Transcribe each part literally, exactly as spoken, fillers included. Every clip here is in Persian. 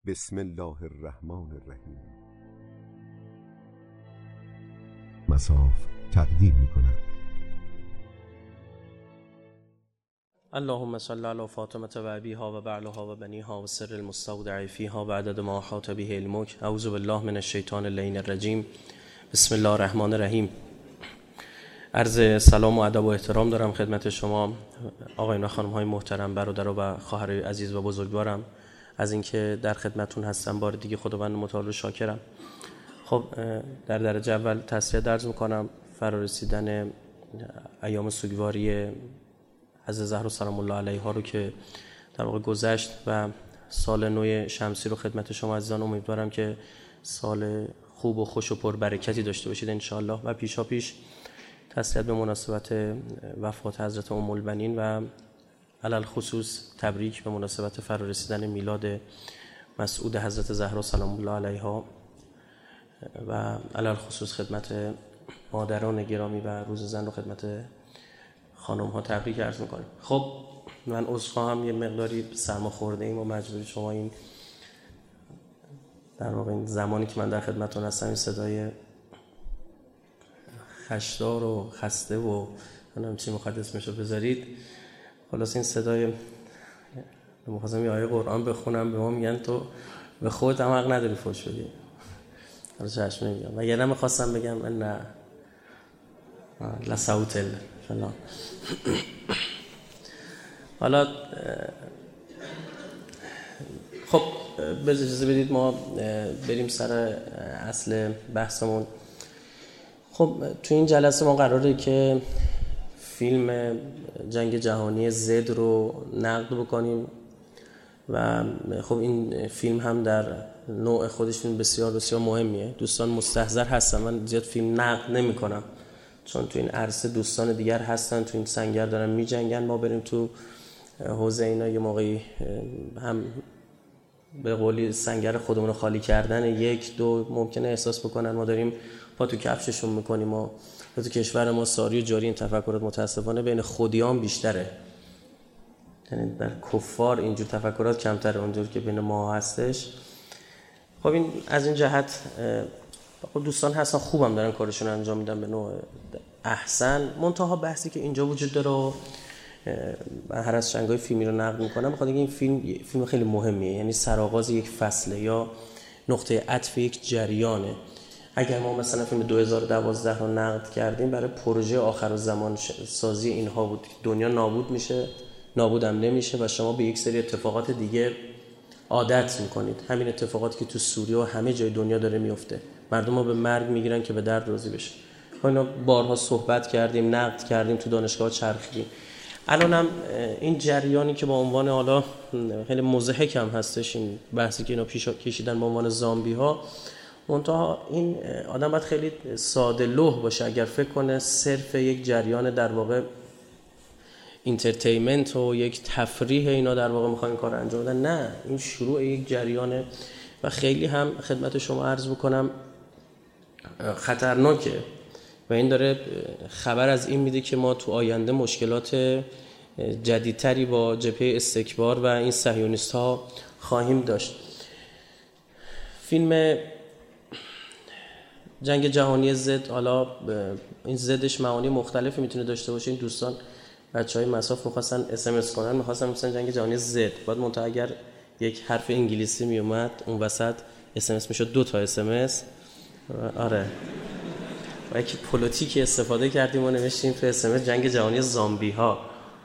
بسم الله الرحمن الرحیم. مصاف تقدیم می کند. اللهم صل علی فاطمه و ابیها و بعلها و بنیها و سر المستودع فیها و عدد ما احاط به علمک. اعوذ بالله من الشیطان اللعین الرجیم. بسم الله الرحمن الرحیم. عرض سلام و ادب و احترام دارم خدمت شما آقایان و خانم های محترم، برادر و خواهرای عزیز و بزرگوارم، از اینکه در خدمتون هستم. بار دیگه خداوند متعال شاکرم. خب در درجه اول تسلیت عرض میکنم فرارسیدن ایام سوگواری حضرت زهرا سلام الله علیها رو که در واقع گذشت و سال نو شمسی رو خدمت شما عزیزان امیدوارم که سال خوب و خوش و پربرکتی داشته باشید ان شاء الله. و پیشا پیش تسلیت به مناسبت وفات حضرت ام البنین و علل خصوص تبریک به مناسبت فرارسیدن میلاد مسعود حضرت زهرا سلام الله علیها و علل خصوص خدمت مادران گرامی و روز زن رو خدمت خانم ها تبریک عرض میکنم. خب من عذرخواهم یه مقداری سرما خورده ایم و مجبوری شما این در واقع این زمانی که من در خدمتتون هستم این صدای خشدار و خسته و من چی میخواد اسمشو بذارید، خلاص این صدای میخواستم یه آیه قرآن بخونم به ما میگن تو به خودت هم حق نداری فوش بدی. حالا چشم نمیگم و یعنی میخواستم بگم من نه لسوتل فلان. حالا خب اجازه بدید ما بریم سر اصل بحثمون. خب تو این جلسه ما قراره که فیلم جنگ جهانی زد رو نقد بکنیم و خب این فیلم هم در نوع خودش فیلم بسیار بسیار مهمیه. دوستان مستحضر هستن من زیاد فیلم نقد نمی کنم چون تو این عرصه دوستان دیگر هستن تو این سنگر دارن می جنگن، ما بریم تو حوزه اینا یه موقعی هم به قولی سنگر خودمون رو خالی کردن یک دو ممکنه احساس بکنن ما داریم پا تو کفششون میکنیم و تو کشور ما ساری و جاری این تفکرات متاسفانه بین خودیان بیشتره، یعنی در کفار اینجور تفکرات کمتره اونجور که بین ما هستش. خب این از این جهت خب دوستان هستن خوبم دارن کارشون انجام میدن به نوع احسن. منتها بحثی که اینجا وجود داره من هر از چنگای فیلمی رو نقد میکنم بخاطر اینکه این فیلم فیلم خیلی مهمیه، یعنی سرآغاز یک فصله یا نقطه عطف یک جریانه. اگر ما مثلا فیلم دو هزار و دوازده رو نقد کردیم برای پروژه آخرالزمان سازی اینها بود، دنیا نابود میشه نابودم نمیشه و شما به یک سری اتفاقات دیگه عادت میکنید. همین اتفاقاتی که تو سوریه و همه جای دنیا داره میفته، مردم ها به مرگ میگیرن که به درد راضی بشه. اینا بارها صحبت کردیم نقد کردیم تو دانشگاه چرخیدیم. الانم این جریانی که با عنوان حالا خیلی مضحک هم هستش این بحثی که اینا پیش کشیدن با عنوان زامبی ها، منتها این آدم باید خیلی ساده لوح باشه اگر فکر کنه صرف یک جریان در واقع اینترتینمنت و یک تفریح اینا در واقع میخوان این کار انجام بدن. نه، این شروع یک جریانه و خیلی هم خدمت شما عرض بکنم خطرناکه و این داره خبر از این میده که ما تو آینده مشکلات جدیدتری با جبهه استکبار و این صهیونیست ها خواهیم داشت. فیلم جنگ جهانی زد، حالا این زدش معانی مختلفی میتونه داشته باشه. این دوستان بچهای مصاف میخواستن اس ام اس کنن، میخواستن مثلا جنگ جهانی زد بعد منتها اگر یک حرف انگلیسی میومد اون وسط اس ام اس میشد دو تا اس ام اس. آره و یکی پلیتیکی استفاده کردیم و نوشتیم تو اس ام اس جنگ جهانی زامبی ها،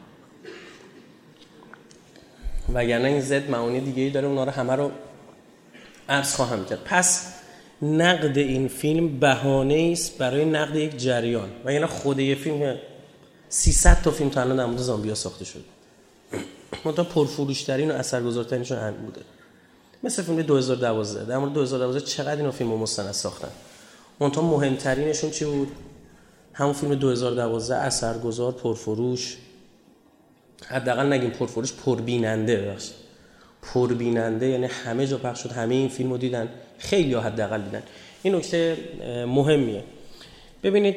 وگرنه این زد معانی دیگه‌ای داره اونا رو همه رو عرض خواهم کرد. پس نقد این فیلم بهانه است برای نقد یک جریان، وگرنه خود یه فیلم سیصد تا فیلم تا الان در مورد زامبیا ساخته شده، منتها پرفروش‌ترین و اثرگذارترینشون همین بوده. مثل فیلم دو هزار و دوازده، در مورد دو هزار و دوازده چقدر اینا فیلم مستند ساختن، منتها مهمترینشون چی بود؟ همون فیلم دو هزار و دوازده اثرگذار، پرفروش، حداقل نگیم پرفروش، پربیننده. ببخشید پربیننده یعنی همه جا پخش شد، همه این فیلمو دیدن، خیلی ها حداقل دیدن. این نکته مهمیه. ببینید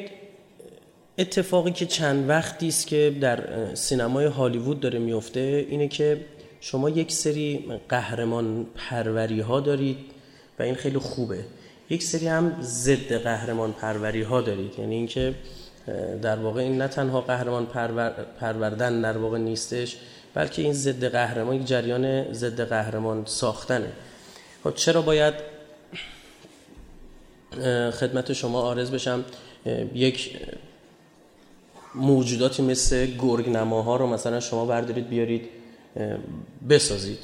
اتفاقی که چند وقتی است که در سینمای هالیوود داره میفته اینه که شما یک سری قهرمان پروری ها دارید و این خیلی خوبه، یک سری هم ضد قهرمان پروری ها دارید، یعنی اینکه در واقع این نه تنها قهرمان پرور، پروردن در واقع نیستش، بلکه این ضد قهرمان یک جریان ضد قهرمان ساختنه. خب چرا باید خدمت شما عارض بشم یک موجوداتی مثل گرگ‌نماها رو مثلا شما بردارید بیارید بسازید،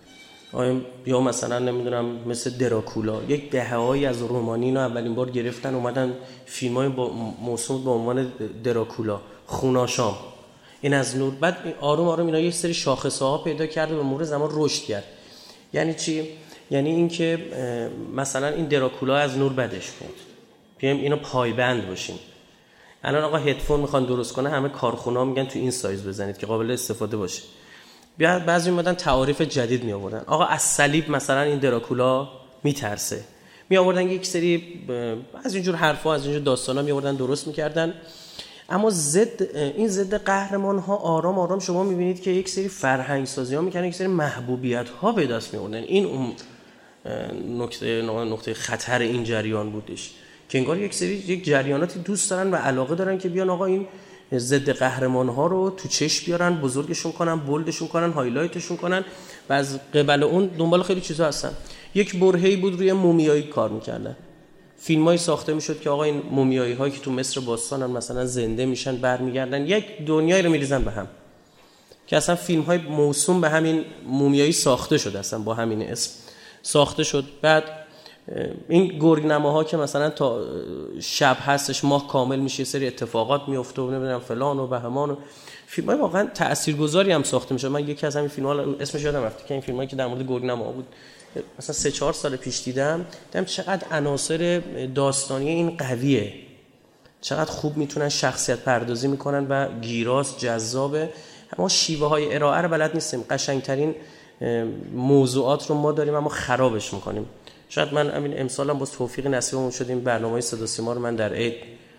یا مثلا نمیدونم مثل دراکولا، یک دهه‌هایی از رومانی اینو اولین بار گرفتن اومدن فیلم‌های با موسوم به عنوان دراکولا، خوناشام، این از نور. بعد آروم آروم اینا یک سری شاخصه‌ها پیدا کرد و به مرور زمان رشد کرد. یعنی چی؟ یعنی اینکه مثلا این دراکولا از نور بدش میاد، بیایم اینو پایبند باشیم. الان آقا هدفون میخوان درست کنه، همه کارخونه‌ها میگن تو این سایز بزنید که قابل استفاده باشه. بیا بعضی میادن تعاریف جدید می آوردن، آقا از صلیب مثلا این دراکولا میترسه، می آوردن یک سری از اینجور حرفا از اینجور داستانا می آوردن درست میکردن. اما ضد این ضد قهرمان ها آرام آرام شما میبینید که یک سری فرهنگ سازی ها میکنن، یک سری محبوبیت ها به دست می آوردن. این اون نقطه نقطه خطر این جریان بودش که انگار یک سری یک جریاناتی دوست دارن و علاقه دارن که بیان آقا این ضد قهرمان ها رو تو چشم بیارن، بزرگشون کنن، بولدشون کنن، هایلایتشون کنن و از قبل اون دنبال خیلی چیزا هستن. یک برهه‌ای بود روی مومیایی کار میکردن، فیلمایی ساخته میشد که آقا این مومیایی هایی که تو مصر باستان هم مثلا زنده میشن برمیگردن، یک دنیایی رو میریزن به هم که اصلا فیلم های موسوم به همین مومیایی ساخته شد، اصلا با همین اسم ساخته شد. بعد این گرگ‌نماها که مثلا تا شب هستش ماه کامل میشه، سری اتفاقات میفته و نمیدونم فلان و بهمان و فیلمای واقعا تاثیرگذاری هم ساخته میشه. من یکی از همین فیلم‌ها اسمش یادم رفت که این فیلمایی که در مورد گرگ‌نما بود مثلا سه چهار سال پیش دیدم، دیدم چقدر عناصر داستانی این قویه، چقدر خوب میتونن شخصیت پردازی میکنن و گیراست، جذابه. اما شیوه های ارائه رو بلد نیستیم، قشنگترین موضوعات رو ما داریم اما خرابش میکنیم. شاید من همین امسالم با توفیق نصیبمون شد این برنامه صدا سیما رو من در عید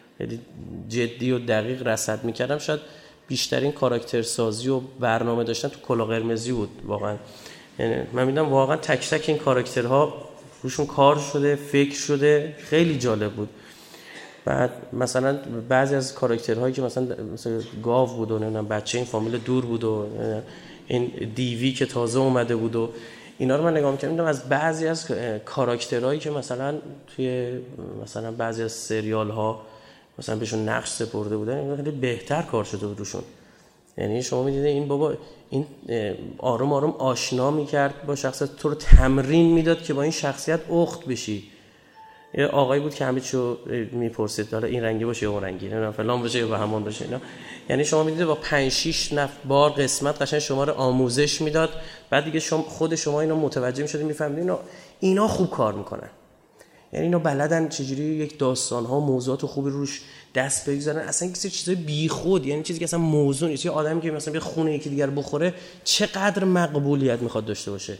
جدی و دقیق رصد میکردم، شاید بیشترین کاراکتر سازی و برنامه داشتن تو کلا قرمزی بود واقعا. یعنی من میدونم واقعا تک تک این کاراکترها روشون کار شده، فکر شده، خیلی جالب بود. بعد مثلا بعضی از کاراکترهایی که مثلا مثلا گاو بود و نمیدونم بچه این فامیل دور بود و این دیوی که تازه اومده بود و اینا رو من نگاه می‌کردم، از بعضی از کاراکترهایی که مثلا توی مثلا بعضی از سریال‌ها مثلا بهشون نقش سپرده بودن خیلی بهتر کار شده بود روشون. یعنی شما می‌دیدید این بابا این آروم آروم آشنا می‌کرد با شخصیت، تو رو تمرین میداد که با این شخصیت اخت بشی. یه آقایی بود که همه چیو میپرسید حالا این رنگی باشه یا اون رنگی، نه فلان باشه یا بهمان باشه اینا. یعنی شما میدید با پنج شش نفر بار قسمت قشنگ شما رو آموزش میداد، بعد دیگه شما خود شما اینو متوجه میشدید، میفهمید اینا اینا خوب کار میکنن. یعنی اینا بلدن چجوری یک داستان ها موضوعات خوبی روش دست بگذارن، اصلا یک سری چیزای بیخود، یعنی چیزی که اصلا موضوع نیست. یه آدمی که مثلا به خونه یکی دیگر بخوره چقدر مقبولیت میخواد داشته باشه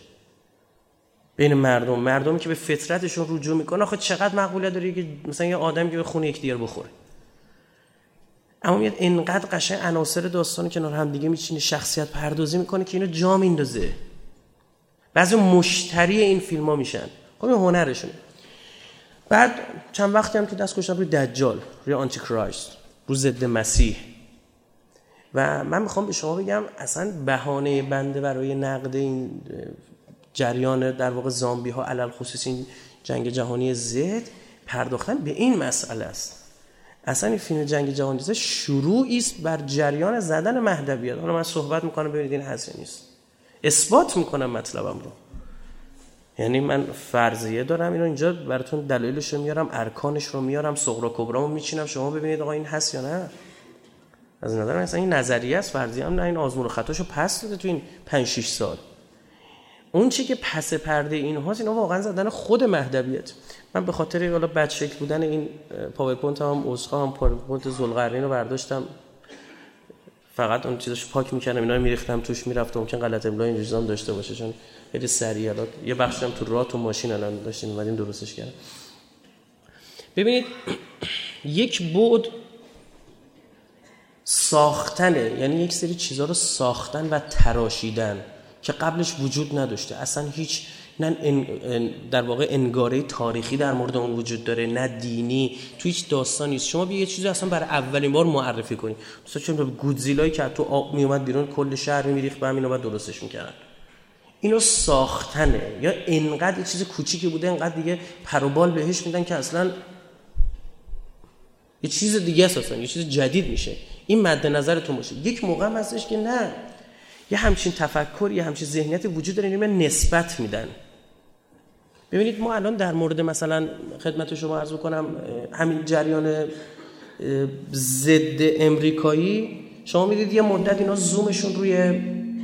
بین مردم، مردمی که به فطرتشون رجوع میکنه، آخه چقدر مقبولیت داره که مثلا یه آدمی که به خونه یک دیگر بخوره. اما میاد اینقدر قشنگ عناصر داستان کنار هم دیگه میچینه، شخصیت پردازی میکنه که اینو جا میندازه. بعضی مشتری این فیلم‌ها میشن، خب این هنرشونه. بعد چند وقتی هم که دست گذاشتم روی دجال، روی آنتی کرایست، روی ضد مسیح، و من میخوام به شما بگم اصلا بهانه بنده برای نقد این جریان در واقع زامبی ها علل خصوص این جنگ جهانی زد پرداختن به این مسئله است. اصلا این فیلم جنگ جهانی زد شروعی است بر جریان زدن مهدویت. حالا من صحبت میکنم ببینید این هست نیست، اثبات میکنم مطلبم رو. یعنی من فرضیه دارم اینو اینجا براتون دلایلش رو میارم، ارکانش رو میارم، صغرا کبرامو میچینم، شما ببینید آقا این هست یا نه. از نظر من اصلا این نظریه است، فرضیه هم نه، این آزمون و خطاشو پس داده تو این پنج شش سال. اون چی که پس پرده اینهاست اینا واقعا زدن خود مهدویت. من به خاطر حالا بد شکل بودن این پاورپوینت هم اسخا هم پاورپوینت ذوالقرنین رو برداشتم، فقط اون چیزاشو پاک می‌کردم، اینا رو می‌ریختم توش، می‌رفتم ممکن غلط املا اینجوری هم داشته باشه چون خیلی سریع الان یه بخشی هم تو راه تو ماشین الان داشتیم اومدیم درستش کردم. ببینید یک بعد ساختنه، یعنی یک سری چیزا رو ساختن و تراشیدن. که قبلش وجود نداشته، اصلا هیچ نه در واقع انگاره تاریخی در مورد اون وجود داره، نه دینی، تو هیچ داستانی نیست. شما بیا یه چیزی اصلا برای اولین بار معرفی کنید، مثلا چون گودزیلایی که تو آب می اومد بیرون کل شهر میریخت، به همین بعد درستش میکردن. اینو ساختنه، یا انقدر یه چیز کوچیکی بوده انقدر دیگه پر و بال بهش میدن که اصلا یه چیز دیگه اساسا یه چیز جدید میشه. این مد نظرتون باشه. یک موقع هم هستش که نه، یه همچین تفکر، یه همچین ذهنیت وجود داره، اینو نسبت میدن. ببینید ما الان در مورد مثلا خدمت شما عرض میکنم همین جریان ضد امریکایی، شما میدید یه مدت اینا زومشون روی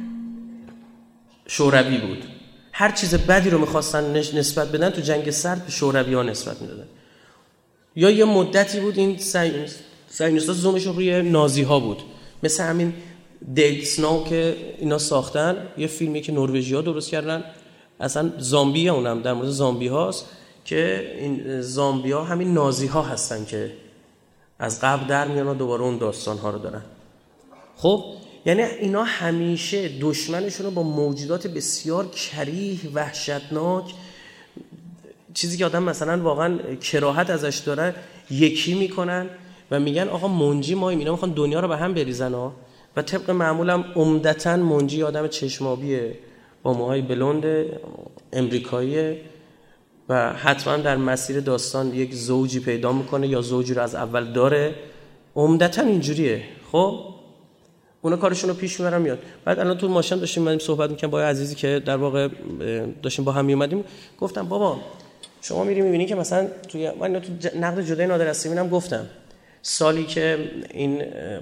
شوروی بود، هر چیز بدی رو میخواستن نسبت بدن تو جنگ سرد به شوروی ها نسبت میدادن. یا یه مدتی بود این صهیونیست‌ها زومشون روی نازی ها بود، مثل همین دید سنو که اینا ساختن، یه فیلمی که نروژی ها درست کردن، اصلا زامبی ها، اونم در مورد زامبی هاست که این زامبی ها همین نازی ها هستن که از قبل در میان و دوباره اون داستان ها رو دارن. خب یعنی اینا همیشه دشمنشون رو با موجودات بسیار کریه، وحشتناک، چیزی که آدم مثلا واقعا کراهت ازش داره، یکی میکنن و میگن آقا منجی ما اینا میخوان دنیا رو به هم بریزن ها. و طبق معمولم عمدتاً منجی آدم چشمابیه با موهای بلوند، امریکاییه و حتما در مسیر داستان یک زوجی پیدا میکنه یا زوجی رو از اول داره، عمدتاً اینجوریه. خب اونا کارشون رو پیش میبرن میاد. بعد الان تو ماشین داشتیم من صحبت میکنم با عزیزی که در واقع داشتیم با هم میومدیم، گفتم بابا شما میری میبینی که مثلا توی من تو نقد جدای نادر از سیمینم گفتم سالی که این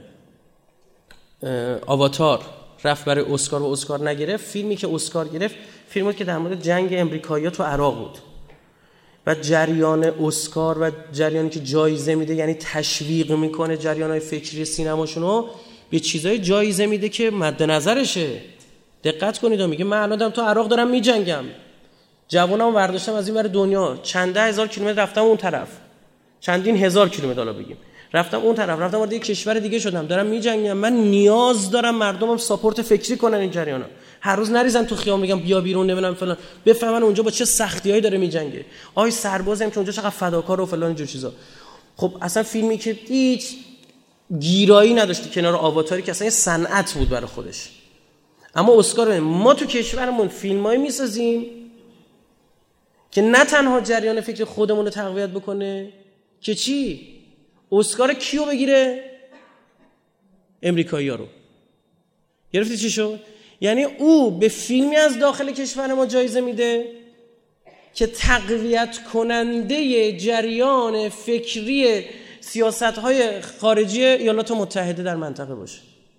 آواتار رفت برای اسکار و اسکار نگرفت، فیلمی که اسکار گرفت فیلمی بود که در مورد جنگ امریکایی‌ها تو عراق بود و جریان اسکار و جریانی که جایزه میده، یعنی تشویق میکنه جریان‌های فکری سینماشونو، به چیزای جایزه میده که مد نظرشه. دقت کنید، میگه من الان تو عراق دارم میجنگم، جوونامو برداشتم از این ور دنیا، چند ده هزار کیلومتر رفتم اون طرف، چندین هزار کیلومتر حالا بگیم رفتم اون طرف، رفتم وارد یک کشور دیگه شدم، دارم میجنگم. من نیاز دارم مردمم ساپورت فکری کنن این جریانا، هر روز نریزن تو خیام میگم بیا بیرون نمیدونم فلان، بفهمن اونجا با چه سختیایی داره میجنگه، آی سربازم که اونجا چقدر فداکار و فلان اینجور چیزا. خب اصلا فیلمی که هیچ گیرایی نداشت کنار آواتاری که اصلا یه صنعت بود برای خودش. اما اسکار ما تو کشورمون فیلمایی میسازیم که نه تنها جریان فکر خودمون رو تقویت بکنه، که چی؟ اسکار کیو بگیره؟ امریکایی‌ها رو. گرفتی چی شد؟ یعنی او به فیلمی از داخل کشور ما جایزه میده که تقویت کننده جریان فکری سیاست‌های خارجی ایالات متحده در منطقه باشه.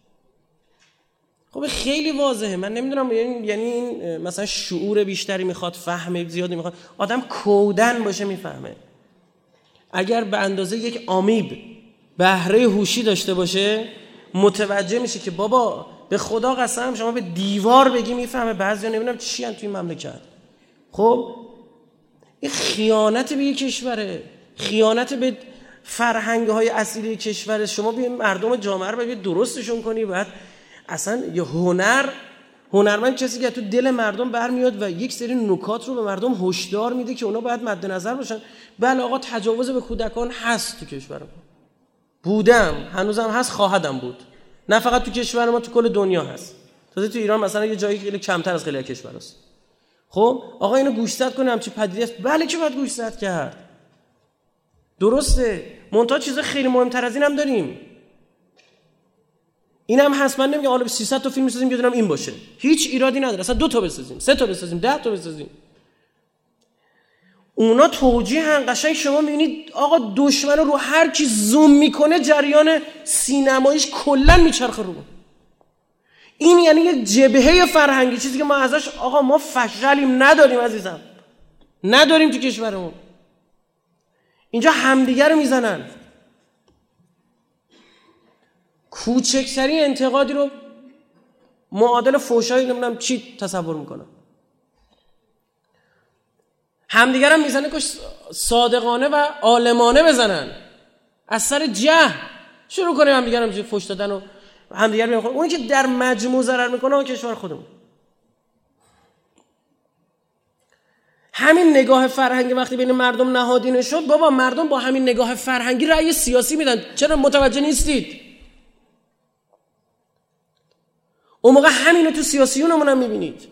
خب خیلی واضحه. من نمیدونم یعنی این مثلا شعور بیشتری میخواد، فهم زیادی میخواد، آدم کودن باشه میفهمه. اگر به اندازه یک آمیب بهره هوشی داشته باشه متوجه میشه که بابا به خدا قسم شما به دیوار بگی میفهمه. بعضیا نمیدونم چی ان توی این مملکت. خب این خیانت به یک کشوره، خیانت به فرهنگ‌های اصیلی کشور. شما به مردم جامعه رو باید درستشون کنی. بعد اصلا یه هنر هنرمند کسی که تو دل مردم برمیاد و یک سری نکات رو به مردم هشدار میده که اونا باید مد نظر باشن. بله آقا تجاوز به کودکان هست تو کشور ما، بودم، هنوزم هست، خواهدم بود. نه فقط تو کشور ما، تو کل دنیا هست. تازه تو ایران مثلا یه جایی خیلی کمتر از خیلی کشوراست. خب آقا اینو گوشزد کنه همچین پدیده است. بله که باید گوشزد کرد، درسته. منتها چیز خیلی مهمتر از این هم داریم. اینم هست. من نمیگم حالا سیصد تا فیلم بسازیم بدونم این باشه، هیچ ایرادی نداره. اصلا دو تا بسازیم، سه تا بسازیم، ده تا بسازیم، اونا توجیه قشنگ. شما میبینید آقا دشمن رو هر کی زوم میکنه جریان سینماییش کلا میچرخه رو. این یعنی یه جبهه فرهنگی، چیزی که ما ازش آقا ما فشلیم نداریم عزیزم، نداریم تو کشورمون. اینجا همدیگه رو میزنن، کوچکترین انتقادی رو معادل فحشایی نمیدونم چی تصور میکنن. همدیگر هم میزنه که صادقانه و عالمانه بزنن، از سر جهل شروع کنه همدیگر هم فحش دادن و همدیگر میگن. اون که در مجموع ضرر میکنه اون کشور خودمون. همین نگاه فرهنگی وقتی بین مردم نهادینه شد، بابا مردم با همین نگاه فرهنگی رأی سیاسی میدن. چرا متوجه نیستید؟ اون موقع همینو تو سیاسیونمون هم میبینید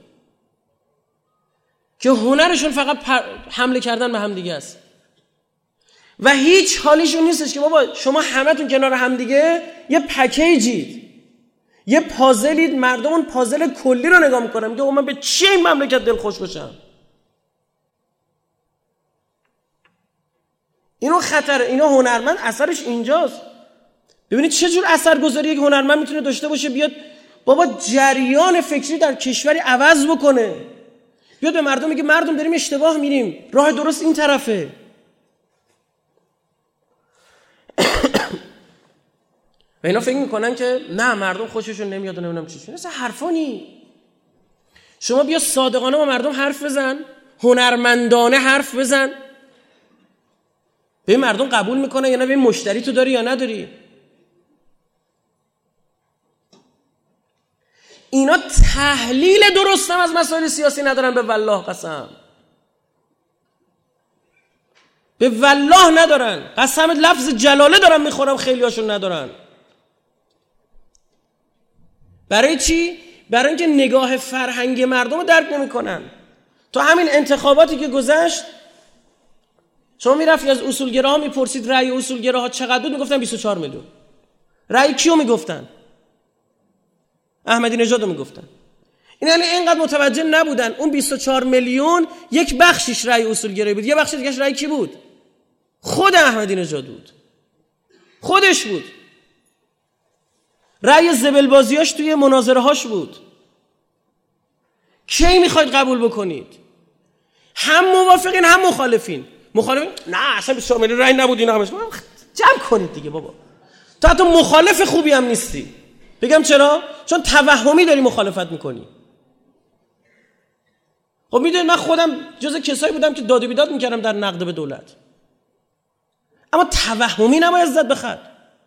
که هنرشون فقط حمله کردن به هم دیگه است و هیچ حالیشون نیستش که بابا شما همتون کنار هم دیگه یه پکیجید، یه پازلید. مردم اون پازل کلی رو نگاه میکنن، میگه من به چه این مملکت دل خوش باشم؟ اینو خطر، اینو هنرمند اثرش اینجاست. ببینید چه جور اثرگذاری یک هنرمند میتونه داشته باشه، بیاد بابا جریان فکری در کشوری عوض بکنه، بیاد به مردم میگه مردم داریم اشتباه میریم، راه درست این طرفه. و اینا فکر میکنن که نه مردم خوششون نمیاد و نمیدونم چیشون. اصلا حرفانی. شما بیا صادقانه با مردم حرف بزن، هنرمندانه حرف بزن، ببین مردم قبول میکنه یا نه، ببین مشتری تو داری یا نداری. اینا تحلیل درست هم از مسائل سیاسی ندارن، به والله قسم، به والله ندارن، قسم لفظ جلاله دارم میخورم، خیلی هاشون ندارن. برای چی؟ برای اینکه نگاه فرهنگی مردم رو درک نمیکنن. تو همین انتخاباتی که گذشت شما میرفتی از اصولگراها میپرسید رأی اصولگراها چقدر بود، میگفتن بیست و چهار میلیون. رأی کیو میگفتن؟ احمدی نژاد رو میگفتن. این یعنی اینقدر متوجه نبودن اون بیست و چهار میلیون یک بخشش رأی اصولگرایی بود، یه بخش دیگه‌اش رأی کی بود؟ خود احمدی نژاد بود، خودش بود. رأی زبلبازیاش توی مناظره هاش بود. کی میخواید قبول بکنید؟ هم موافقین هم مخالفین. مخالفین نه اصلا بیست و چهار میلیون رأی نبود، اینا همش جمع کنید دیگه بابا. تو حتی مخالف خوبی هم نیستی. بگم چرا؟ چون توهمی داری مخالفت میکنی. خب میدونید من خودم جز کسایی بودم که داد و بیداد میکردم در نقد به دولت، اما توهمی نباید زد به خط.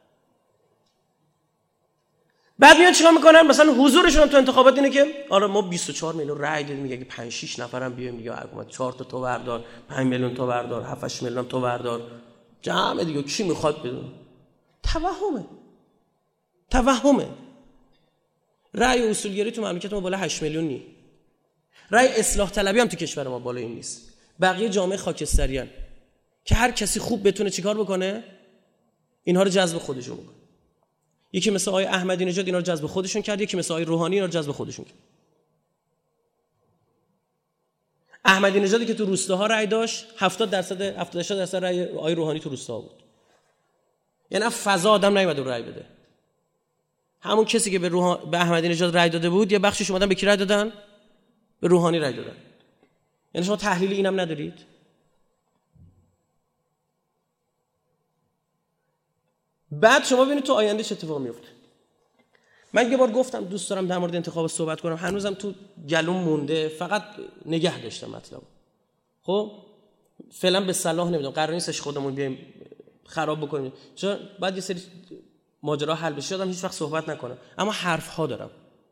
بعد میان چیکار میکنن؟ مثلا حضورشون تو انتخابات اینه که آره ما بیست و چهار میلیون رأی دادیم، میگه که پنج شش نفرم بیایم دیگه، حکومت چهار تا تو بردار، پنج میلیون تو بردار، هفت هشت میلیون تو بردار، جمع دیگه کی میخواد بدون. توهمه. توهمه. رأی اصولگرایی تو مملکت ما بالا هشت میلیون نی. رأی اصلاح طلبی هم تو کشور ما بالا این نیست. بقیه جامعه خاکستریان که هر کسی خوب بتونه چیکار بکنه؟ اینها رو جذب خودشون بکنه. یکی مثل آقای احمدی نژاد اینا رو جذب خودشون کرد، یکی مثل آقای روحانی اینا رو جذب خودشون کرد. احمدی نژادی که تو روستاها رأی داشت، هفتاد درصد هفتاد درصد رأی آقای روحانی تو روستاها بود. یعنی فضا آدم نمیاد رأی بده. همون کسی که به روح... به احمدی نژاد رأی داده بود، یه بخشش اومدن به کی رأی دادن؟ به روحانی رأی دادن. یعنی شما تحلیل اینم ندارید؟ بعد شما ببینید تو آینده چه اتفاقی میفته. من یه بار گفتم دوست دارم در مورد انتخاب صحبت کنم، هنوزم تو گلوم مونده، فقط نگه داشتم مطلب. خب فعلا به صلاح نمیدونم، قرار نیستش خودمون بیایم خراب بکنیم، چون بعد یه سری ماجرا حل بشه آدم هیچ وقت صحبت نکنه، اما حرف ها دارم.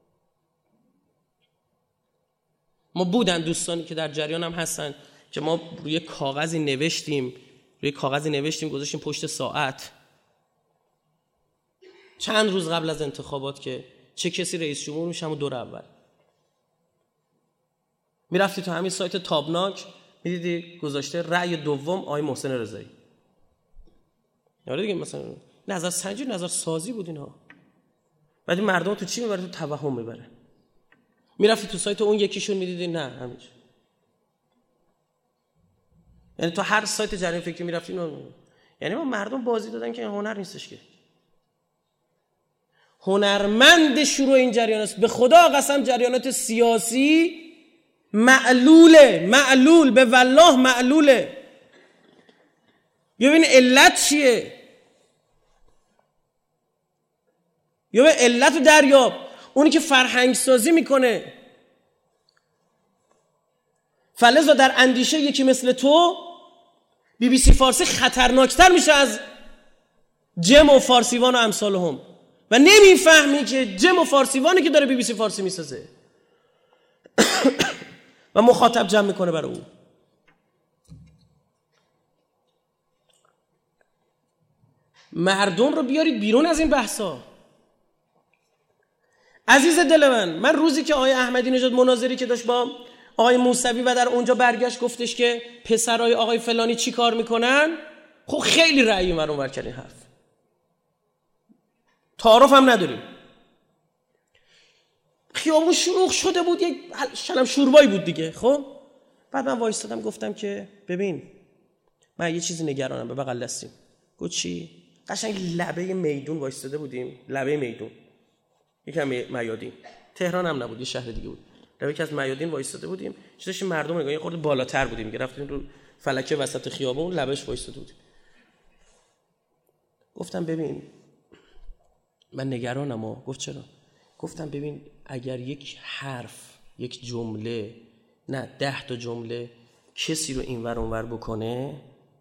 ما بودن دوستانی که در جریان هم هستن که ما روی کاغذی نوشتیم روی کاغذی نوشتیم گذاشتیم پشت ساعت چند روز قبل از انتخابات که چه کسی رئیس جمهور میشه، همون دور اول میرفتی تو همین سایت تابناک میدیدی گذاشته رأی دوم آقای محسن رضایی. یاره دیگه مثلا نظر سنجی نظر سازی بود اینها. بعد این مردم تو چی میبره؟ تو توهم میبره. میرفتی تو سایت اون یکیشون میدیدی نه همینش. یعنی تو هر سایت جریان فکری میرفتی نه. یعنی ما مردم بازی دادن که هنر نیستش که. هنرمند شروع این جریان است. به خدا قسم جریانات سیاسی معلوله، معلول، به والله معلوله. ببین علت چیه؟ یا به علت رو دریاب. اونی که فرهنگ سازی میکنه، فلذا در اندیشه یکی مثل تو بی بی سی فارسی خطرناکتر میشه از جم و فارسیوان و امثال هم و نمیفهمی که جم و فارسیوانی که داره بی بی سی فارسی میسازه و مخاطب جمع میکنه برای اون. مردم رو بیارید بیرون از این بحثا. عزیز دل من، من روزی که آقای احمدی نژاد مناظری که داشت با آقای موسوی و در اونجا برگشت گفتش که پسرای آقای فلانی چی کار میکنن، خب خیلی رأی من اونور کردین حرف، تعارف هم نداریم، خیابون شلوغ شده بود، یک شلم شوربایی بود دیگه. خب بعد من وایستادم گفتم که ببین من یه چیزی نگرانم، به بغل دستیم. گفت چی؟ قشنگ لبه میدون وایستاده بودیم، لبه میدون، یکم میادین، تهران هم نبود، یه شهر دیگه بود، لبه که از میادین وایستاده بودیم، چیزش مردم نگاه، یه خورده بالاتر بودیم، گرفتیم رو فلکه وسط خیابون، لبش وایستاده بودیم. گفتم ببین من نگرانم. و گفت چرا؟ گفتم ببین اگر یک حرف، یک جمله، نه ده تا جمله کسی رو اینور اونور بکنه،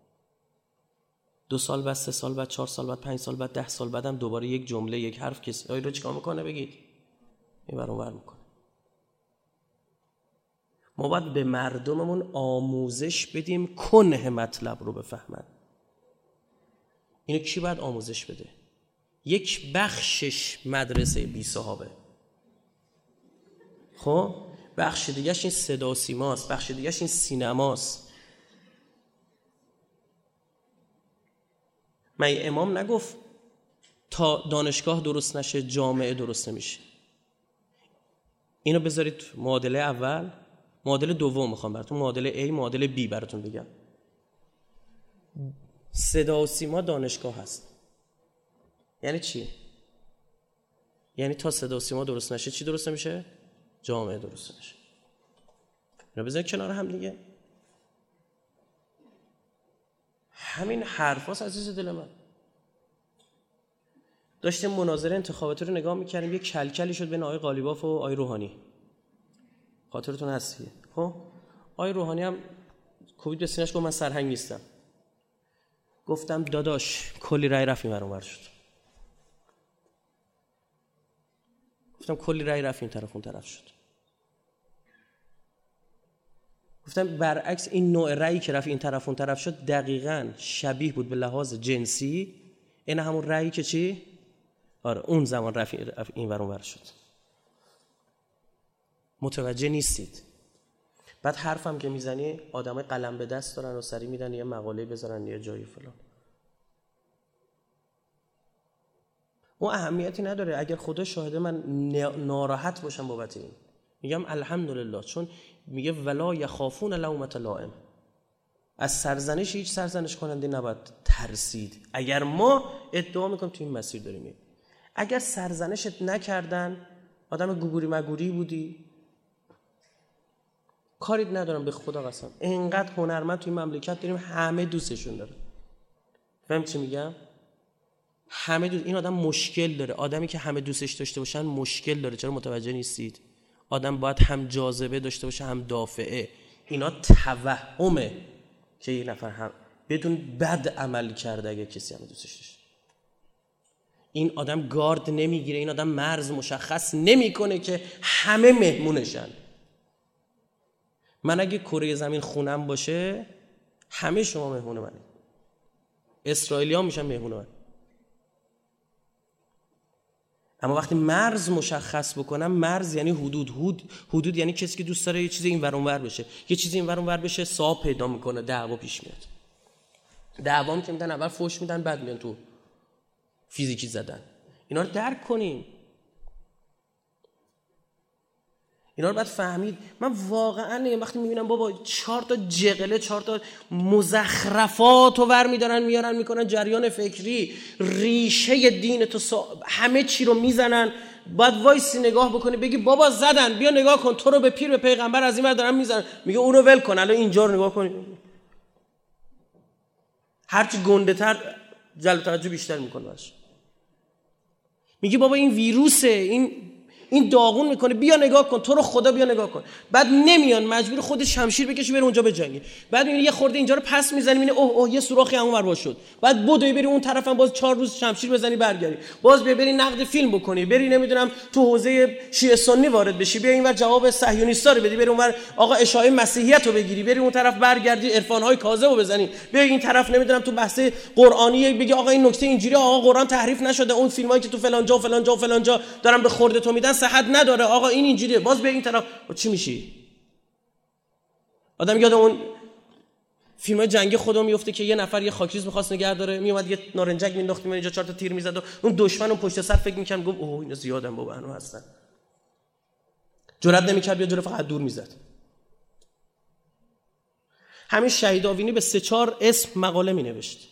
دو سال بعد، سه سال بعد، چهار سال بعد، پنج سال بعد، ده سال بعدم دوباره یک جمله، یک حرف کسی رو چیکار میکنه؟ بگید اینور اونور میکنه. ما باید به مردممون آموزش بدیم کنه مطلب رو بفهمن. اینو کی باید آموزش بده؟ یک بخشش مدرسه بی صحابه، خب بخش دیگهش این صدا و سیماست، بخش دیگهش این سینماست. من امام نگفت تا دانشگاه درست نشه جامعه درست نمیشه؟ اینو بذارید معادله اول. معادله دوم میخوام براتون، معادله A معادله B براتون بگم. صدا و سیما دانشگاه هست. یعنی چی؟ یعنی تا صدا و سیما درست نشه چی درست نمیشه؟ جامعه درست نشه. اینو بذارید کنار هم دیگه. همین حرفاست عزیز دل من. داشتیم مناظره انتخاباتی رو نگاه میکردیم، یه کلکلی شد بین آقای قالیباف و آقای روحانی، خاطرتون هست؟ خب آقای روحانی هم کوبید به سینه‌اش گفت من سرهنگ نیستم. گفتم داداش کلی رای رفت این ور اونور شد. گفتم کلی رای رفت این طرف اون طرف شد. گفتم برعکس این نوع رایی که رفت این طرف اون طرف شد دقیقاً شبیه بود به لحاظ جنسی این همون رایی که چی؟ آره اون زمان رفت این ور اونور شد. متوجه نیستید؟ بعد حرفم که میزنی آدمای قلم به دست دارن و سری میدن یه مقاله بذارن یه جایی فلان. اون اهمیتی نداره. اگر خدا شاهده من ناراحت باشم بابت این، میگم الحمدلله، چون میگه ولا یخافون لومة لائم. از سرزنش هیچ سرزنش کننده نباید ترسید. اگر ما ادعا میکنیم تو این مسیر داریم میریم، اگر سرزنشت نکردن، آدم گوگوری مگوری بودی، کاریت ندارم، به خدا قسم اینقدر هنرمند توی مملکت داریم همه دوستشون داره. فهم چی میگم؟ همه دوست. این آدم مشکل داره. آدمی که همه دوستش داشته باشن مشکل داره. چرا متوجه نیستید؟ آدم باید هم جاذبه داشته باشه هم دافعه. اینا توهمه که یه نفر هم بدون بد عمل کرده اگه کسی همه دوستش داشته. این آدم گارد نمیگیره، این آدم مرز مشخص نمیکنه که همه مهمونشن. من اگه کره زمین خونم باشه همه شما مهمون منه، اسرائیلی ها میشن مهمون من. اما وقتی مرز مشخص بکنم، مرز یعنی حدود، حدود حدود یعنی کسی که دوست داره یه چیزی این ور اون ور بشه، یه چیزی این ور اون ور بشه، صاحب پیدا میکنه، دعوا پیش میاد. دعوام که میدن اول فوش میدن بعد میان تو فیزیکی زدن. اینا رو درک کنیم، اینا رو باید فهمید. من واقعا وقتی میبینم بابا چهار تا جغله، چهار تا مزخرفات رو ور میدارن میارن میکنن جریان فکری، ریشه دین تو سا... همه چی رو میزنن. باید وایسی نگاه بکنی بگی بابا زدن، بیا نگاه کن، تو رو به پیر به پیغمبر از این ور دارن میزنن. میگه اون رو ول کن، الان اینجا رو نگاه کن. هرچی گنده تر جلب توجه بیشتر میکنه باش. میگه بابا این ویروسه، این این داغون میکنه بیا نگاه کن، تو رو خدا بیا نگاه کن. بعد نمیان، مجبور خود شمشیر بکشه بره اونجا بجنگه. بعد میبینی یه خورده اینجا رو پس میزنی میبینی اوه اوه یه سوراخی اونور وا شد. بعد بدوی بری اون طرفم باز چهار روز شمشیر بزنی برگردی. باز بیا بری نقد فیلم بکنی، بری نمیدونم تو حوزه شیعه سنی وارد بشی، بیا اینور جواب صهیونیستا رو بدی، بری اونور آقا اشاعه مسیحیت رو بگیری، بری اون طرف برگردی عرفان‌های کاذب رو بزنی، بیا این طرف نمیدونم تو بحث قرآنی بگی آقا این نکته اینجوری، آقا قرآن تحریف نشده، اون فیلمایی که تو فلان جا و فلان جا و فلان جا دارن به خورد تو میدن صحت نداره، آقا این اینجوریه. باز به این طرف چی میشی؟ آدم یاد اون فیلمای جنگی خودم میفته که یه نفر یه خاکریز می‌خواست نگه داره، میومد یه نارنجک مینداخت اینجا چهار تا تیر میزد و اون دشمن اون پشت سر فکر می‌کرد گفت اوه اینا زیادن بابا انو هستن، جرئت نمی‌کرد بیا جلو، فقط دور میزد. همین شهید آوینی به سه چهار اسم مقاله مینوشت.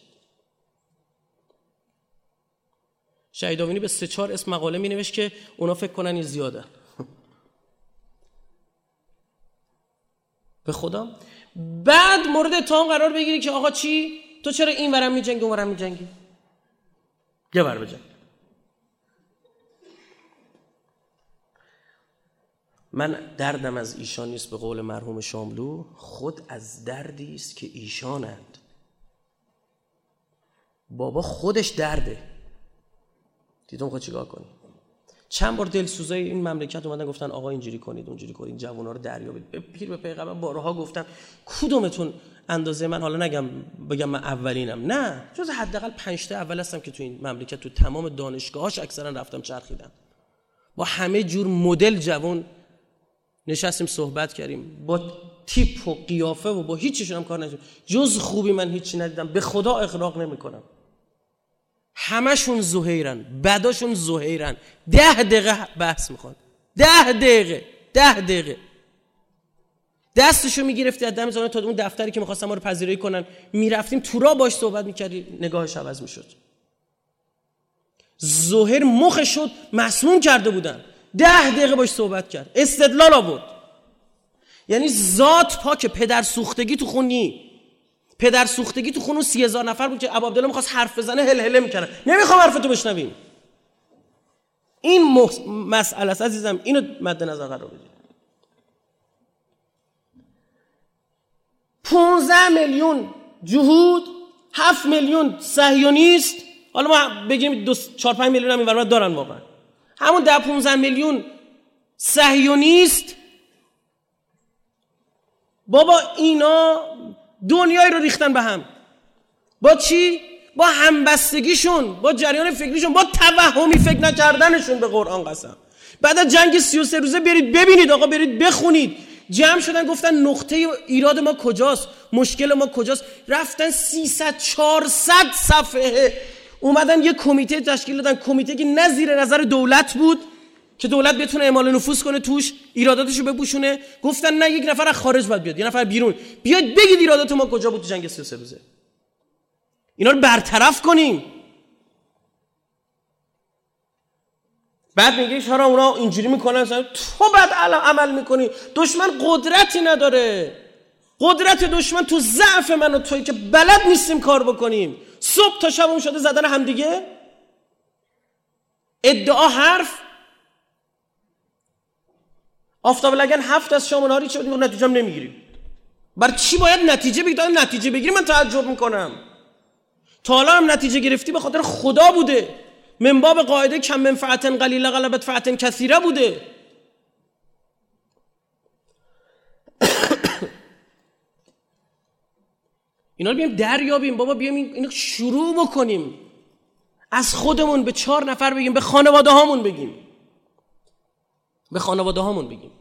شهید آوینی به سه چهار اسم مقاله مینوشت که اونا فکر کنن این زیادن. به خدا. بعد مورد اتهام قرار بگیری که آقا چی؟ تو چرا این ورم میجنگی اون ورم میجنگی؟ یه ور بجنگ. من دردم از ایشان نیست، به قول مرحوم شاملو، خود از دردی است که ایشانند. بابا خودش درده. دیدم خود چیکار کنی؟ چند بار دلسوزای این مملکت اومدن گفتن آقا اینجوری کنید اونجوری کنید، جوونا رو دریابید. به پیر به پیغمبر بارها گفتم کدومتون اندازه من، حالا نگم بگم من اولینم، نه جز حداقل پنج تا اول هستم که تو این مملکت تو تمام دانشگاهاش اکثرا رفتم چرخیدم، با همه جور مدل جوون نشستیم صحبت کردیم، با تیپ و قیافه و با هیچ چیزشون هم کار نداشتم. جز خوبی من هیچی ندیدم، به خدا اغراق نمی‌کنم. همشون زهیرن، بداشون زهیرن. ده دقیقه بحث میخواد، ده دقیقه ده دقیقه دستشو میگرفتی از دم زانو تا اون دفتری که میخواستم ما رو پذیرایی کنن میرفتیم تو را باش صحبت میکردی، نگاهش عوض میشد. زهیر مخش شد مسموم کرده بودن، ده دقیقه باش صحبت کرد، استدلال آورد. یعنی ذات پاک، پدر سوختگی تو خونی، پدر سوختگی تو خونو سی هزار نفر بود که ابو عبدالله میخواست حرف بزنه هل هله میکردن، نمیخوام حرفتو بشنویم. این مح... مسئله است عزیزم، اینو مد نظر قرار بدید. پونزده میلیون جهود، هفت میلیون صهیونیست، حالا ما بگیم دو چهار پنج میلیون هم اینور دارن واقعا، همون ده پونزده میلیون صهیونیست. بابا اینا دنیای رو ریختن به هم. با چی؟ با همبستگیشون، با جریان فکریشون، با توهمی فکر نکردنشون به قرآن قسم. بعد از جنگ سی و سه روزه برید ببینید آقا، برید بخونید، جمع شدن گفتن نقطه ایراد ما کجاست، مشکل ما کجاست. رفتن سیصد چهارصد صفحه اومدن یه کمیته تشکیل دادن، کمیته که نه زیر نظر دولت بود که دولت بتونه اعمال نفوذ کنه توش، ایراداتشو بپوشونه. گفتن نه یک نفر از خارج باید بیاد، یه نفر بیرون بیاد بگید ایرادات ما کجا بود تو جنگ سی و سه روزه، اینا رو برطرف کنیم. بعد میگه چرا اونا اینجوری میکنن، تو بعد عمل میکنی. دشمن قدرتی نداره، قدرت دشمن تو ضعف من و تویی که بلد نیستیم کار بکنیم. صبح تا شب اون شده زدن همدیگه، ادعا حرف. آفتاب لگن هفت از شام و نهاری چه بدیم نتیجه هم نمیگیریم. بر چی باید نتیجه بگیریم؟ نتیجه بگیریم من تعجب میکنم. تا حالا هم نتیجه گرفتی به خاطر خدا بوده، من باب قاعده کم منفعت قلیله غلبت فعت کثیره بوده. اینا رو بیایم دریابیم بابا، بیایم اینو شروع بکنیم، از خودمون به چهار نفر بگیم، به خانواده هامون بگیم، به خانواده هامون بگیم.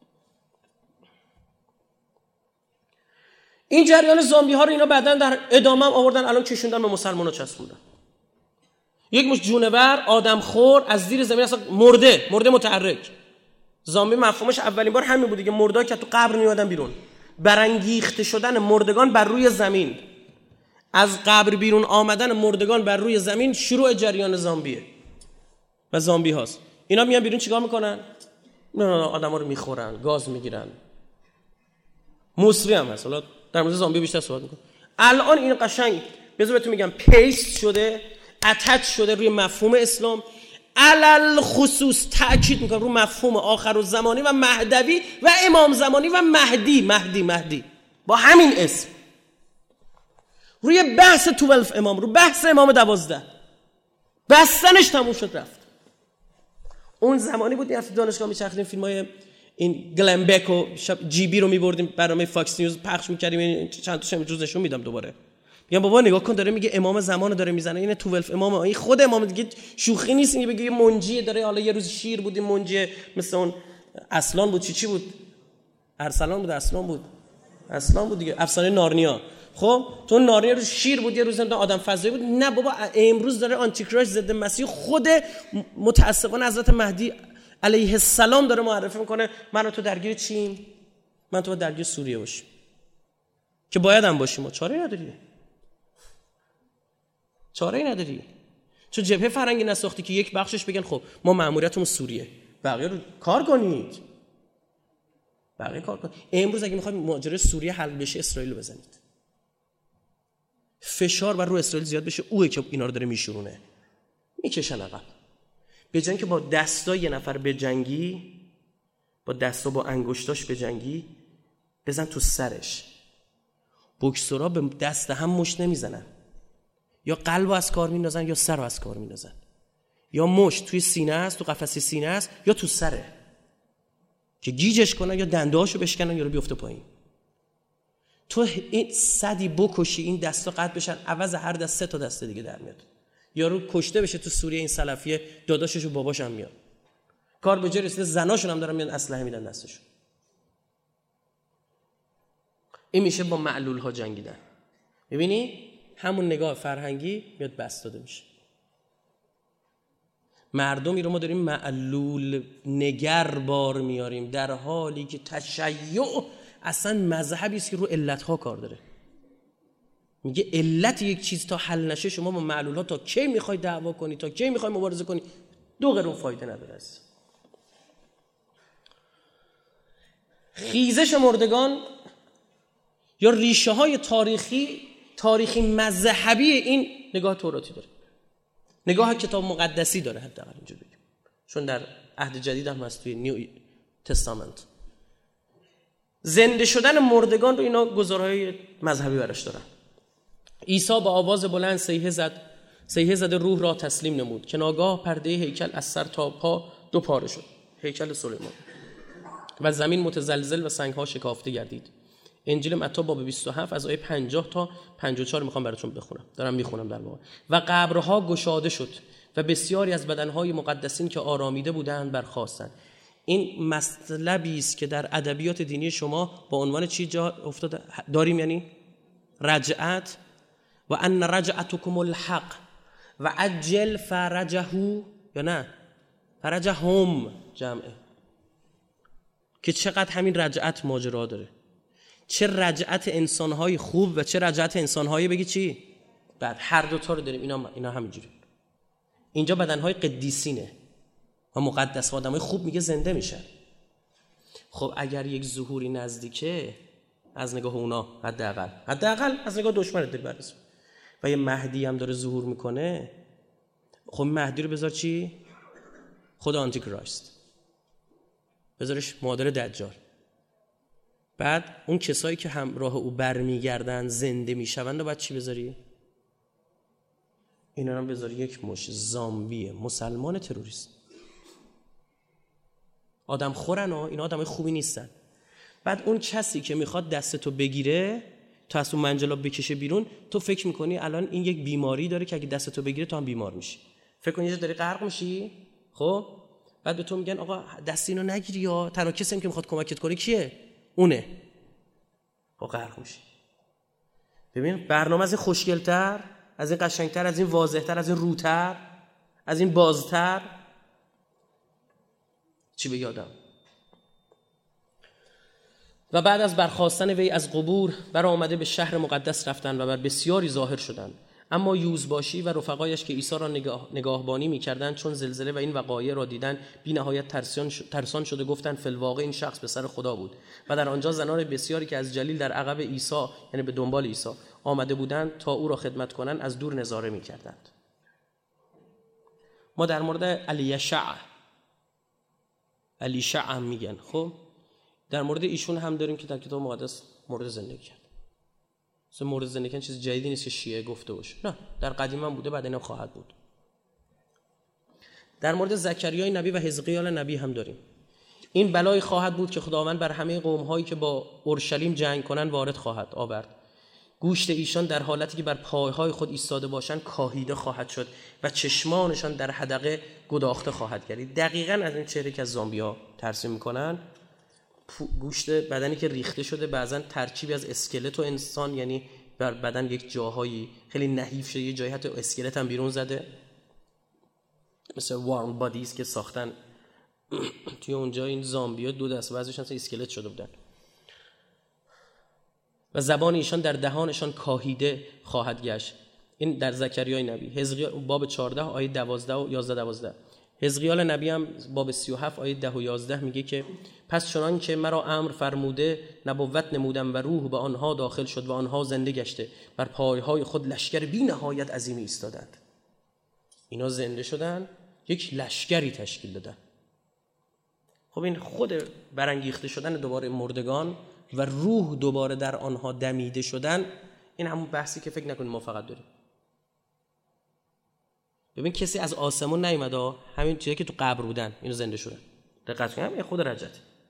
این جریان زامبی ها رو اینا بعدن در ادامه هم آوردن، الان کشوندن به مسلمان ها چسبوندن. یک مش جونور آدم خور از زیر زمین اصلا مرده، مرده متحرک. زامبی مفهومش اولین بار همین بودی که مردا که تو قبر میادن بیرون، برانگیخته شدن مردگان بر روی زمین، از قبر بیرون آمدن مردگان بر روی زمین شروع جریان زامبیه و زامبی هاست. اینا میان بیرون چیکار میکنن؟ نه نه آدما رو میخورن، گاز میگیرن، موسری هم هست. حالا در مورد زامبی بیشتر صحبت میکنم. الان این قشنگ بذار بهتون میگم پیست شده، اتچ شده روی مفهوم اسلام. علل خصوص تأکید میکنم رو مفهوم آخر الزمانی و مهدوی و امام زمانی و مهدی مهدی مهدی با همین اسم، روی بحث توالف امام، رو بحث امام دوازده بستنش تموم شد رفت. اون زمانی بود میرفتیم دانشگاه میچرخیدیم فیلم های این گلنبک و جی بی رو میبردیم برنامه فاکس نیوز پخش میکردیم، چند تا روز نشون میدم دوباره، میگم بابا نگاه کن داره میگه امام زمان داره میزنه، این توالف امام، این خود امام دیگه شوخی نیست، این بگه یه منجی داره، حالا یه روز شیر بود این منجی مثل اون اصلان بود، چی چی بود، ارسلان بود، اصلان بود، اصلان بود دیگه، افسانه نارنیا. خب تو نارنیا رو شیر بود، یه روز آدم فضایی بود. نه بابا امروز داره آنتی کراش ضد مسیح خود متاسفانه حضرت مهدی علیه السلام داره معرفی میکنه من و تو درگیر چیم؟ من تو درگیر سوریه باشیم که باید هم باشیم، چاره نداری، چاره نداری. چون جبهه فرنگی نساختی که یک بخشش بگن خب ما مأموریتمون سوریه، بقیه رو کار کنید، بقیه کار کنید. امروز اگه میخواید ماجرای سوریه حل بشه اسرائیل رو بزنید، فشار بر رو اسرائیل زیاد بشه، اوه که اینا رو داره میشورونه، میکشن عقب. به جای اینکه با دستا یه نفر بجنگی، با دستا با انگشتاش بجنگی، بزن تو سرش. بوکسورا به دست هم مشت نمیزنن، یا قلب از کار میندازن یا سر از کار میندازن، یا مشت توی سینه است، تو قفسه سینه است، یا تو سره که گیجش کنن یا دندهاشو بشکنن یا رو بیفته پایین. تو این صدی بکشی این دستا قطع بشن، عوض هر دست سه تا دسته دیگه در میاد. یارو کشته بشه تو سوریه این سلفیه، داداشش و باباش هم میاد. کار به جای رسیده زناشون هم دارن میان اسلحه میدن دستشون. این میشه با معلول ها جنگیدن. میبینی همون نگاه فرهنگی میاد بس داده میشه. مردمی رو ما داریم معلول نگر بار میاریم، در حالی که تشیع اصلا مذهبی است که رو علتها کار داره. میگه علت یک چیز تا حل نشه شما با معلول ها تا کی میخوای دعوا کنی، تا کی میخوای مبارزه کنی، دو قرون فایده نداره. است خیزش مردگان یا ریشه های تاریخی تاریخی مذهبی این نگاه توراتی داره، نگاه کتاب مقدسی داره، حداقل اینجوری بگیم، چون در عهد جدید هم هست توی نیو تستامنت. زنده شدن مردگان رو اینا گزارهای مذهبی براش دارن. عیسی با آواز بلند صیحه زد، صیحه زد روح را تسلیم نمود که ناگاه پرده هیکل از سر تا پا دو پاره شد، هیکل سلیمان، و زمین متزلزل و سنگ‌ها شکافته گردید. انجیل متی باب بیست و هفت از آیه پنجاه تا پنجاه و چهار میخوام براتون بخونم، دارم میخونم در واقع. و قبرها گشاده شد و بسیاری از بدنهای مقدسین که آرامیده بودند برخاستند. این مطلبی است که در ادبیات دینی شما با عنوان چی جا افتاده داریم، یعنی رجعت، و ان رجعتکم الحق و عجل فرجه، یا نه فرجهم جمعه، که چقدر همین رجعت ماجرا داره، چه رجعت انسانهای خوب و چه رجعت انسانهای بگی چی بعد، هر دو تا رو داریم. اینا اینا همینجوری. اینجا بدنهای قدیسینه و مقدس و آدمای خوب میگه زنده میشن. خب اگر یک ظهوری نزدیکه از نگاه اونا، حداقل حداقل از نگاه دشمنت داری بررسی، و یه مهدی هم داره ظهور میکنه، خب مهدی رو بذار چی؟ خود آنتی کرایست، بذارش مادر دجال. بعد اون کسایی که همراه او برمیگردن زنده میشوند و بعد چی بذاری؟ اینا هم بذاری یک مش زامبی مسلمان تروریست. آدم خورن و اینا آدمای خوبی نیستن. بعد اون کسی که میخواد دستتو بگیره تو از اون منجلاب بکشه بیرون، تو فکر میکنی الان این یک بیماری داره که اگه دستتو بگیره تو هم بیمار میشی، فکر کنی داری غرق میشی. خب بعد به تو میگن آقا دست اینو نگیری، یا تنها کسی که میخواد کمکت کنه کیه؟ اونه. خب غرق میشی. ببین برنامه از این خوشگل‌تر، از این قشنگتر، از این واضح‌تر، از این روتر، از این بازتر چی بگی آدم؟ و بعد از برخاستن وی از قبور بر آمده به شهر مقدس رفتند و بر بسیاری ظاهر شدند. اما یوزباشی و رفقایش که عیسی را نگاه نگاهبانی می‌کردند چون زلزله و این وقایع را دیدند بی نهایت ترسان ترسان شده گفتند فی الواقع این شخص پسر خدا بود. و در آنجا زنان بسیاری که از جلیل در عقب عیسی، یعنی به دنبال عیسی آمده بودند تا او را خدمت کنند، از دور نظاره می‌کردند. ما در مورد الیشع الیشع هم میگن. خب در مورد ایشون هم داریم که در کتاب مقدس مورد زندگی کرد. مثلا مورد زندگی کردن چیز جدیدی نیست که شیعه گفته باشه، نه، در قدیم هم بوده، بعد اینم خواهد بود. در مورد زکریای نبی و حزقیال نبی هم داریم. این بلای خواهد بود که خداوند بر همه قوم‌هایی که با اورشلیم جنگ کنن وارد خواهد آورد. گوشت ایشان در حالتی که بر پایهای خود ایستاده باشند کاهیده خواهد شد و چشمانشان در حدقه گداخته خواهد گردید. دقیقاً از این چهره که از زامبیا ترسیم میکنن، گوشت بدنی که ریخته شده، بعضاً ترکیبی از اسکلت و انسان، یعنی بر بدن یک جاهایی خیلی نحیف شده، یه جایی حتی اسکلت هم بیرون زده، مثل وارم بادیز که ساختن توی اونجا. این زامبیا دو دست بعضیشون اسکلت شده بودن و زبان ایشان در دهانشان کاهیده خواهد گشت. این در زکریای نبی. حزقیال باب چهارده آیه دوازده و یازده دوازده. حزقیال نبی هم باب سی و هفت آیه ده و یازده میگه که پس چنان که مرا امر فرموده نبوت نمودم و روح به آنها داخل شد و آنها زنده گشته، بر پایهای خود لشکر بی نهایت عظیمی ایستادند. اینا زنده شدن، یک لشکری تشکیل دادن. خب این خود برانگیخته شدن دوباره مردگان و روح دوباره در آنها دمیده شدن، این همون بحثی که فکر نکنید ما فقط داریم. ببین کسی از آسمون نیومده، همین چیزی که تو قبر بودن اینو زنده شدن. دقت کنید، همین خود رجت.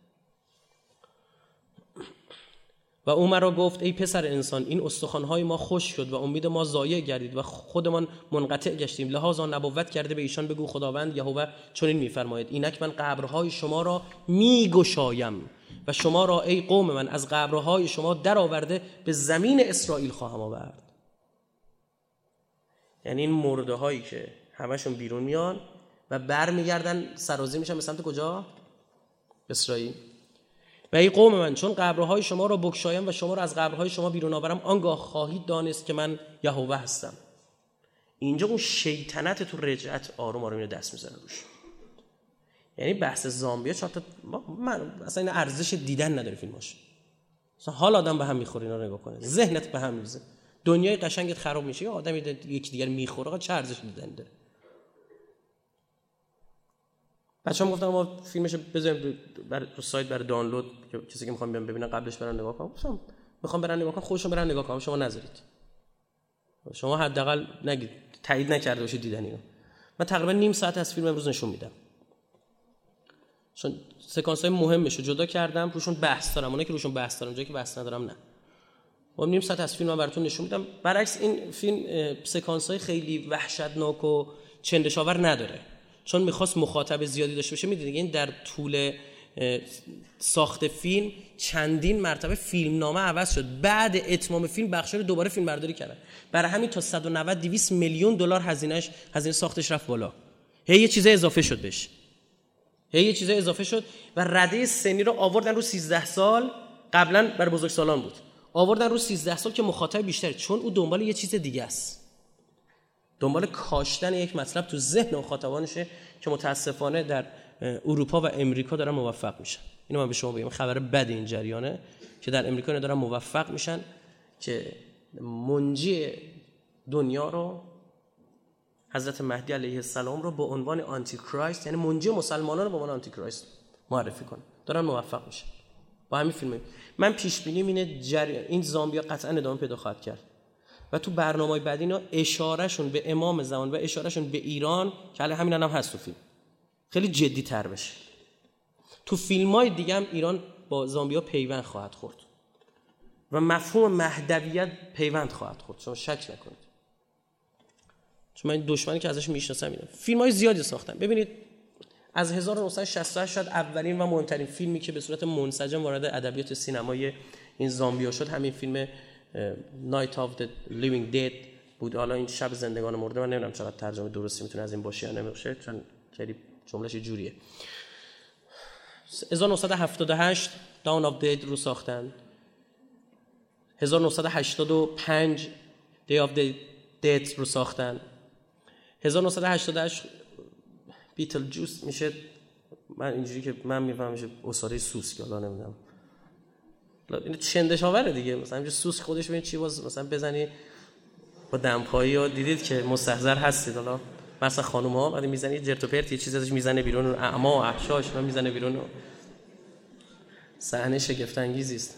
و او مرا گفت ای پسر انسان، این استخوان‌های ما خشک شد و امید ما ضایع گردید و خودمان منقطع گشتیم. لذا نبوت کرده به ایشان بگو خداوند یهوه چنین می‌فرماید اینک من قبرهای شما را می‌گشایم و شما را ای قوم من از قبرهای شما درآورده به زمین اسرائیل خواهم آورد. یعنی این مرده هایی که همشون بیرون میان و برمیگردن سرازیر میشن به سمت کجا؟ اسرائیل. و ای قوم من چون قبرهای شما را بگشایم و شما را از قبرهای شما بیرون آورم، آنگاه خواهید دانست که من یهوه هستم. اینجا اون شیطنت تو رجعت آروم آروم اینو دست میزنه روش. یعنی بحث زامبیا چهار تا من اصلا این ارزش دیدن نداره فیلماش. اصلا حال آدم به هم میخوره اینا رو نگاه کنه، ذهنت به هم میریزه، دنیای قشنگت خراب میشه. یه آدمی یکی دیگر میخوره، آقا چه ارزش دیدن داره؟ بچه‌ها گفتم ما فیلمش بذاریم برای تو سایت برای دانلود که کسی که میخوام بیان ببینن قبلش برن نگاه کنن. مثلا میخوام برن نگاه کنن، خودشون برن نگاه کنن، شما نذارید. شما حداقل نگید تایید نکرده باشید دیدن اینو. من تقریبا نیم ساعت از فیلم امروز نشون میدم، چون سکانس‌های مهمش رو جدا کردم، روشون بحث دارم. اونایی که روشون بحث دارم، جایی که بحث ندارم نه. من نیم ساعت از فیلم رو براتون نشون میدم. برعکس این فیلم سکانس‌های خیلی وحشتناک و چندشاور نداره، چون میخواست مخاطب زیادی داشته باشه. میدونید این در طول ساخت فیلم چندین مرتبه فیلمنامه عوض شد. بعد اتمام فیلم بخشا رو دوباره فیلم برداری کردن. برای همین تا صد و نود دویست میلیون دلار هزینه‌اش هزینه ساختش رفت بالا. هی یه چیز اضافه شد بهش. هی یه چیز اضافه شد و رده سنی رو آوردن رو سیزده سال. قبلا برای بزرگسالان بود، آوردن رو سیزده سال که مخاطب بیشتره، چون او دنبال یه چیز دیگه است. دنبال کاشتن یک مطلب تو ذهن مخاطبانشه که متاسفانه در اروپا و امریکا دارن موفق میشن. اینو من به شما بگم، خبر بد این جریانه که در امریکا دارن موفق میشن که منجی دنیا رو، حضرت مهدی علیه السلام رو به عنوان آنتی کرایست، یعنی منجی مسلمانان رو به عنوان آنتی کرایست معرفی کنن. دارن موفق میشن با همین فیلم. من پیش بینیم اینه جریان این زامبیا قطعا ادامه پیدا خواهد کرد و تو برنامه‌های بعدی اینا اشارهشون به امام زمان و اشارهشون به ایران که الان همین هم هست تو فیلم خیلی جدی تر بشه. تو فیلم‌های دیگه هم ایران با زامبیا پیوند خواهد خورد و مفهوم مهدویت پیوند خواهد خورد، شما شک نکنید. چون من دشمنی که ازش میشناسم اینه. فیلم‌های زیادی ساختن. ببینید از هزار و نهصد و شصت و هشت شاید اولین و مهمترین فیلمی که به صورت منسجم وارد ادبیات سینمای این زامبیا شد همین فیلم Night of the Living Dead بود. حالا این شب زندگان مرده، من نمیدونم چقدر ترجمه درستی میتونه از این باشه یا نمیشه، چون خیلی جملهش جوریه. هزار و نهصد و هفتاد و هشت Dawn of the Dead رو ساختن. هزار و نهصد و هشتاد و پنج Day of the Dead رو ساختن. هزار و نهصد و هشتاد و هشت بیتل جوس میشه، من اینجوری که من میفهمم میشه اساره سوسک، حالا نمیدونم این چندش آوره دیگه. مثلا اینجا سوسک خودش ببین چی باز مثلا بزنی با دمپایی، یا دیدید که مستحضر هستید، حالا مثلا خانوما بعد میزنه جرت و پرت یه چیزی ازش میزنه بیرون، اعما و احشاش رو میزنه بیرون. صحنه شگفت انگیزی است.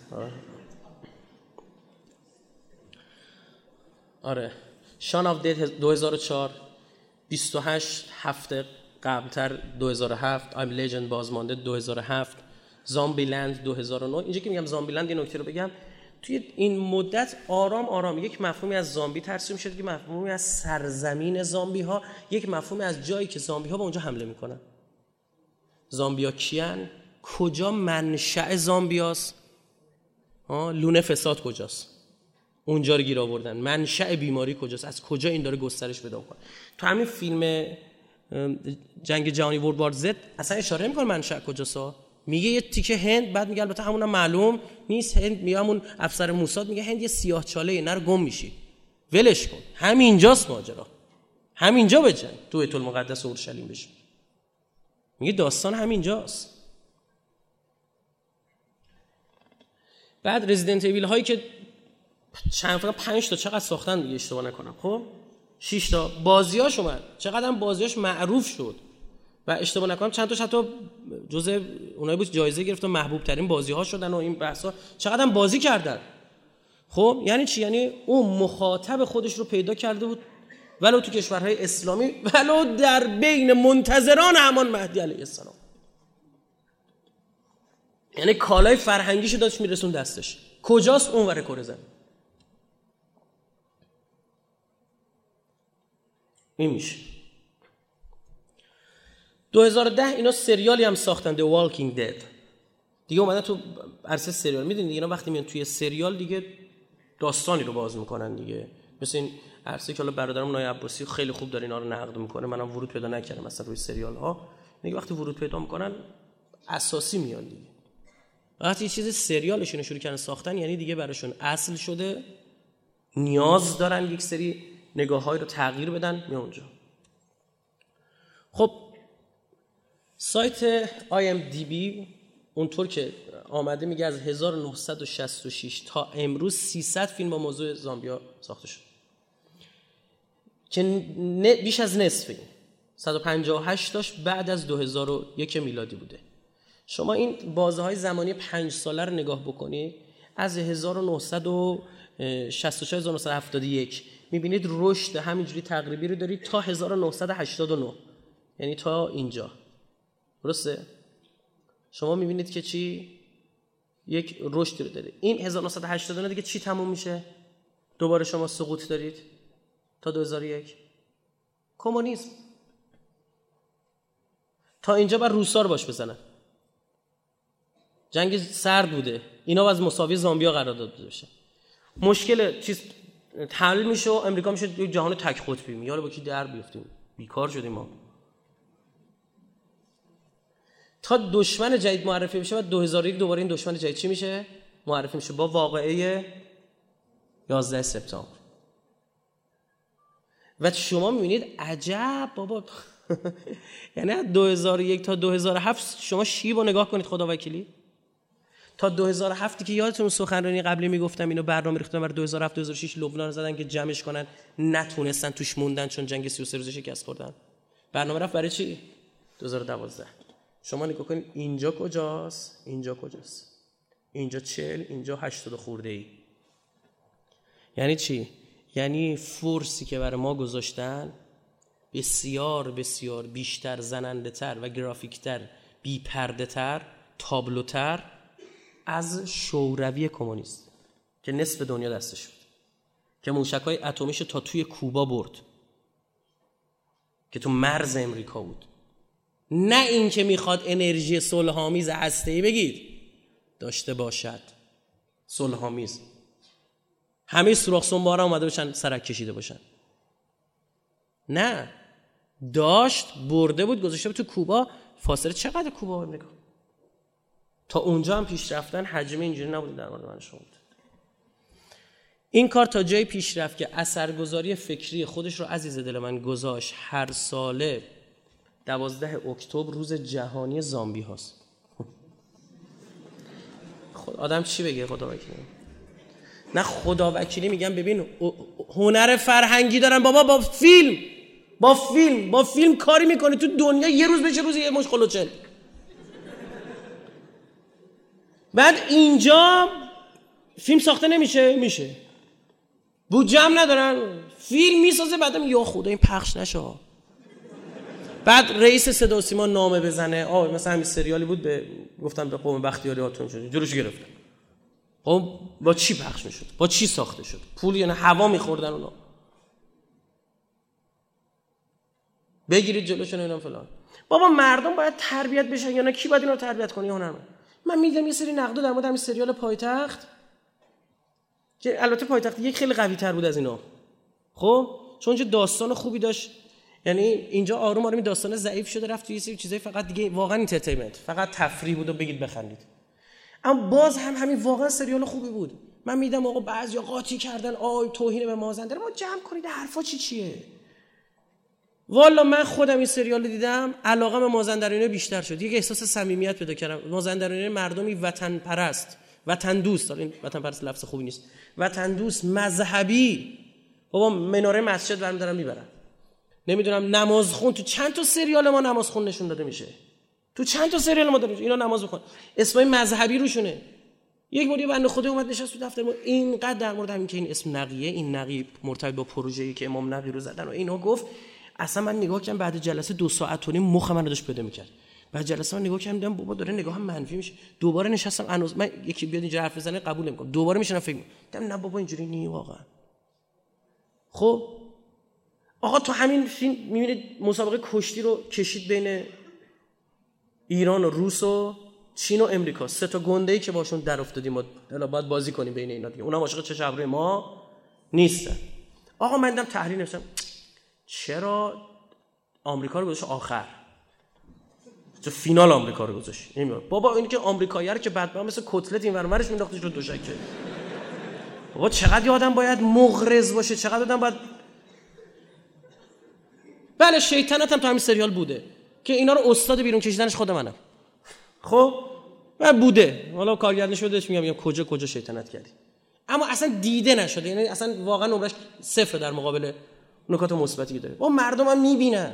آره شان آف دید دو هزار و چهار، بیست و هشت هفته قبلتر دو هزار و هفت، ایم لژند بازمانده دو هزار و هفت، زامبی لند دو هزار و نه. اینجا که میگم زامبی لند یه نکته رو بگم، توی این مدت آرام آرام یک مفهومی از زامبی ترسیم شد، یک مفهومی از سرزمین زامبی ها، یک مفهومی از جایی که زامبی ها به اونجا حمله میکنن. زامبی ها کیان؟ کجا منشأ زامبی هاست؟ لونه فساد کجاست؟ اونجا رو گیر آوردن. منشأ بیماری کجاست؟ از کجا این داره گسترش پیدا میکنه؟ تو همین فیلم جنگ جهانی ورلد وار زد اصلا اشاره میکنه منشأ کجاست. میگه یه تیکه هند، بعد میگه البته همونم معلوم نیست هند، میگه همون افسر موساد میگه هند یه سیاه چاله نر گم میشی، ولش کن، همینجاست ماجرا، همینجا بجنگ، تو بیت المقدس اورشلیم بشی. میگه داستان همینجاست. بعد رزیدنت ایویل هایی که چند فقط پنج تا چقدر ساختن دیگه اشتباه نکنم، خب شش تا بازیاش اومد، چقدر هم بازیاش معروف شد و اشتباه نکنم چند تا حتی جزء اونایی بود جایزه گرفت و محبوب ترین بازی ها شدن و این بحثا، چقدر هم بازی کردن. خب یعنی چی؟ یعنی اون مخاطب خودش رو پیدا کرده بود، ولو تو کشورهای اسلامی، ولو در بین منتظران همان مهدی علیه السلام. یعنی کالای فرهنگیشو داشت میرسون دستش. کجاست؟ اونور کره زمین. این میشه. دو هزار و ده اینا سریالی هم ساختن، The Walking Dead. دیگه اومدن تو عرصه سریال. میدونید اینا وقتی میان توی سریال دیگه داستانی رو باز میکنن دیگه. مثل این عرصه که حالا برادرم نای عباسی خیلی خوب داره اینا رو نقد میکنه، منم ورود پیدا نکردم مثلا روی سریال ها. دیگه وقتی ورود پیدا میکنن اساسی میان دیگه. وقتی یه چیز سریالشون شروع کردن ساختن یعنی دیگه براشون اصل شده، نیاز دارن یک سری نگاه‌های رو تغییر بدن میان اونجا. خب سایت آی ام دی بی اونطور که آمده میگه از هزار و نهصد و شصت و شش تا امروز سیصد فیلم با موضوع زامبیا ساخته شد که بیش از نصف این صد و پنجاه و هشت تاش بعد از دو هزار و یک میلادی بوده. شما این بازه‌های زمانی پنج ساله رو نگاه بکنید، از هزار و نهصد و شصت و شش تا هزار و نهصد و هفتاد و یک میبینید رشد همینجوری تقریبی رو دارید تا هزار و نهصد و هشتاد و نه، یعنی تا اینجا. درسته؟ شما میبینید که چی؟ یک رشد رو داره. این هزار و نهصد و هشتاد و نه دیگه چی تموم میشه؟ دوباره شما سقوط دارید تا دو هزار و یک. کمونیسم. تا اینجا بر روسا رو باش بزنن. جنگ سرد بوده، اینا باز مساوی زامبیا قرار داده بشه. مشکل چیز حل میشه و امریکا میشه یک جهان تک قطبی. میاره با کی در بیافتیم؟ بیکار شدیم ما. تا دشمن جدید معرفی بشه و دو هزار و یک دوباره این دشمن جدید چی میشه؟ معرفی میشه با واقعه یازده سپتامبر. و شما میبینید عجب بابا یعنی از دو هزار و یک تا دو هزار و هفت شما شیب رو نگاه کنید خدا وکیلی. تا دو هزار و هفت که یادتون سخنرانی قبلی میگفتم اینو برنامه ریختن برای دو هزار و هفت دو هزار و شش لبنان زدن که جمعش کنن، نتونستن توش موندن چون جنگ سی و سه روزه شکست خوردن. برنامه رفت برای چی؟ دو هزار و دوازده. شما نگاه کنید اینجا کجاست؟ اینجا کجاست؟ اینجا چهل، اینجا هشتاد خورده ای. یعنی چی؟ یعنی فورسی که برای ما گذاشتن بسیار بسیار بیشتر، زننده تر و گرافیک تر، بی پرده تر، تابلوتر از شوروی کمونیست که نصف دنیا دستش بود، که موشک‌های اتمیش تا توی کوبا برد، که تو مرز امریکا بود. نه این که میخواد انرژی صلح‌آمیز هسته‌ای بگید داشته باشد، صلح‌آمیز همه سوراخ سنبارا اومده باشن سرک کشیده باشن. نه، داشت برده بود گذاشته بود تو کوبا. فاصله چقدر کوبا و امریکا؟ تا اونجا هم پیش رفتن حجم اینجوری نبود در مورد من شما بود. این کار تا جای پیش رفت که اثرگذاری فکری خودش رو عزیز دل من گذاشت. هر ساله دوازده اکتبر روز جهانی زامبی هاست. خود آدم چی بگه خدا وکیلی؟ نه خدا وکیلی میگم ببین هنر فرهنگی دارن بابا، با فیلم با فیلم با فیلم کاری میکنی تو دنیا یه روز بشه روز یه مش خلوچل. بعد اینجا فیلم ساخته نمیشه، میشه. بودجه هم ندارن، فیلم میسازه بعدم یا خدا این پخش نشه. بعد رئیس صدا و سیما نامه بزنه، آه مثلا همین سریالی بود به گفتم به قوم بختیاری هاتون شد، جلوش گرفتن. خب با چی پخش میشد؟ با چی ساخته شد؟ پول یعنی هوا میخوردن اونا. بگیرید جلوشون اینا فلان. بابا مردم باید تربیت بشن یا نه؟ کی باید اینا رو تربیت کنه؟ هنرمند. من میدم یه سری نقد در مورد همین سریال پایتخت که البته پایتخت یک خیلی قوی تر بود از اینا. خب چون چه داستان خوبی داشت، یعنی اینجا آروم آروم داستان ضعیف شده رفت توی یه سری چیزای فقط دیگه واقعا انترتینمنت، فقط تفریح بود و بگید بخندید. اما باز هم همین واقعا سریال خوبی بود. من میدم آقا بعضیا قاطی کردن، آی توهین به مازندران، ما جمع کنید حرفا چی چیه. والا من خودم این سریال رو دیدم، علاقم به مازندرانی بیشتر شد، یک احساس صمیمیت پیدا کردم. مازندرانی مردمی وطن پرست، وطن دوست، این وطن پرست لفظ خوبی نیست، وطن دوست، مذهبی. بابا مناره مسجد برام دارن میبرن، نمیدونم نماز خون. تو چند تا سریال ما نماز خون نشون داده میشه، تو چند تا سریال ما داریم اینا نماز بخون، اسمای مذهبی روشونه. یک بار یه بنده خدا اومد نشست تو دفتر ما اینقدر در مورد همین که این اسم نقیه، این نقی مرتبط با پروژه‌ای که امام نقی رو زدن و اینا گفت. اصلا من نگاه کردم بعد جلسه دو ساعت و نیم مخ من رو داشت پیدا می‌کرد. بعد جلسه من نگاه کردم دیدم بابا داره نگاهم منفی میشه. دوباره نشستم انوز من یکی بیاد اینجا حرف بزنه قبول نمی‌کنم. دوباره میشنم فکر می‌کنم نه بابا اینجوری نیست واقعا. خب آقا تو همین فیلم می‌بینید مسابقه کشتی رو کشید بین ایران و روس و چین و امریکا، سه تا گنده‌ای که باشون در افتادیم ما حالا باید بازی کنیم بین اینا دیگه. اونم عاشق چش ابروی ما نیستن. آقا من دیدم تحلیل نوشتم چرا آمریکا رو گذاشت آخر، تو فینال آمریکا رو گذاشت. نمی‌دونم بابا اینی که آمریکایی‌ها رو که بعد مثل کتلت این ور اونورش مینداختش رو دوشکه. بابا چقدر آدم باید مغرض باشه، چقدر آدم باید. بله شیطنت هم تو همین سریال بوده که اینا رو استاد بیرون کشیدنش خود منم. خب من بوده، حالا کارگردانی شدهش میگم میگم کجا کجا شیطنت کردی، اما اصلا دیده نشده، یعنی اصلا واقعا نمرش صفر در مقابل نکات مثبتی که داره. با مردم هم میبینن،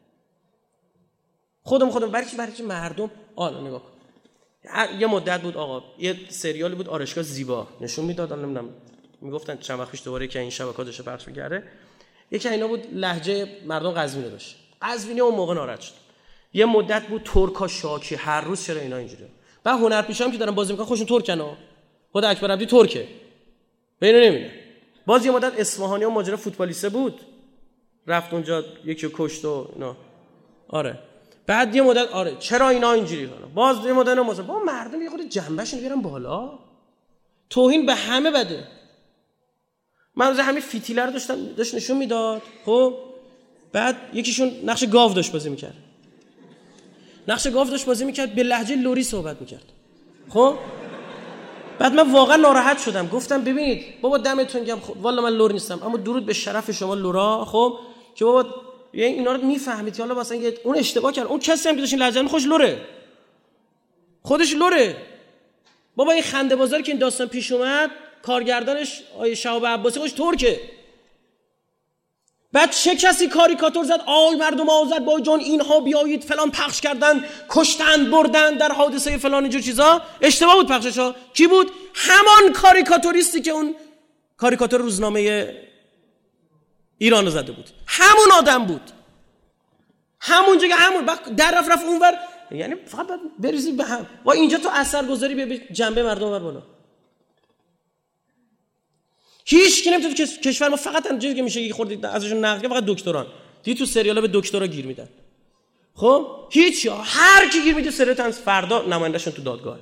خودم خودم برای چی برای چی مردم آلا نگاه کن. یه مدت بود آقا یه سریالی بود آرشگاه زیبا نشون میداد، نمیدونم میگفتن چند وقت پیش دوباره که این شبکه‌ها داشته پخش می‌کرده، یکی اینا بود لهجه مردم قزوینی داشت. قزوینی اون موقع ناراحت شد. یه مدت بود ترکا شاکی هر روز چرا اینا اینجوریه. بعد هنرپیشام که دارن بازی میکنن خودشون ترکنا، خود اکبر عبدی ترکه بینو نمیدونه. باز یه مدت اصفهانی و ماجرا فوتبالیسته بود، رفت اونجا یکی کشت و اینا. آره بعد یه مدت آره چرا اینا اینجوری کنن، باز یه مدت مثلا با مردم یه خورده جنبهشون بیارن بالا. توهین به همه بده. من روز همین فیتیله رو داشتم داشت نشون میداد. خب بعد یکیشون نقش گاو داشت بازی میکرد، نقش گاو داشت بازی میکرد به لهجه لری صحبت میکرد. خب بعد من واقعا ناراحت شدم، گفتم ببینید بابا دمتون گرم، خب والا من لور نیستم اما درود به شرف شما لورا، خب که بابا اینا رو میفهمید. حالا مثلا اون اشتباه کرد، اون کسی هم که داشت این لهجه خوش لوره، خودش لوره. بابا این خنده بازاری که این داستان پیش اومد کارگردانش آیه شهاب عباسی خوش ترکه. بعد چه کسی کاریکاتور زد آی مردم آذربایجان اینها بیایید فلان پخش کردن، کشتن بردن در حادثه فلان اینجور چیزا. اشتباه بود پخششا. کی بود؟ همان کاریکاتوریستی که اون کاریکاتور روزنامه ایران رو زده بود، همون آدم بود، همونجا که همون در رفت رفت اونور. یعنی فقط باید بریزی به هم و اینجا تو اثرگذاری به جنبه مردم بر بالا. هیچ کی نمیتونه تو کشور ما فقط چیزی که میشه خوردید ازشون نقد فقط دکتران دیدی تو سریالا به دکترا گیر میدن. خب هیچ هر کی گیر میده سریال فردا نمایندهشون تو دادگاه.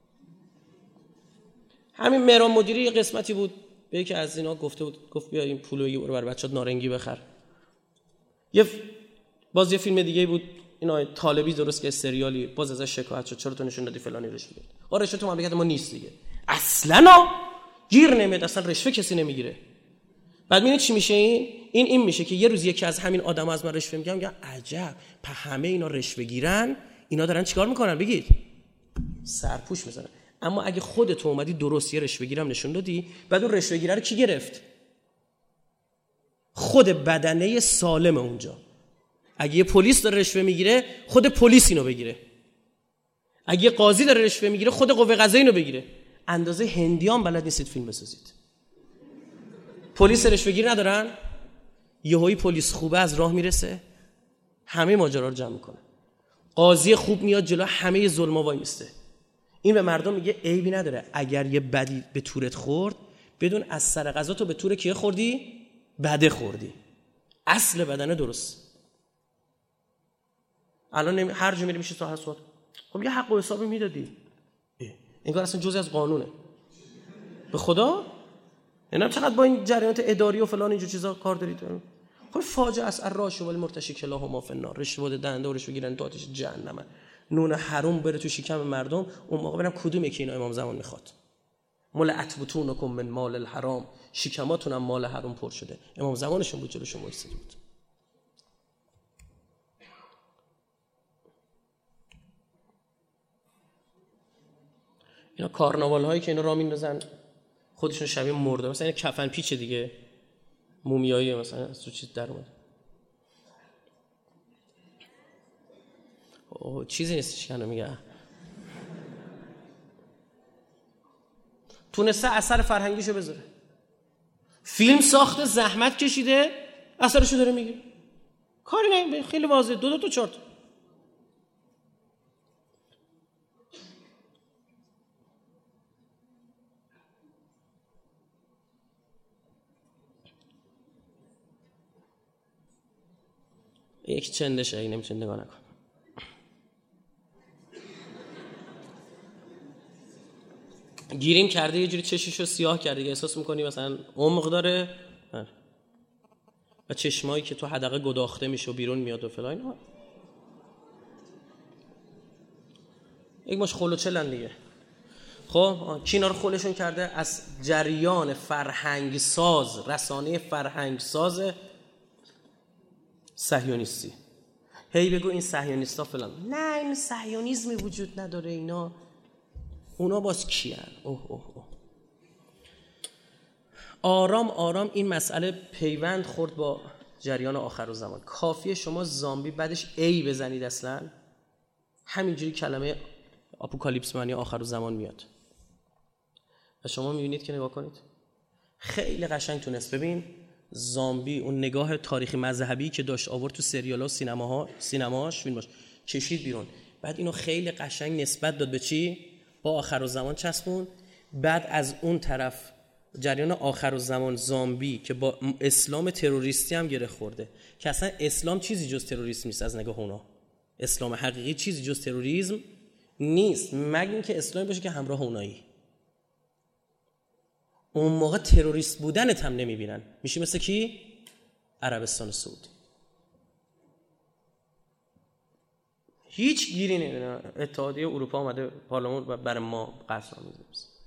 همین مهران مدیری یه قسمتی بود به یکی از اینا گفته بود، گفت بیا این پولو برو بر بچه‌ها نارنگی بخر. یه باز یه فیلم دیگه بود اینا طالبی درست که سریالی باز ازش شکایت شد چرا تو نشون دادی فلانی رشوه میده. آره رشوه تو مملکت ما نیست دیگه، اصلا گیر نمیاد، اصلا رشوه کسی نمیگیره. بعد میبینید چی میشه؟ این این این میشه که یه روز یکی از همین آدما از من رشوه میگم، میگم عجب په همه اینا رشوه گیرن، اینا دارن چیکار میکنن؟ بگید سرپوش میزنن. اما اگه خودت اومدی درست یه رشوه گیرم نشون دادی، بعد اون رشوه گیره رو کی گرفت؟ خود بدنه سالم اونجا. اگه یه پلیس داره رشوه میگیره خود پلیس اینو بگیره، اگه یه قاضی داره رشوه میگیره خود قوه قضاییه اینو بگیره. اندازه هندیان بلد نیستید فیلم بسازید. پلیس رشوه گیر ندارن، یهویی پلیس خوبه از راه میرسه همه ماجرا رو جمع میکنه، قاضی خوب میاد جلو همه ظلما وای میسته. این به مردم میگه عیبی نداره اگر یه بدی به تورت خورد بدون از سر قضا تو به تور کیه خوردی؟ بده خوردی. اصل بدنه درست. الان نمی... هر جا میری میشه تو هر صورت خب یه حق و حسابی میدادی. انگار اصلا جزئی از قانونه. به خدا اینا چقدر با این جریانات اداری و فلان اینجور چیزا کار دارید. خب فاجعه است. الراش ولی مرتشی کلاهما فی النار. رشوه دهنده و رشوه گیرنده تو آتش جهنم. نون حروم بره تو شکم مردم، اون موقع ببینم کدوم یکی اینا امام زمان میخواد. ملعت بطونکم من مال الحرام، شکماتون هم مال حرام پر شده. امام زمانشون بود جلو شما ایستاده بود. اینا کارناوال هایی که اینا را میندازن خودشون شبیه مرده، مثلا این کفن پیچه دیگه، مومیایی مثلا از تو چیز در اومد. اوه چیزی نیستش که میگه. تونسته اثر فرهنگیشو بذاره، فیلم ساخته، زحمت کشیده، اثرشو داره میگه. کاری نه، خیلی واضحه، دو دو تا چهار تا. یک چندشه اگه نمیتونی نگاه نکن. گیریم کرده یه جوری چشیشو سیاه کرده که احساس میکنی مثلا عمق داره و چشمایی که تو حدقه گداخته میشه و بیرون میاد و فلان. یک ماش خلوچلن دیگه. خب کی اینا رو خلشون کرده؟ از جریان فرهنگ ساز، رسانه فرهنگ ساز صهیونیستی. هی بگو این صهیونیستا فلان. نه این صهیونیسمی وجود نداره. اینا اونا باز کیان؟ اوه اوه اوه. آرام آرام این مسئله پیوند خورد با جریان آخرالزمان. کافیه شما زامبی بعدش ای بزنید اصلا همینجوری کلمه اپوکالیپس معنی آخرالزمان میاد و شما میبینید که نگاه کنید خیلی قشنگ تونست. ببین زامبی اون نگاه تاریخی مذهبی که داشت آورد تو سریال‌ها، سینماها، سینماش فیلماش کشید بیرون. بعد اینو خیلی قشنگ نسبت داد به چی؟ با آخرالزمان چسبون. بعد از اون طرف جریان آخرالزمان زامبی که با اسلام تروریستی هم گره خورده که اصلا اسلام چیزی جز تروریسم نیست. از نگاه اونا اسلام حقیقی چیزی جز تروریسم نیست، مگر اینکه اسلامی باشه که همراه اونایی. اون موقع تروریست بودنت هم نمیبینن، میشی مثل کی؟ عربستان سعودی. هیچ گیری نمیدن. اتحادیه اروپا اومده پارلمان برای ما قصر میزنه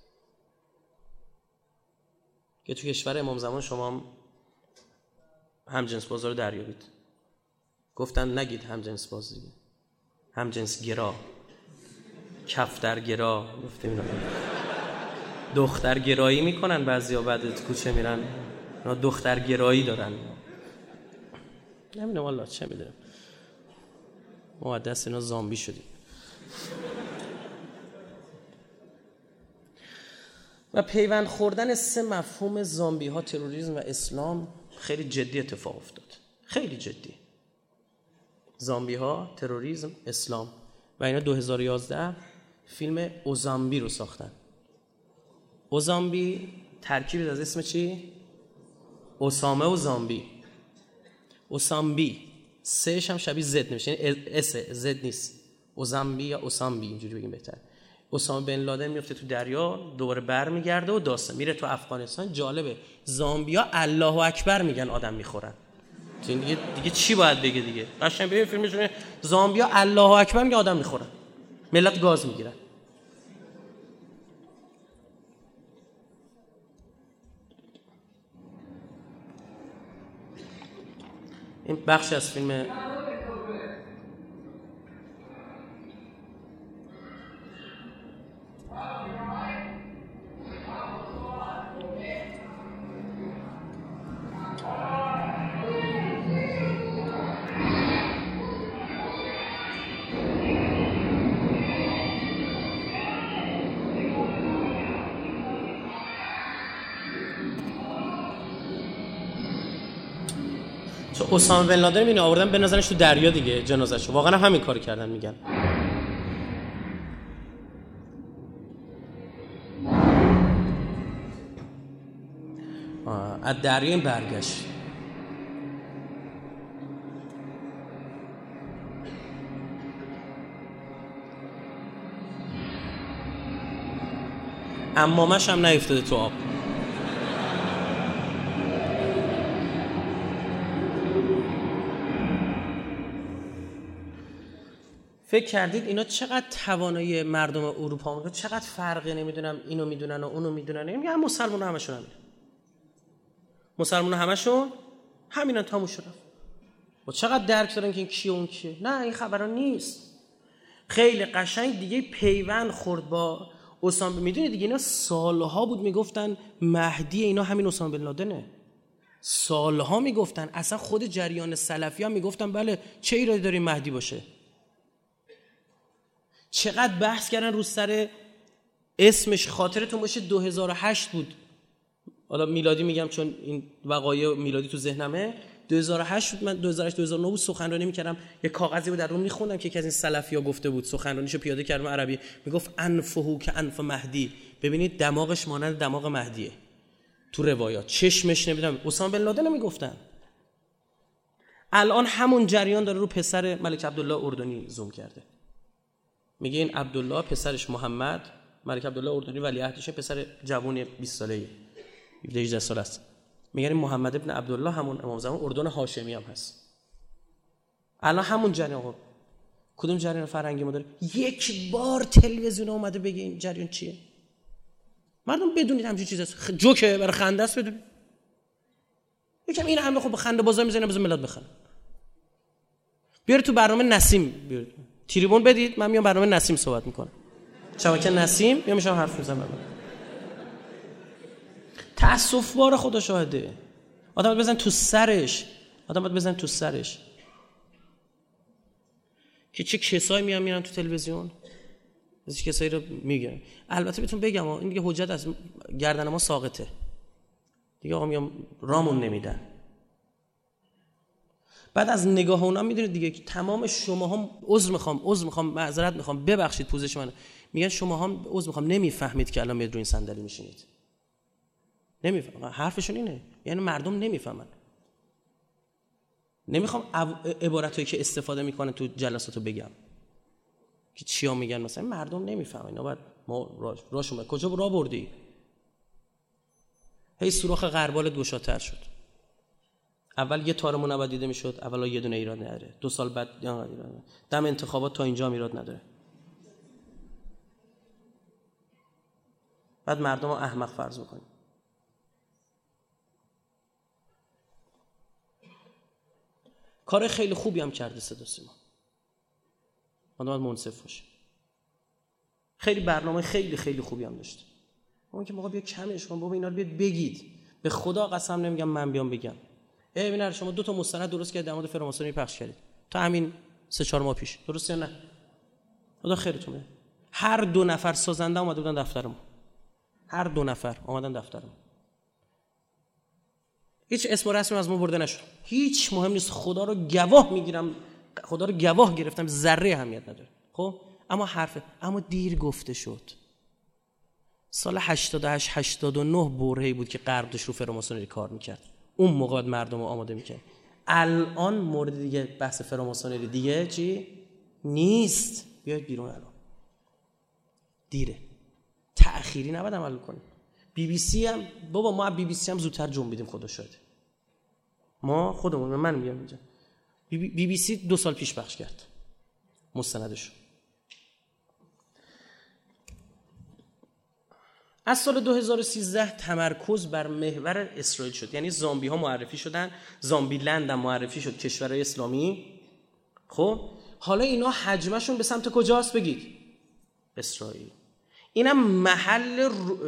که تو کشور امام زمان شما هم همجنس بازار رو دریابید. گفتن نگید همجنس بازی، همجنس گرا، کفتر گرا. گفتیم اینا دختر گرایی میکنن بعضیا، بعد کوچه میرن اینا دختر گرایی دارن. نمیدونم والله چه میدونم، ما دست اینا زامبی شدیم. و پیوند خوردن سه مفهوم زامبی ها، تروریسم و اسلام خیلی جدی اتفاق افتاد. خیلی جدی. زامبی ها، تروریسم، اسلام. و اینا دو هزار و یازده فیلم اوزامبی رو ساختن. اوزامبی ترکیب از اسم چی؟ اسامه و زامبی. اوسامبی سهش هم شبیه زد نمیشه، یعنی اس زد نیست. اوزامبی یا اوسامبی اینجوری بگیم بهتر. اسامه بن لادن میفته تو دریا، دوباره برمیگرده و داستان میره تو افغانستان. جالبه زامبیا الله اکبر میگن آدم میخورن. دیگه دیگه چی باید بگه دیگه؟ قشنگ ببین فیلمشون زامبیا الله اکبر میگن آدم میخورن، ملت گاز میگیرن. این بخش از فیلم چون اسامه بن لادن اینو آوردن بنازنش تو دریا دیگه جنازه‌شو. واقعا همین کارو کردن میگن. از دریا این برگشت. امامش هم نیفتاده تو آب. فکر کردید اینا چقدر توانایی مردم اروپا آمریکا چقدر فرقه؟ نمیدونم اینو میدونن و اونو میدونن. میگن مسلمان‌ها همشون همین. مسلمان‌ها همشون همینا تموم شد. و چقدر درک دارن که این کیه اون کیه. نه این خبرا نیست. خیلی قشنگ دیگه پیوند خورد با اسامه. میدونید دیگه اینا سالها بود میگفتن مهدی اینا همین اسامه بن لادنه. سالها میگفتن، اصلا خود جریان سلفی هم میگفتن بله چه ایرادی داره مهدی باشه. چقدر بحث کردن رو سر اسمش. خاطرتون باشه دو هزار و هشت بود، حالا میلادی میگم چون این وقایع میلادی تو ذهنمه، دو هزار و هشت بود. من دو هزار و هشت دو هزار و نه بود سخنرانی میکردم، یه کاغذی بود در رو میخوندم که یکی از این سلفی‌ها گفته بود، سخنرانیشو پیاده کردم عربی، میگفت انفهو که انف مهدی. ببینید دماغش مانند دماغ مهدیه تو روایات، چشمش نمیدونم اسامه بن لادن میگفتن. الان همون جریان داره رو پسر ملک عبدالله اردنی زوم کرده. میگه این عبدالله پسرش محمد، ملک عبدالله اردنی ولیعهدشه، پسر جوون بیست ساله‌ای هجده ساله است. میگن محمد ابن عبدالله همون امام زمان اردن هاشمی هم هست. الان همون جریان. آقا کدوم جریان فرهنگی ما داره؟ یک بار تلویزیون اومده بگه این جریان چیه؟ مردم بدونید همچین چیز هست. خ... جوکه برای خنده است. بدونید یکم این همه خب خنده بازار میزنه بزن ملت بخنن. بیارید تو برنامه نسیم، بیارید تریبون بدید، من میام برنامه نسیم صحبت میکنم. شبکه نسیم یا میشم حرف میزنم. تأسف بار خدا شاهده. آدم باید بزن تو سرش. آدم باید بزن تو سرش که چه کسایی میان میرن تو تلویزیون، از کسایی رو میگن. البته بهتون بگم این دیگه حجت از گردن ما ساقطه دیگه. آقا میام رامون نمیدن. بعد از نگاه اونا میدونید دیگه که تمام شماها عذر میخوام عذر میخوام معذرت میخوام ببخشید پوزش منه، میگن شماها عذر میخوام نمیفهمید که الان میاد رو این صندلی میشینید. نمیفهم. حرفشون اینه، یعنی مردم نمیفهمن. نمیخوام عبارتایی که استفاده میکنه تو جلساتو بگم که چیا میگن، مثلا مردم نمیفهمن. اینا بعد ما راشون به کجا راه بردی؟ هی سوراخ غربال گشادتر شد. اول یه تار منبت دیده میشد، اولا یه دونه ایراد نداره. دو سال بعد ایراد. دم انتخابات تا اینجا ایراد نداره. بعد مردم رو احمق فرض میکنیم. کار خیلی خوبی هم کرده صدا سیما. آدم باید منصف باشه. خیلی برنامه خیلی خیلی خوبی هم داشته. اون که موقع بیا کمش کن بابا، اینا رو بیاد بگید. به خدا قسم نمیگم من بیام بگم. ای ببین شما دو تا مستند درست کردید در مورد فراماسونی پخش کردید. تا همین سه چهار ماه پیش. درسته یا نه؟ خدا خیرتون بده. هر دو نفر سازنده اومده بودن دفتر ما. هر دو نفر اومدن دفتر ما. هیچ اسم و رسمی از ما برده نشد. هیچ مهم نیست. خدا رو گواه میگیرم، خدا رو گواه گرفتم، ذره اهمیت نداره. خب اما حرفه، اما دیر گفته شد. سال هشتاد و هشت هشتاد و نه برهه‌ای بود که غرب داشت رو فراماسونری کار میکرد. اون موقع مردم رو آماده میکرد. الان مورد دیگه بحث فراماسونری دیگه چی نیست. بیاید بیرون الان. دیره. تأخیری نباید عمل کنیم. بی بی سی هم بابا ما بی بی سی هم زودتر جنبیدیم خدا شاهده. ما خودمون من میگم اینجا بی بی سی دو سال پیش پخش کرد مستندش. از سال دو هزار و سیزده تمرکز بر محور اسرائیل شد. یعنی زامبی ها معرفی شدن، زامبی لند هم معرفی شد، کشورهای اسلامی. خب حالا اینا حجمشون به سمت کجاست بگید؟ اسرائیل. اینم محل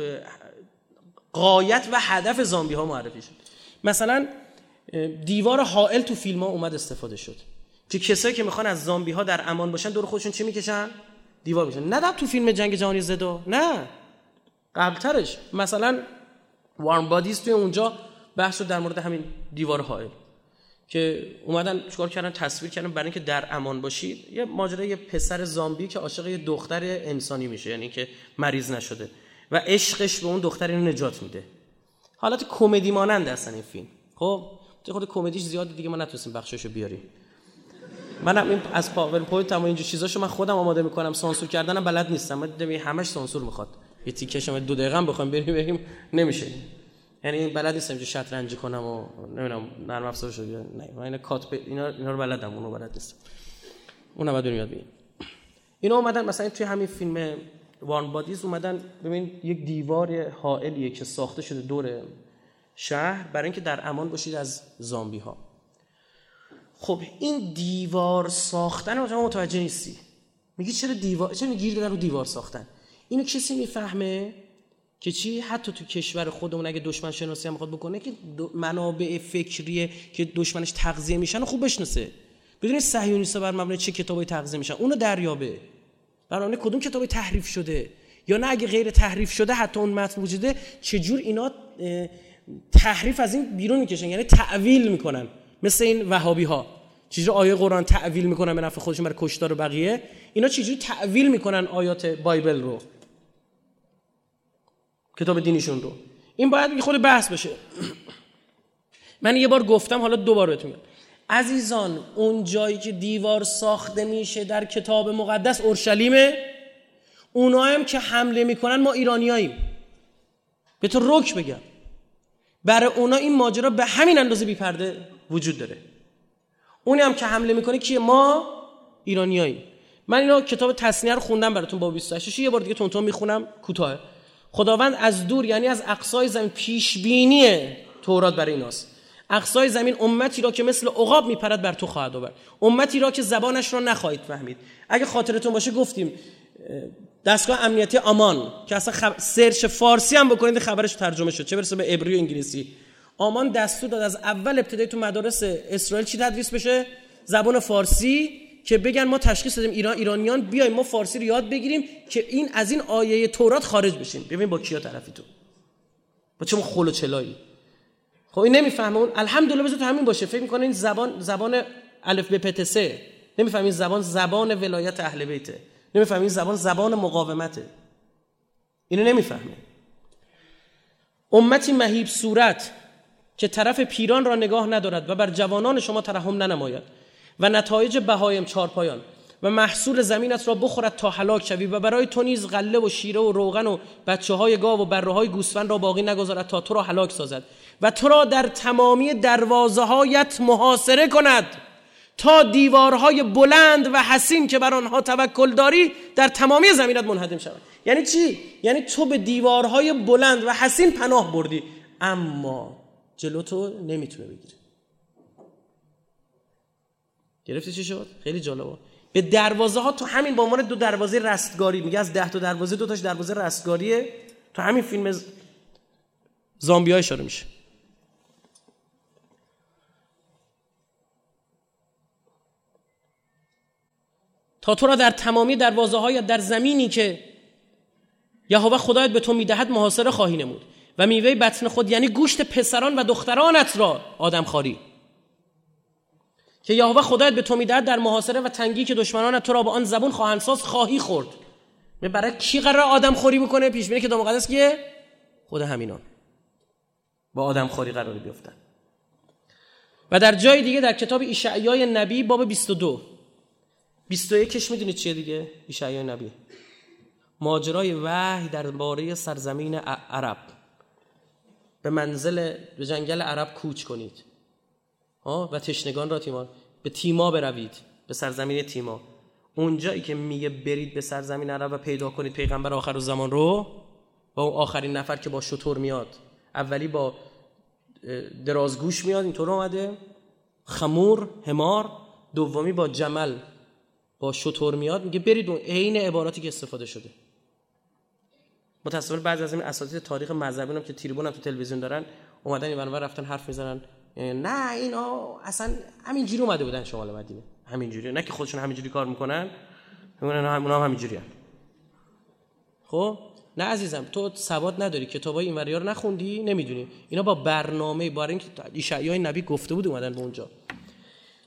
غایت و هدف زامبی ها معرفی شد. مثلا دیوار حائل تو فیلم ها اومد استفاده شد که کسایی که میخوان از زامبی ها در امان باشن دور خودشون چی میکشن؟ دیوار میکشن. نه تو فیلم جنگ جهانی زد، نه قبلترش مثلا وارم بادیز توی اونجا بحث شد در مورد همین دیوار حائل. که اومدن چیکار کردن؟ تصویر کردن برای اینکه در امان باشید. یه ماجرای یه پسر زامبی که عاشق یه دختر انسانی میشه، یعنی که مریض نشده و عشقش به اون دختر اینو نجات میده. حالت کمدی مانند هستن این فیلم. خب خود کمدیش زیاده دیگه، ما نتونستیم بخششو بیاریم. منم این از پاورپوینت هم اینجور چیزاشو من خودم آماده میکنم، سانسور کردنم بلد نیستم. من دیدم همش سانسور میخواد. یه تیکش هم دو دقیقه هم بخوام بریم بریم نمیشه. یعنی بلد نیستم اینجور شطرنجی کنم و نمیدونم نرم افزار شد یا نه. من اینا کات اینا اینا رو بلدم، اونو بلد نیستم. اونم بعد یاد بگیرم. اینا اومدن مثلا توی همین فیلم وان بادیز اومدن ببین یک دیوار حائلیه که ساخته شده دور شهر برای اینکه در امان باشید از زامبی ها. خب این دیوار ساختن رو شما متوجه نیستی. میگی چرا دیوار، چرا گیر دادن رو دیوار ساختن؟ اینو کسی میفهمه که چی؟ حتی تو کشور خودمون اگه دشمن شناسی هم بخواد بکنه که منابع فکریه که دشمنش تغذیه میشن و خوب بشناسه. بدون صهیونیست‌ها بر مبنای چه کتابی تغذیه میشن اونو دریابه. برای کدوم کتابی تحریف شده یا نه اگه غیر تحریف شده حتی اون متن وجوده چجور اینا تحریف از این بیرون میکشن، یعنی تعویل میکنن. مثل این وهابی ها چجور آیه قرآن تعویل میکنن به نفع خودشون برای کشتار و بقیه، اینا چجور تعویل میکنن آیات بایبل رو، کتاب دینیشون رو. این باید خود بحث بشه. من یه بار گفتم حالا دوبار بهتون میگم عزیزان، اون جایی که دیوار ساخته میشه در کتاب مقدس اورشلیمه. اونا هم که حمله میکنن ما ایرانیاییم. به تو رک بگم برای اونا این ماجرا به همین اندازه بی پرده وجود داره. اونی هم که حمله میکنه کیه؟ ما ایرانیاییم. من اینا کتاب تثنیه رو خوندم براتون با بیست و هشت، یه بار دیگه تون تون میخونم کوتاه. خداوند از دور یعنی از اقصای زمین پیش بینی تورات برای ایناست. اقصای زمین امتی را که مثل عقاب میپرد بر تو خواهد آورد، امتی را که زبانش را نخواهید فهمید. اگه خاطرتون باشه گفتیم دستگاه امنیتی آمان که اصلا خب... سرچ فارسی هم بکنید خبرش ترجمه شد، چه برسه به عبری و انگلیسی. آمان دستور داد از اول ابتدایی تو مدارس اسرائیل چی تدریس بشه؟ زبان فارسی، که بگن ما تشخیص دادیم ایران ایرانیان بیایم ما فارسی رو یاد بگیریم که این از این آیه تورات خارج بشین. ببین با کیا طرفی تو، با چه خل و چلایی. خب این نمیفهمه اون. الحمدلله بذار تو همین باشه، فکر میکنه این زبان زبان الف ب پ ت س، نمیفهمه این زبان زبان ولایت اهل بیته، نمیفهمه این زبان زبان مقاومته. اینو نمیفهمه. امتی مهیب صورت که طرف پیران را نگاه ندارد و بر جوانان شما ترحم ننماید و نتایج بهایم چارپایان و محصول زمینت را بخورد تا هلاک شوی و برای تو نیز غله و شیره و روغن و بچه‌های گاو و بره‌های گوسفند را باقی نگذارد تا تو را هلاک سازد و تو را در تمامی دروازه‌هایت محاصره کند تا دیوارهای بلند و حصین که بر آنها توکل داری در تمامی زمینت منهدم شود. یعنی چی؟ یعنی تو به دیوارهای بلند و حصین پناه بردی اما جلو تو نمیتونه بگیره. گرفتی چی شد؟ خیلی جالبه. به دروازه ها تو همین به عنوان دو دروازه رستگاری، میگه از ده تا دروازه دو تاش دروازه رستگاریه، تو همین فیلم زامبی ها اشاره میشه. تا تو را در تمامی دروازه های در زمینی که یهوه خدایت به تو میدهد محاصره خواهی نمود و میوه بطن خود یعنی گوشت پسران و دخترانت را آدم خاری که یهوه خدایت به تو میدهد در محاصره و تنگی که دشمنانت تو را با آن زبون خواهند ساز خواهی خورد. برای کی قرار آدم خوری بکنه؟ پیش بینی کتاب مقدس کیه؟ خود همینان با آدم خوری قرار بیفتن. و در جای دیگه در کتاب اشعیا نبی باب بیست و دو بیست و یک میدونید چیه دیگه؟ اشعیا نبی ماجرای وحی درباره سرزمین عرب. به منزل به جنگل عرب کوچ کنید ها و تشنگان را تیما به تیما بروید، به سرزمین تیما. اونجایی که میگه برید به سرزمین عرب و پیدا کنید پیغمبر آخر الزمان رو با اون آخرین نفر که با شتر میاد. اولی با درازگوش میاد اینطور اومده، خمور حمار، دومی با جمل با شتر میاد. میگه برید اون عین عباراتی که استفاده شده. متأسفانه بعضی از این اساتید تاریخ مذهبی هم که تریبون هم تو تلویزیون دارن اومدن این ور رفتن حرف میزنن نه اینا اصلا همینجوری اومده بودن شمال مدینه، همینجوری، نه که خودشون همینجوری کار میکنن، میگن اونا هم همینجوریه. خب نه عزیزم، تو سواد نداری، کتابای اینوریا رو نخوندی، نمیدونی. اینا با برنامه، با اینکه اشعیا نبی گفته بود اومدن به اونجا.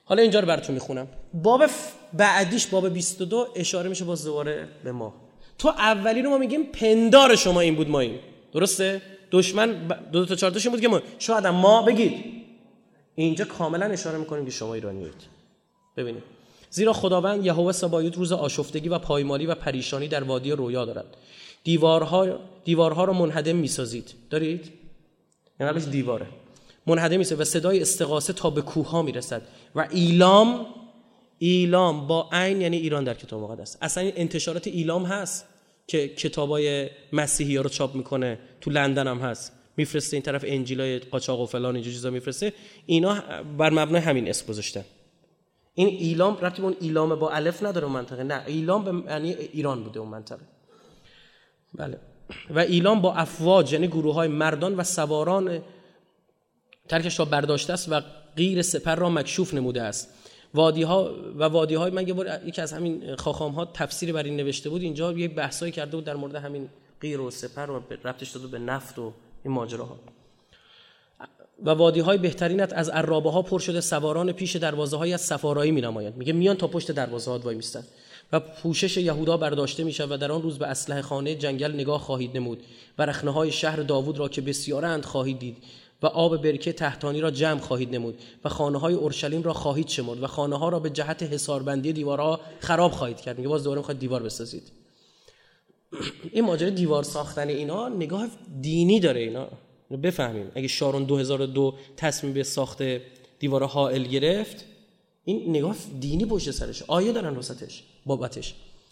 حالا اینجا رو براتون میخونم. باب بعدیش باب بیست و دو اشاره میشه باز دوباره به ما. تو اولی رو ما میگیم پندار شما این بود، ما این درسته؟ دشمن دو, دو تا چهار تاش این بود که ما شاید ما بگید. اینجا کاملا اشاره میکنیم که شما ایرانیید. ببینید، زیرا خداوند یهوه سبایوت روز آشفتگی و پایمالی و پریشانی در وادی رویا دارد. دیوارها دیوارها رو منهدم میسازید. دارید؟ یعنی قبلش دیواره. منهدم میسازید و صدای استغاثه تا به کوه‌ها میرسد و ایلام ایلام با عین یعنی ایران در کتاب مقدس. اصلا این انتشارات ایلام هست که کتابای مسیحی‌ها رو چاپ میکنه، تو لندن هم هست، میفرسته این طرف انجیلای قاچاق و فلان اینجور چیزا میفرسته. اینا بر مبنای همین اسم گذاشتن. این ایلام ربطی به اون ایلام با الف نداره اون منطقه، نه، ایلام به معنی ایران بوده اون منطقه. بله. و ایلام با افواج یعنی گروه‌های مردان و سواران ترکش را برداشته است و غیر سپر را مکشوف نموده است. وادی‌ها و وادی‌های، من یه بار یکی از همین خاخام‌ها تفسیری بر این نوشته بود، اینجا یه بحثایی کرده بود در مورد همین غیر و سپر و ربطش داده به نفت و این ماجراها. و وادی‌های بهترینت از عرابه‌ها پر شده، سواران پیش دروازه‌های از صفارایی می‌نمایند. میگه میان تا پشت دروازه‌ها وای میستن و پوشش یهودا برداشته میشه و در آن روز به اسلحه خانه جنگل نگاه خواهید نمود و رخنه‌های شهر داوود را که بسیارند خواهید دید و آب برکه تحتانی را جمع خواهید نمود و خانه‌های اورشلیم را خواهید شمرد و خانه‌ها را به جهت حصاربندی دیوارها خراب خواهید کرد. میگه باز دوباره می‌خواد دیوار بسازید. این ماجرا دیوار ساختن اینا نگاه دینی داره، اینا رو بفهمیم. اگه شارون دو هزار و دو تصمیم به ساخت دیوار حائل گرفت، این نگاه دینی پشت سرش، آیه دارن وسطش بابتش.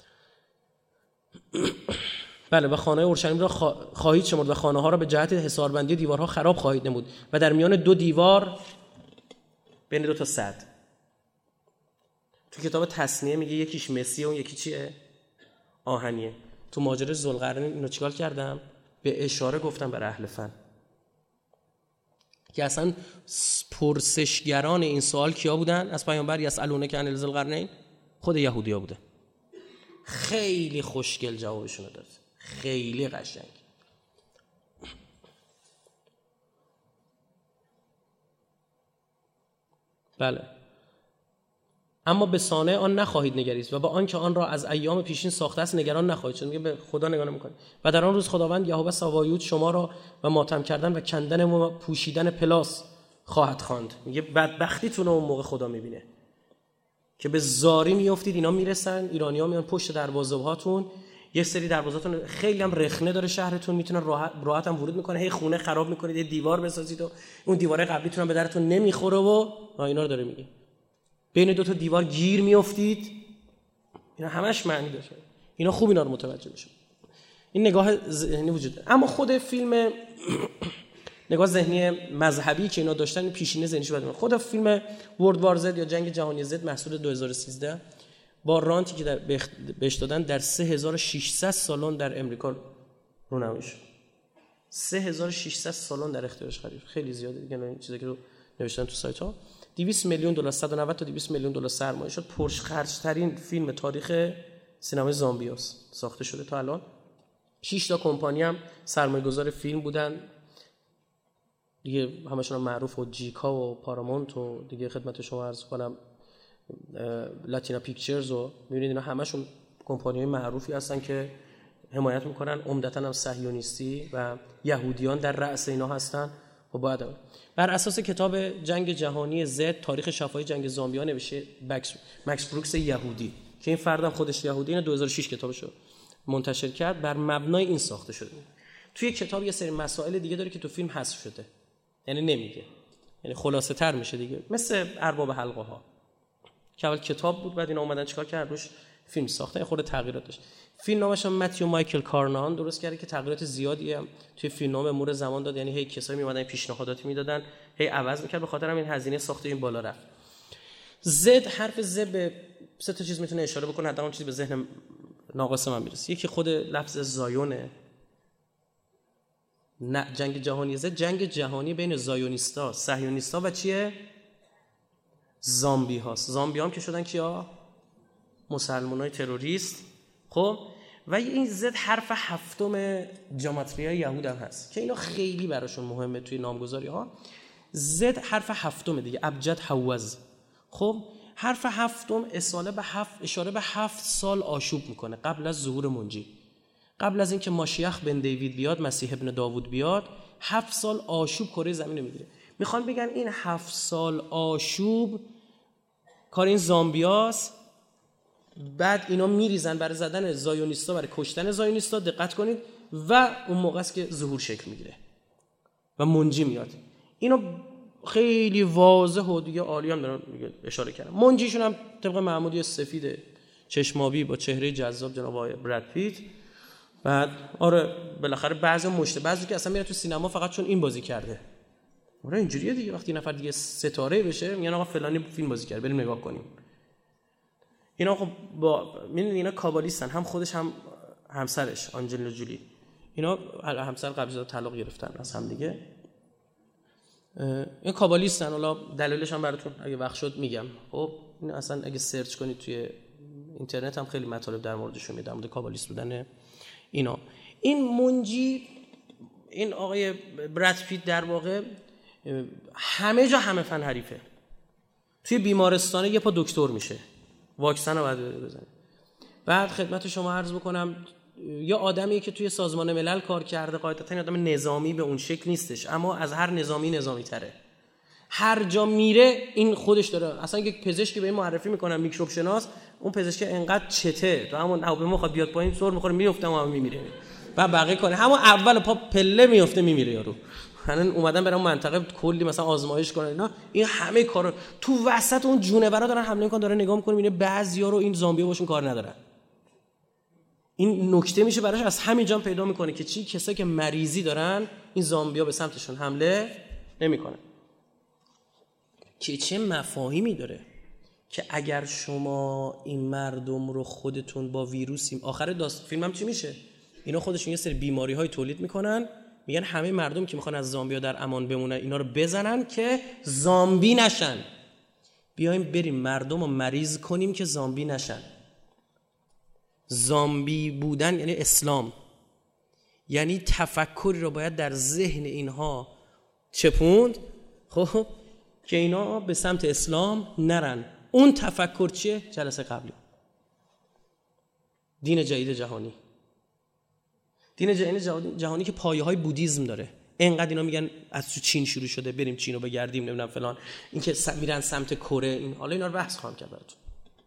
بله، و خانه اورشلیم را خواهید شمرد و خانه ها را به جهت حصاربندی دیوارها خراب خواهید نمود و در میان دو دیوار بین دو تا سد. تو کتاب تثنیه میگه یکیش مسیه و یکی چیه؟ آهنیه. تو ماجرای ذوالقرنین اینو چیکار کردم؟ به اشاره گفتم بر اهل فن که اصلا پرسشگران این سوال کیا بودن از پیامبر؟ یسالونه که عن ذوالقرنین خود یهودیا بوده. خیلی خوشگل جوابشون داد، خیلی قشنگ. بله، اما به صانع آن نخواهید نگریست و با آنکه آن را از ایام پیشین ساخته است نگران نخواهید شد. میگه به خدا نگاه نمی‌کنید. و در آن روز خداوند یهوه سبایوت شما را و ماتم کردن و کندن و پوشیدن پلاس خواهد خواند. میگه بدبختیتون اون موقع خدا میبینه که به زاری میافتید. اینا میرسن، ایرانی‌ها میان پشت دروازه‌هاتون، یه سری دروازه‌هاتون خیلی هم رخنه داره شهرتون، میتونن راحت راحت هم ورود میکنه، هی خونه خراب میکنید، یه دیوار بسازید و اون دیواره قبلیتون هم به درتون نمیخوره و اینا رو داره میگه. بین دو تا دیوار گیر میافتید. اینا همش معنی داره. اینا خوب اینا رو متوجه بشید. این نگاه ذهنی وجود داره. اما خود فیلم نگاه ذهنی مذهبی که اینا داشتن پیشینه ذهنیش بدونه. خود فیلم ورلد وار زد یا جنگ جهانی زد محصول دو هزار و سیزده با رانتی که در بهش دادن در سه هزار و ششصد سالن در امریکا رونمایی شد. سه هزار و ششصد سالن در اختیارش خرید. خیلی زیاده دیگه. این چیزی که رو نوشتن تو سایت ها. دویست میلیون دلار، صد و نود تا دویست میلیون دلار سرمایه شد. پرخرج ترین فیلم تاریخ سینمای زامبیاست. ساخته شده تا الان. شش تا کمپانی هم سرمایه‌گذار فیلم بودن. دیگه همشون هم معروف و جیکا و پارامونت و دیگه خدمت شما عرض کنم لاتینا پیکچرز و می‌بینید اینا همشون کمپانی‌های معروفی هستن که حمایت میکنن. عمدتاً هم صهیونیستی و یهودیان در رأس اینا هستن. و بعد بر اساس کتاب جنگ جهانی زد تاریخ شفاهی جنگ زامبیا نوشته مکس بروکس یهودی که این فردم خودش یهودی، اینو دو هزار و شش کتابشو منتشر کرد. بر مبنای این ساخته شده. توی کتاب یه سری مسائل دیگه داره که تو فیلم حذف شده، یعنی نمیگه، یعنی خلاصه تر میشه دیگه، مثل ارباب حلقه ها که اول کتاب بود بعد اینا اومدن چیکار کردن روش فیلم ساختن، خود تغییرات داشت. فیلم نامش هم متیو مایکل کارنان درست کرده که تغییرات زیادی هم توی فیلمنامه مرور زمان داد، یعنی هی کسایی میومدن پیشنهاداتی میدادن، هی عوض میکرد، به خاطر همین هزینه ساخت این بالا رفت. زد، حرف ز به سه تا چیز میتونه اشاره بکنه، حداقل چیزی به ذهن ناقص من میرسه. یکی خود لفظ زایونه. نه، جنگ جهانی زد جنگ جهانی بین زایونیستا، صهیونیستا و چیه؟ زامبی هاست. زامبی هم که شدن کیا؟ مسلمانای تروریست. خب و این زد حرف هفتم جاماتریای یهود هم هست که اینا خیلی براشون مهمه توی نامگذاری ها. زد حرف هفتم دیگه، ابجد حوز. خب حرف هفتم اشاره به هفت اشاره به هفت سال آشوب میکنه قبل از ظهور منجی. قبل از اینکه ماشیخ بن دیوید بیاد، مسیح ابن داوود بیاد، هفت سال آشوب کره زمین میگیره. میخوان بگن این هفت سال آشوب کار این زامبیاست، بعد اینا میریزن برای زدن زایونیستا، برای کشتن زایونیستا، دقت کنید، و اون موقع است که ظهور شکل میگیره و منجی میاد. اینو خیلی واضح و دیگه عالی هم دارن اشاره کردن. منجیشون هم طبق معمولی سفید چشمابی با چهره جذاب جناب آقای براد پیت. بعد آره بالاخره بعضی مشته بعضی که اصلا میره تو سینما فقط چون این بازی کرده. آره اینجوریه دیگه، وقتی نفر دیگه ستاره بشه میگن آقا فلانی فیلم بازی کرد بریم نگاه کنیم. اینا خب با میبینید اینا کابالیستن، هم خودش هم همسرش آنجلینا جولی. اینا همسر قبل از طلاق گرفتن از هم دیگه. این کابالیستن، حالا دلیلش هم براتون اگه وقت شد میگم. خب این اصلا اگه سرچ کنید توی اینترنت هم خیلی مطالب در موردشون میاد، در مورد کابالیست بودن اینا. این منجی، این آقای براد پیت در واقع همه جا همه فن حریفه. توی بیمارستانه یه پا دکتر میشه، واکسن رو باید بزنه. بعد خدمت شما عرض بکنم یا آدمی که توی سازمان ملل کار کرده، قاعدتاً آدم نظامی به اون شکل نیستش، اما از هر نظامی نظامی تره. هر جا میره این خودش داره. اصلا یک پزشکی به این معرفی میکنن میکروب شناس، اون پزشک انقدر چته تو همون هواپیما میخواد بیاد پایین سر میخوره میفته و میمیره. بعد بقیه کاره همون اول پا پله میفته میمیره یارو. الان اومدن برای اون منطقه کلی مثلا آزمایش کنن اینا، این همه کارا تو وسط اون جونورا دارن حمله میکنن، داره نگاه میکنه میبینه بعضیا رو این زامبیا باشون کار ندارن. این نکته میشه براش از همینجا پیدا میکنه که چی کسایی که مریضی دارن این زامبیا به سمتشون حمله نمیکنه. که چه مفاهیمی داره که اگر شما این مردم رو خودتون با ویروسیم، آخر داست فیلمم چی میشه؟ اینا خودشون یه سری بیماری های تولید میکنن، میگن همه مردم که میخوان از زامبیا در امان بمونن اینا رو بزنن که زامبی نشن. بیایم بریم مردم رو مریض کنیم که زامبی نشن. زامبی بودن یعنی اسلام، یعنی تفکری رو باید در ذهن اینها چپوند خب که اینا به سمت اسلام نرن. اون تفکر چیه؟ جلسه قبلی دین جدید جهانی. دین جدید جهانی که پایه های بودیسم داره. اینقدر اینا میگن از تو چین شروع شده بریم چین رو بگردیم نمیدونم فلان، این که میرن سمت کره، این حالا اینا رو بحث خواهم کرد براتون.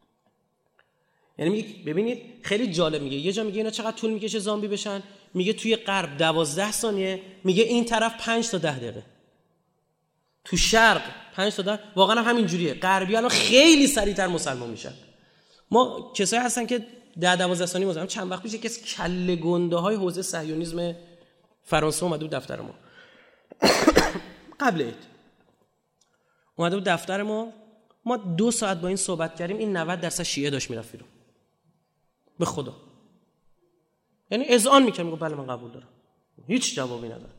یعنی ببینید خیلی جالب میگه، یه جا میگه اینا چقدر طول میکشه زامبی بشن، میگه توی غرب دوازده ثانیه، میگه این طرف پنج تا ده دقیقه، تو شرق پنج تا ده. واقعا هم همین جوریه. غربی الان خیلی سریعتر مسلمان میشن. ما کسایی هستن که ده دوازده ثانیه مسلمان. چند وقت پیش یکی از کله گنده های حوزه صهیونیسم فرانسه اومده بود دفتر ما قبل عید اومده بود دفتر ما، ما دو ساعت با این صحبت کردیم، این نود درصد شیعه داشت میرفت بیرون. به خدا یعنی اذعان میکنم، میگه بله من قبول دارم، هیچ جوابی نداره.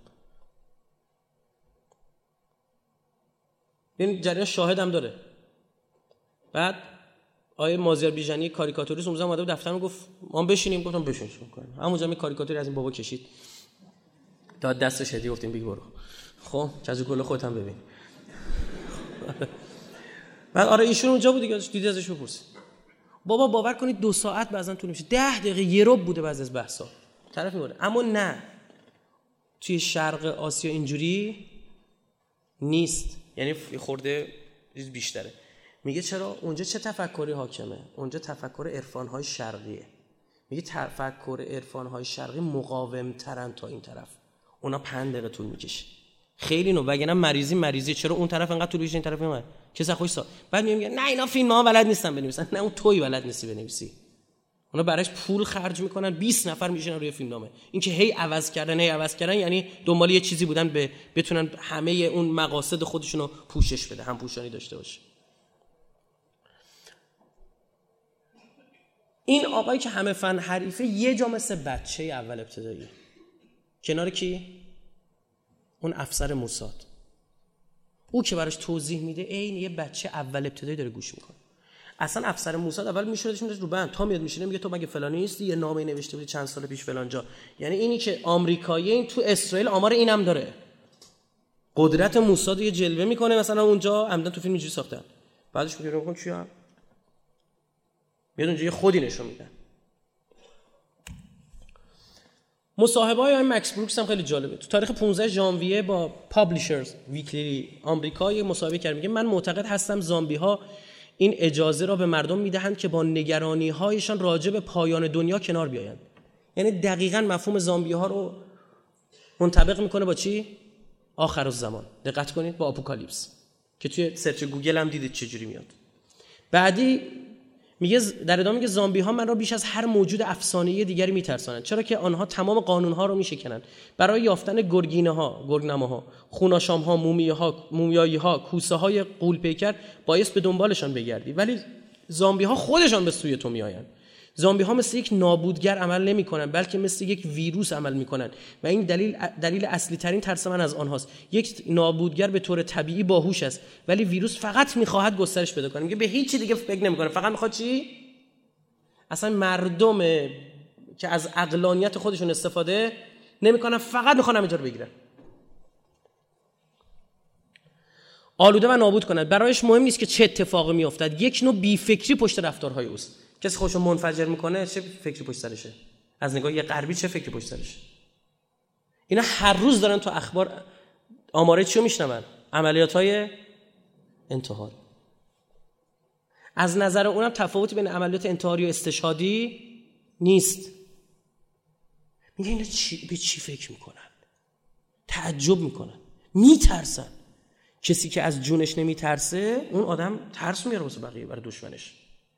این جریان شاهدم داره. بعد آیه مازیار بیژنی کاریکاتوریست اونجا اومده بود دفترم گفت ما بشینیم، گفتم بشین شروع کنیم. همونجا می کاریکاتوری از این بابا کشید داد دستش هدیه، گفتیم بگی برو. خب کجا گل خودت هم ببین. بعد آره ایشون اونجا بود دیگه، دیدی ازش بپرسید. بابا باور کنید دو ساعت بعضن طول میشه، ده دقیقه یه ربع بوده بعضی از بحثا طرف میگه. اما نه توی شرق آسیا اینجوری نیست، یعنی خورده چیز بیشتره. میگه چرا اونجا چه تفکری حاکمه؟ اونجا تفکر عرفان‌های شرقیه. میگه تفکر عرفان‌های شرقی مقاوم‌ترن تا این طرف، اونا پنج دقیقه طول میکشه خیلی نو، وگرنه مریضی مریضی چرا اون طرف انقدر طول میکشه این طرف میاد کسا خوش سا. بعد میگه نه اینا فیلم‌ها بلد نیستن بنویسن. نه اون تویی بلد نیستی بنویسی، اونا براش پول خرج میکنن، بیست نفر میشن روی فیلمنامه. این که هی عوض کردن هی عوض کردن یعنی دنبال یه چیزی بودن به بتونن همه اون مقاصد خودشونو پوشش بده، هم پوشانی داشته باشه. این آقایی که همه فن حریفه یه جا مثل بچه اول ابتدایی کنار کی؟ اون افسر موساد. او که براش توضیح میده عین یه بچه اول ابتدایی داره گوش میکنه. اصلا افسر موساد اول میشوردش میذاره رو بند، تا میاد میشینه میگه تو مگه فلانی نیستی؟ یه نامه نوشته بودی چند سال پیش فلان جا. یعنی اینی که آمریکایی این تو اسرائیل آمار اینم داره. قدرت موساد یه جلوه میکنه مثلا اونجا عمدن تو فیلم اینجوری ساختن. بعدش میگه کن چی هم میاد اونجا یه خودی نشون میدن. مصاحبه های مکس بروکس هم خیلی جالبه. تو تاریخ پانزده ژانویه با پابلیشرز ویکلی آمریکا یه مصاحبه کرد، میگه من معتقد هستم زامبی ها این اجازه را به مردم میدهند که با نگرانی هایشان راجع به پایان دنیا کنار بیایند. یعنی دقیقاً مفهوم زامبی ها رو منطبق میکنه با چی؟ آخرالزمان. دقت کنید، با آپوکالیپس که توی سرچ گوگل هم دیدید چجوری میاد. بعدی میگه در ادامه میگه زامبی ها من را بیش از هر موجود افسانه‌ای دیگری میترسانند، چرا که آنها تمام قانون ها رو میشکنند. برای یافتن گرگینه ها، گرگنماها، خوناشام ها، مومی ها، مومیایی ها، کوسه های غول پیکر بایست به دنبالشان بگردی، ولی زامبی ها خودشان به سوی تو میآیند. زامبی ها مثل یک نابودگر عمل نمی کنند، بلکه مثل یک ویروس عمل می کنند و این دلیل دلیل اصلی ترین ترس من از آنهاست. یک نابودگر به طور طبیعی باهوش است، ولی ویروس فقط میخواهد گسترش پیدا کنه. میگه به هیچ چی دیگه فکر نمیکنه، فقط میخواد چی؟ اصلا مردم که از عقلانیت خودشون استفاده نمیکنن، فقط میخوان همینجا رو بگیرن، آلوده و نابود کنند. برایش مهم نیست که چه اتفاقی میافتد. یک نوع بی‌فکری پشت رفتارهای اوست. کسی خودشو منفجر میکنه، چه فکری پشت سرشه؟ از نگاه یه غربی چه فکری پشت سرشه؟ اینا هر روز دارن تو اخبار آماره چیو میشنون؟ عملیات‌های انتحاری. از نظر اونم تفاوتی بین عملیات انتحاری و استشهادی نیست. میگه اینا چی به چی فکر میکنن؟ تعجب میکنن، میترسن. کسی که از جونش نمیترسه اون آدم ترس میاره واسه بقیه، برای دشمنش.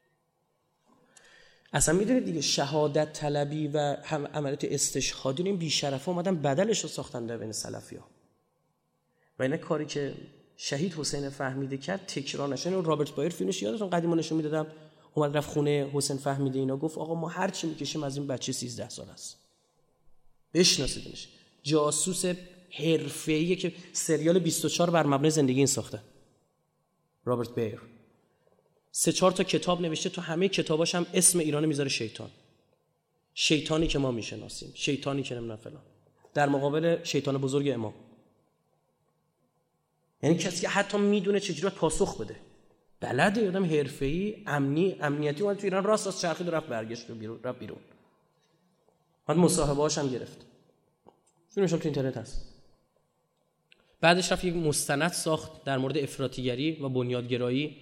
اصلا میدونید دیگه شهادت طلبی و هم عملیات استشهادی این بی‌شرفا اومدن بدلش رو ساختن در بین سلفی‌ها. و اینا کاری که شهید حسین فهمیده کرد تکرار نشه. اینو رابرت بایر فیلمش یادتون قدیما نشون میدادم، اومد رفت خونه حسین فهمیده اینا، گفت آقا ما هر چی میکشیم از این بچه سیزده سال است. بشناسیدش. جاسوس حرفه‌ایه که سریال بیست و چهار بر مبنای زندگی این ساخته. رابرت بایر سه چهار تا کتاب نوشته، تو همه کتاباش هم اسم ایران میذاره شیطان. شیطانی که ما میشناسیم، شیطانی که نمیدونم فلان، در مقابل شیطان بزرگ امام. یعنی کسی که حتی میدونه چجوری پاسخ بده، بلده، آدم حرفه‌ای، امنی، امنیتی. اون تو ایران راست راست چرخید و رفت برگشت و بیرون رفت بیرون. بعد مصاحبه‌اش هم گرفت. فیلمش هم تو اینترنت هست. بعدش رفت یک مستند ساخت در مورد افراطیگری و بنیادگرایی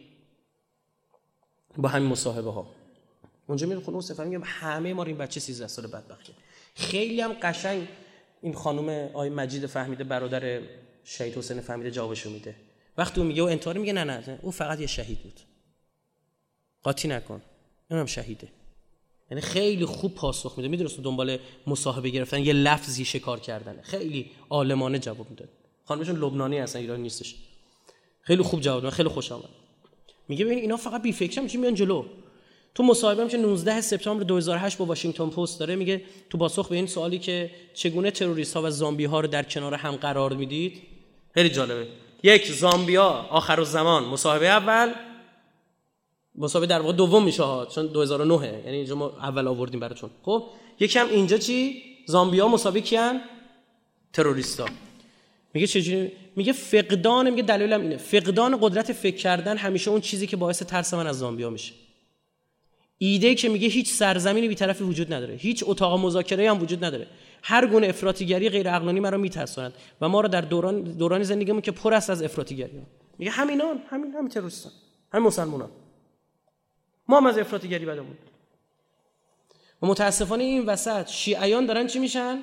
با همین مصاحبه ها. اونجا میره خونه مصطفی میگه همه ما این بچه سیزده ساله بدبخته. خیلی هم قشنگ این خانم آقای مجید فهمیده، برادر شهید حسین فهمیده، جوابشو میده. وقتی اون میگه و انتحار، میگه نه نه اون فقط یه شهید بود، قاطی نکن، اونم شهیده. یعنی خیلی خوب پاسخ میده. میدونست دنبال مصاحبه گرفتن یه لفظی شکار کردنه. خیلی عالمانه جواب میده. خانمشون لبنانی هستن، ایرانی نیستش. خیلی خوب جواب داد، خیلی خوشم اومد. میگه ببین اینا فقط بی فکرن، میشه میان جلو. تو مصاحبه هم که نوزده سپتامبر دو هزار و هشت با واشنگتن پست داره، میگه تو پاسخ به این سوالی که چگونه تروریست ها و زامبی ها رو در کنار هم قرار میدید، خیلی جالبه. یک، زامبیا آخرالزمان، مصاحبه اول، مصاحبه در واقع دوم میشه ها، چون دو هزار و نه، یعنی اینجا ما اول آوردیم براتون. خب یکم اینجا چی؟ زامبیا مصاحبه کیان؟ تروریستا. میگه چجوری؟ میگه فقدان، میگه دلیلم اینه، فقدان قدرت فکر کردن همیشه اون چیزی که باعث ترس من از زامبیا میشه. ایده که میگه هیچ سرزمینی بی‌طرفی وجود نداره، هیچ اتاق مذاکره هم وجود نداره، هر گونه افراطیگری غیر عقلانی ما رو میترساند و ما رو در دوران دوران زندگیمون که پر است از افراطیگری. میگه همینان، همین همین تروریستان، همین مسلمانان، ما هم از افراطیگری بدمون. و متاسفانه این وسط شیعیان دارن چی میشن؟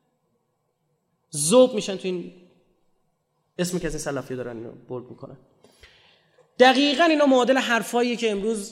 ذوب میشن تو این اسمی که از این سلفی دارن اینو برد میکنن. دقیقاً اینا معادل حرفاییه که امروز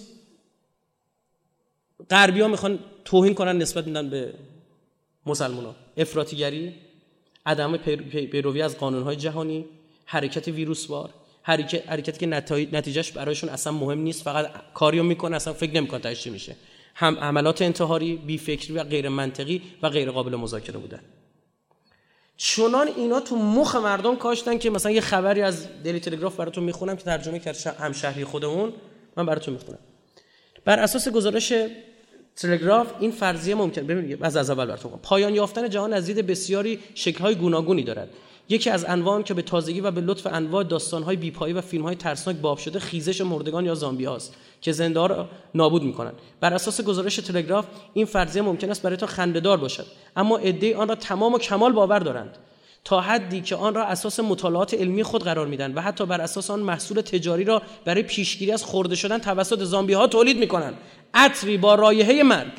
غربی‌ها میخوان توهین کنن نسبت میدن به مسلمان‌ها. افراطیگری، عدم پیروی از قانون‌های جهانی، حرکت ویروسوار، حرکت حرکتی که نتیجهش برایشون اصلا مهم نیست، فقط کاریو میکنه، اصلا فکر نمیکنه تاش چی میشه. هم عملات انتحاری، بی فکری و غیر منطقی و غیر قابل مذاکره بودن. چنان اینا تو مخ مردم کاشتن که مثلا یه خبری از دیلی تلگراف براتون میخونم که ترجمه کرد همشهری خودمون، من براتون میخونم. بر اساس گزارش تلگراف این فرضیه ممکن، ببینید از از اول براتون، پایان یافتن جهان از دید بسیاری شکل‌های گوناگونی دارد. یکی از انواع که به تازگی و به لطف انواع داستان‌های بی‌پایه و فیلم‌های ترسناک باب شده خیزش مردگان یا زامبی‌هاست که زنده‌ها را نابود می‌کنند. بر اساس گزارش تلگراف این فرضیه ممکن است برایتان خنده‌دار باشد، اما عده‌ای آن را تمام و کمال باور دارند، تا حدی که آن را اساس مطالعات علمی خود قرار میدن و حتی بر اساس آن محصول تجاری را برای پیشگیری از خورده شدن توسط زامبی‌ها تولید می‌کنند. عطری با رایحه مرگ.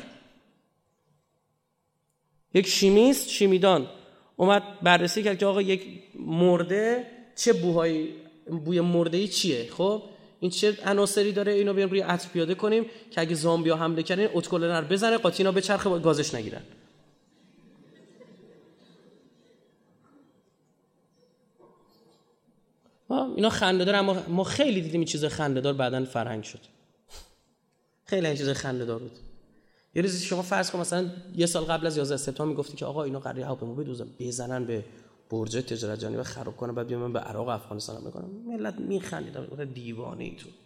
یک شیمیست، شیمیدان اومد بررسی کرد که آقا یک مرده چه بوهای بوی مرده‌ای چیه؟ خب این چه عناصری داره؟ اینو بیام روی عطر پیاده کنیم که اگه زامبی‌ها حمله کردن اتکلنر بزنه قاطینا به چرخ گازش نگیرن. اینا خنده‌دار، اما ما خیلی دیدیم این چیز خنده‌دار بعداً فرهنگ شد. خیلی این چیز خنده‌دار بود. یه روزی شما فرض کن مثلا یه سال قبل از یازده سپتامبر میگفتی که آقا اینا قراره هواپیما بدوزن بزنن به برج تجارت جهانی و خراب کنن، بعد بیام به عراق و افغانستان هم میکنن، ملت میخندیدن، گفتن دیوانه ای تو.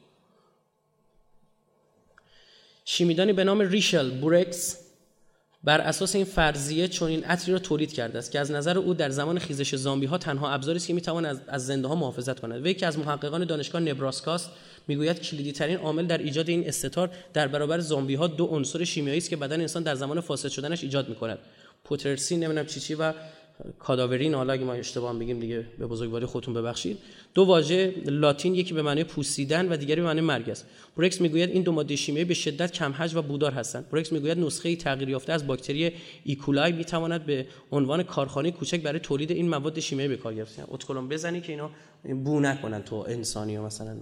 شیمیدانی به نام ریشل بورکس بر اساس این فرضیه چنین عطری را تولید کرده است که از نظر او در زمان خیزش زامبی ها تنها ابزاری است که میتواند از, از زنده ها محافظت کند. وی که از محققان دانشگاه نبراسکاست میگوید کلیدی ترین عامل در ایجاد این استتار در برابر زامبی ها دو عنصر شیمیایی است که بدن انسان در زمان فاسد شدنش ایجاد میکند: پوترسین نمیدونم چی چی و کاداورین. حالا اگه ما اشتباه بگیم دیگه به بزرگواری خودتون ببخشید. دو واژه لاتین، یکی به معنی پوسیدن و دیگری به معنی مرگ است. بورکس میگوید این دو ماده شیمیایی به شدت کم حجم و بودار هستند. بورکس میگوید نسخه تغییر یافته از باکتری ایکولای میتواند به عنوان کارخانه کوچک برای تولید این مواد شیمیایی به کار گرفته شود. اتکلون بزنی که اینا بو نکنن تو انسانی ها. مثلا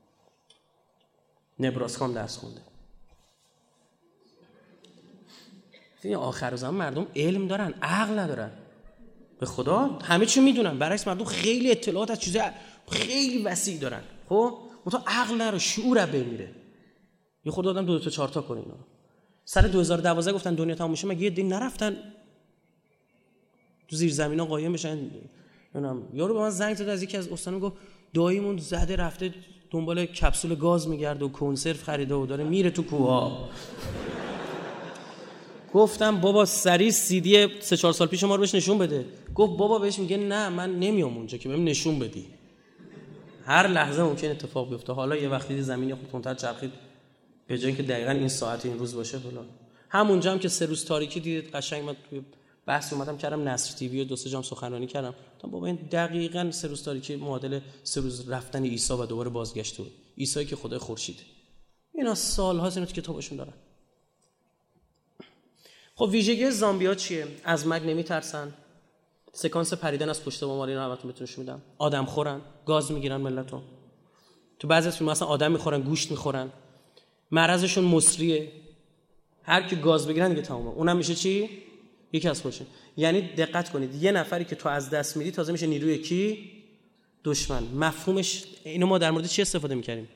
نبراسکام درس خونده. این آخر زمان مردم علم دارن، عقل ندارن. به خدا همه چی میدونن، برعکس مردم خیلی اطلاعات از چیزا خیلی وسیع دارن. خب منتها عقل نداره، شعور به میره. یه خود آدم دو تا چهار تا کنه اینا. سال دو هزار و دوازده گفتن دنیا تموم میشه، مگه یه دین نرفتن تو زیر زمینا قایم بشن؟ نمیدونم یارو به من زنگ زد از یکی از استانا، گفت داییمون زده رفته دنبال کپسول گاز میگرده و کنسرو خریده و داره میره تو کوها. گفتم بابا سریع سی دی سه چهار سال پیش ما رو بهش نشون بده. گفت بابا بهش میگه نه من نمیام اونجا که بهم نشون بدی. هر لحظه ممکن اتفاق بیفته. حالا یه وقتی زمین خود تندتر چرخید به جای اینکه دقیقاً این ساعت این روز باشه فلان. همونجا هم که سه روز تاریکی دیدید قشنگ من توی بحث اومدم کردم نصر تیوی و دو سه جام سخنرانی کردم. گفتم بابا این دقیقاً سه روز تاریکی معادل سه روز رفتن عیسی و دوباره بازگشت بود. عیسی که خدای خورشید. اینا سال‌هاست اینا تو کتابشون دارن. خب ویژگی زامبی‌ها چیه؟ از مرگ نمیترسن. سکانس پریدن از پشت بام اینا البته میتونش میدم. آدم خورن، گاز میگیرن ملتو. تو بعضی از فیلم‌ها اصلا آدم میخورن، گوشت میخورن. مرضشون مصریه. هر کی گاز بگیرن دیگه تمومه. اونم میشه چی؟ یکی از خودشون. یعنی دقت کنید یه نفری که تو از دست میدی تازه میشه نیروی کی؟ دشمن. مفهومش اینو ما در مورد چی استفاده می‌کردیم؟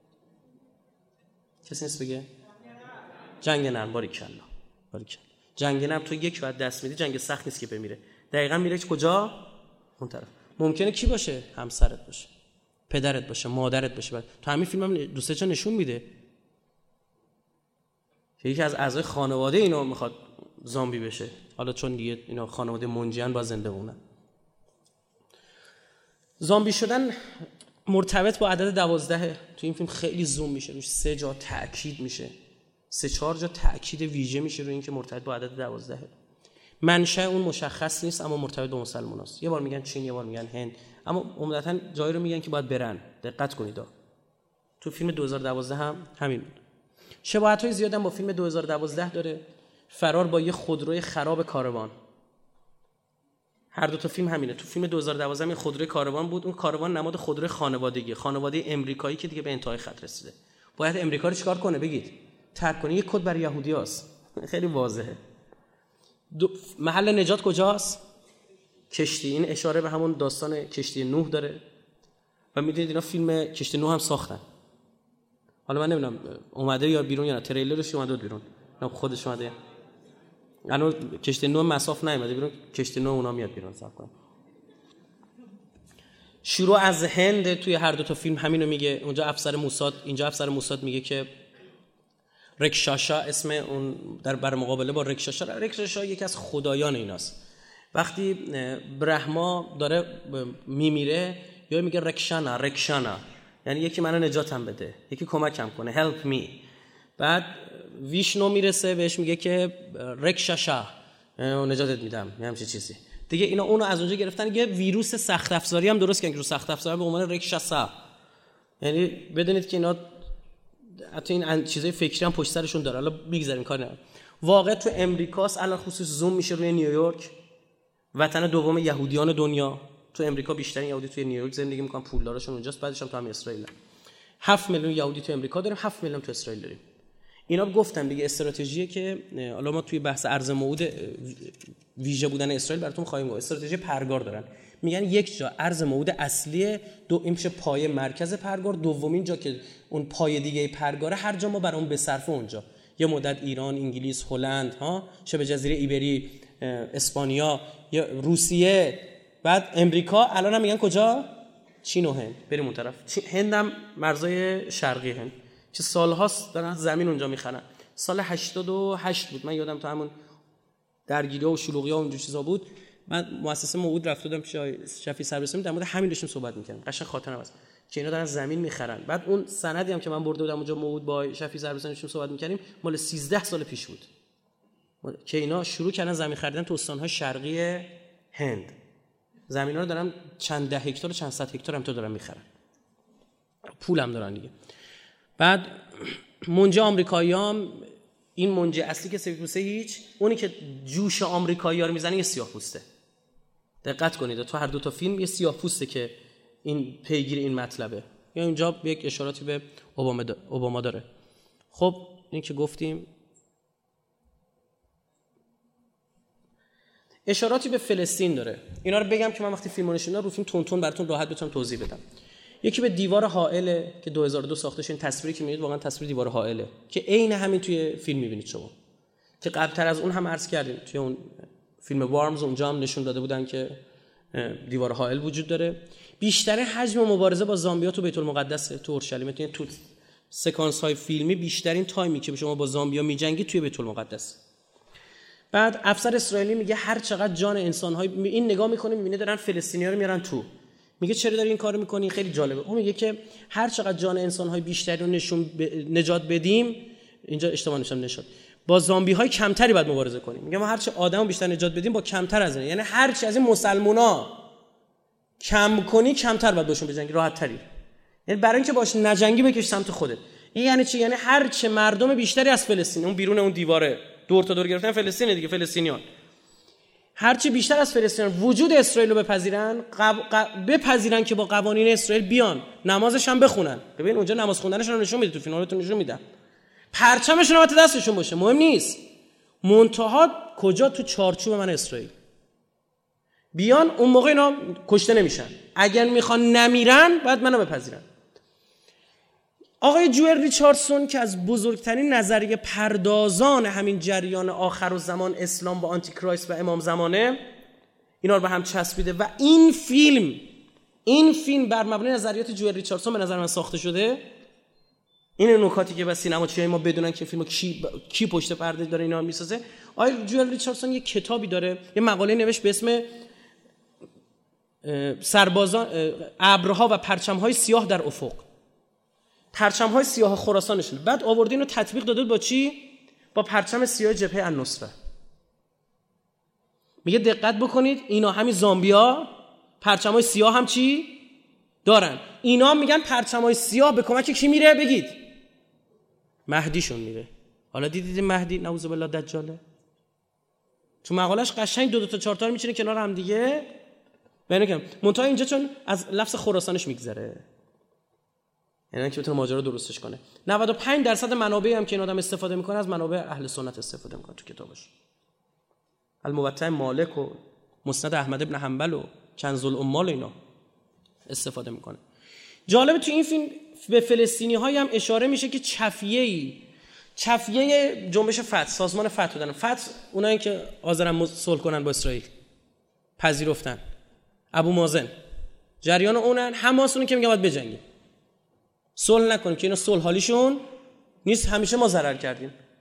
کسی نیست بگه؟ جنگ نرم. باریکلا. باریکلا. جنگ نرم تو یک بعد دست میدی جنگ سخت نیست که بمیره. دقیقاً میره کجا؟ اون طرف. ممکنه کی باشه؟ همسرت باشه، پدرت باشه، مادرت باشه. بعد تو همین فیلم هم دوسته چه نشون میده که یکی از اعضای خانواده اینو میخواد زامبی بشه. حالا چون دیگه اینا خانواده منجیان با زنده بمونن. زامبی شدن مرتبط با عدد دوازده. تو این فیلم خیلی زوم میشه روش، سه جا تاکید میشه، سه چهار جا تاکید ویژه میشه روی اینکه مرتبط با عدد دوازده. منشأ اون مشخص نیست اما مرتبط با مسلماناست. یه بار میگن چین، یه بار میگن هند، اما عمدتاً جایی رو میگن که باید برن. دقت کنید تو فیلم دو هزار و دوازده هم همین بود. شباهت‌های زیادی هم با فیلم دو هزار و دوازده داره. فرار با یه خودروی خراب کاروان. هر دو تا فیلم همینه. تو فیلم دو هزار و دوازده این خودروی کاروان بود. اون کاروان نماد خودروی خانوادگی، خانواده امریکایی که دیگه به انتهای خط رسیده. باید امریکا رو چیکار کنه؟ بگید ترک کنه. یه کد برای یهودیاست. خیلی واضحه. دو... محل نجات کجاست؟ کشتی. این اشاره به همون داستان کشتی نوح داره و میدونید اینا فیلم کشتی نوح هم ساختن. حالا من نمیدونم اومده یا بیرون یا نه، تریلرش اومده بیرون، نه خودش اومده. الان کشتی نوح مساف نیومده بیرون، کشتی نوح اونا میاد بیرون. صبر کن. شروع از هند توی هر دو تا فیلم همینو میگه. اونجا افسر موساد، اینجا افسر موساد میگه که رکشاشا اسم اون در بر مقابله با رکشاشا. رکشاشا یکی از خدایان ایناست وقتی برهما داره میمیره یا میگه رکشانا رکشانا، یعنی یکی منو نجاتم بده، یکی کمکم کنه، help me. بعد ویشنو میرسه بهش میگه که رکشاشا، نجاتت میدم، یه همچین چیزی دیگه. اینا اونو از اونجا گرفتن، یه ویروس سخت افزاری هم درست کردن که رو سخت افزاری به عنوان رکشاسا. یعنی بدونید که اینا حتی این چیزای فکری هم پشت سرشون داره. حالا میگذاریم کار ندارم. واقع تو امریکاست، الان خصوص زوم میشه روی نیویورک، وطن دوم یهودیان دنیا. تو امریکا بیشترین یهودی توی نیویورک زندگی میکنن، پولدارشون اونجاست، بعدش هم تو هم اسرائیل. هفت میلیون یهودی تو امریکا داریم، هفت میلیون تو اسرائیل داریم. اینا گفتن دیگه استراتژیه که حالا ما توی بحث ارز موعود ویژه بودن اسرائیل براتون خواهیم گفت. استراتژی پرگار دارن، میگن یک جا ارز موعود اصلیه، دو این میشه پایه مرکز پرگار، دومین جا که اون پایه دیگه پرگاره هر جا ما برام بصرفه اونجا. یه مدت ایران، انگلیس، هلند، ها شبه جزیره ایبری، اسپانیا، یا روسیه، بعد امریکا. الان هم میگن کجا؟ چین و هند. بریم اون طرف. هند هم مرزای شرقی هند که سالهاست دارن زمین اونجا میخرن. سال هشتاد و هشت بود، من یادم تو همون درگیری‌ها و شلوغی‌ها و اونجور چیزا بود، من مؤسسه موعود رفته بودم پیش شفیع سربرسمی، در مورد همین داشتیم صحبت می‌کردیم. قشنگ خاطرم هست که اینا دارن زمین میخرن. بعد اون سندی هم که من برده بودم اونجا موعود با شفیع سربرسمی داشتیم صحبت می‌کردیم، مال سیزده سال پیش بود که اینا شروع کردن زمین خریدن تو استان‌های شرقی هند. زمینا رو دارن چند ده هکتار و چند صد هکتار هم تو دارن میخرن، پول هم دارن دیگه. بعد منجه آمریکاییام، این منجه اصلی که سفید پوسته هیچ، اونی که جوش آمریکایی‌ها رو میزنه یه سیاه پوسته. دقت کنید تو هر دو تا فیلم یه سیاه پوسته که این پیگیر این مطلبه. یا اینجا یک اشاراتی به اوباما اوباما داره. خب این که گفتیم، اشاراتی به فلسطین داره. اینا رو بگم که من وقتی فیلمو نشوندم رو فیلم تون تون براتون راحت بتونم توضیح بدم. یکی به دیوار حائله که دو هزار و دو ساخته شده. این تصویری که می‌بینید واقعا تصویر دیوار حائله که عین همین توی فیلم می‌بینید شما، که قبل‌تر از اون هم عرض کردیم توی اون فیلم وارمز اونجا هم نشون داده بودن که دیوار حائل وجود داره. بیشتر حجم مبارزه با زامبی‌ها تو بیت المقدس تو اورشلیم، تو سکانس‌های فیلمی بیشترین تایمی که شما با زامبی‌ها می‌جنگید توی بیت المقدس. بعد افسر اسرائیلی میگه هر چقدر جان انسان‌های این نگاه می‌کنه می‌بینه دارن فلسطینی‌ها رو میارن تو، میگه چرا داری این کارو می‌کنی؟ خیلی جالبه. اون میگه که هر چقدر جان انسان‌های بیشتری رو نشون ب... نجات بدیم، اینجا اشتباه نشم نشد، با زامبی‌های کمتری باید مبارزه کنیم. میگه ما هر چه آدمو بیشتر نجات بدیم با کمتر از این، یعنی هر چی از این مسلمونا کم کنی کمتر باید باشون بجنگی، راحت‌تری. یعنی برای اینکه باش نجنگی بکش سمت خودت. این یعنی چی؟ یعنی هر چه مردم بیشتری از فلسطین، اون بیرون اون دیواره دور تا دور گرفتن فلسطین دیگه، فلسطینیان هرچی بیشتر از فلسطینیان وجود اسرائیل رو بپذیرن، قب... قب... بپذیرن که با قوانین اسرائیل بیان نمازش هم بخونن. ببین اونجا نماز خوندنشون رو نشون میده، تو فیلماتون نشون میدن، پرچمشون رو دستشون باشه، مهم نیست، منتها کجا؟ تو چارچوب من اسرائیل بیان، اون موقع اینا کشته نمیشن. اگر میخوان نمیرن بعد منو بپذیرن. آقای جوئل ریچاردسون که از بزرگترین نظریه پردازان همین جریان آخرالزمان، اسلام با آنتی کرایست و امام زمانه، اینا رو به هم چسبیده و این فیلم این فیلم بر مبنای نظریات جوئل ریچاردسون به نظر من ساخته شده. این نکاتی که بس سینماچیای ما بدونن که فیلمو کی کی پشت پرده داره اینا میسازه. آقای جوئل ریچاردسون یه کتابی داره، یه مقاله نوشت به اسم سربازان، ابرها و پرچم‌های سیاه در افق. پرچم‌های سیاه خراسان نشون. بعد آورد اینو تطبیق داده با چی؟ با پرچم سیاه جبهه النصره. میگه دقت بکنید اینا همین زامبیا پرچم‌های سیاه هم چی دارن. اینا میگن پرچم‌های سیاه به کمک کی میره؟ بگید. مهدیشون میره. حالا دیدید مهدی نعوذ بالله دجاله؟ تو مقالش قشنگ دو دو تا چهار تا میچینه کنار هم دیگه. ببینید که منتها اینجا چون از لفظ خراسانش میگذره، یعنی که بتونه ماجرا درستش کنه. نود و پنج درصد منابعی هم که این آدم استفاده میکنه از منابع اهل سنت استفاده میکنه تو کتابش. الموطأ مالک و مسند احمد ابن حنبل و کنز الاموال اینا استفاده میکنه. جالب تو این فیلم به فلسطینی‌ها هم اشاره میشه که چفیه‌ای چفیه جنبش فتح، سازمان فتح بودن. فتح اونایی که حاضرن صلح کنن با اسرائیل، پذیرفتن. ابو مازن جریان اونن، حماس اونی که میگه باید بجنگیم، صلح نکنیم که اینا صلح حالیشون نیست، همیشه ما ضرر کردیم.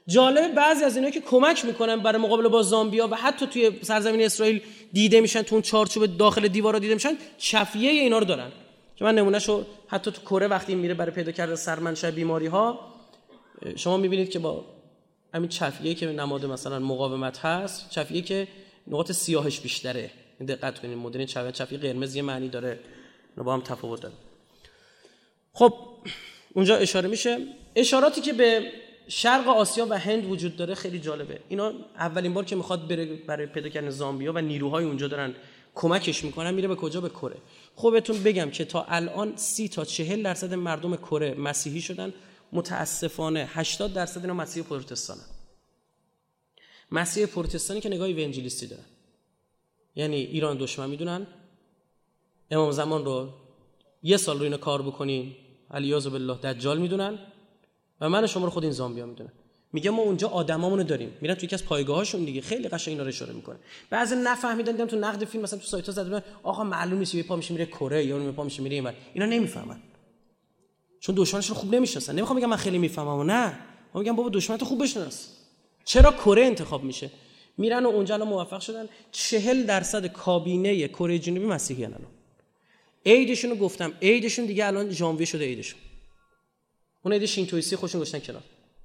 جالب بعضی از اینا که کمک میکنن برای مقابله با زامبیا و حتی توی سرزمین اسرائیل دیده میشن، تو اون چارچوب داخل دیوارا دیده میشن، چفیه اینا رو دارن که من نمونهشو حتی تو کره وقتی میره برای پیدا کردن سرمنشأ بیماری ها، شما میبینید که با همین چفیه‌ای که نماد مثلا مقاومت هست، چفیه‌ای که نقاط سیاهش بیشتره، دقت کنید مدل چفیه چفیه قرمز یه معنی داره، اینا با هم تفاوت داره. خب اونجا اشاره میشه. اشاراتی که به شرق آسیا و هند وجود داره خیلی جالبه. اینا اولین بار که میخواد بره برای پیدا کردن زامبیا و نیروهای اونجا دارن کمکش میکنن، میره به کجا؟ به کره. خب بهتون بگم که تا الان سی تا چهل درصد مردم کره مسیحی شدن. متاسفانه هشتاد درصد اینا مسیحی پروتستانن. مسیحی پروتستانی که نگاهی اونجیلیستی دارن، یعنی ایران دشمن میدونن، امام زمان رو یه سال رو اینا کار بکنین علیاذ بالله دجال میدونن و من شما رو خود این زامبیا میدونن. میگه ما اونجا آدمامونو داریم، میرن تو یکی از پایگاهاشون دیگه، خیلی قشنگ اینا رو اشاره میکنه. بعضی نفهمیدن، دیدم تو نقد فیلم مثلا تو سایت‌ها زدن آقا معلوم نیست یه پا میشه میره کره یا اون پا میشه میره اینور. اینا نمیفهمن چون دشمنشون خوب نمیشناسن. نمیخوام بگم من خیلی میفهمم و نه، من میگم بابا دشمنت خوب بشناس. چرا کره انتخاب میشه؟ میرن و اونجا الان موفق شدن چهل درصد کابینه کره جنوبی مسیحی ان. الان عیدشون رو گفتم، عیدشون دیگه الان ژانویه شده عیدشون. اون عید شینتویستی خودشون گذاشتن کنار.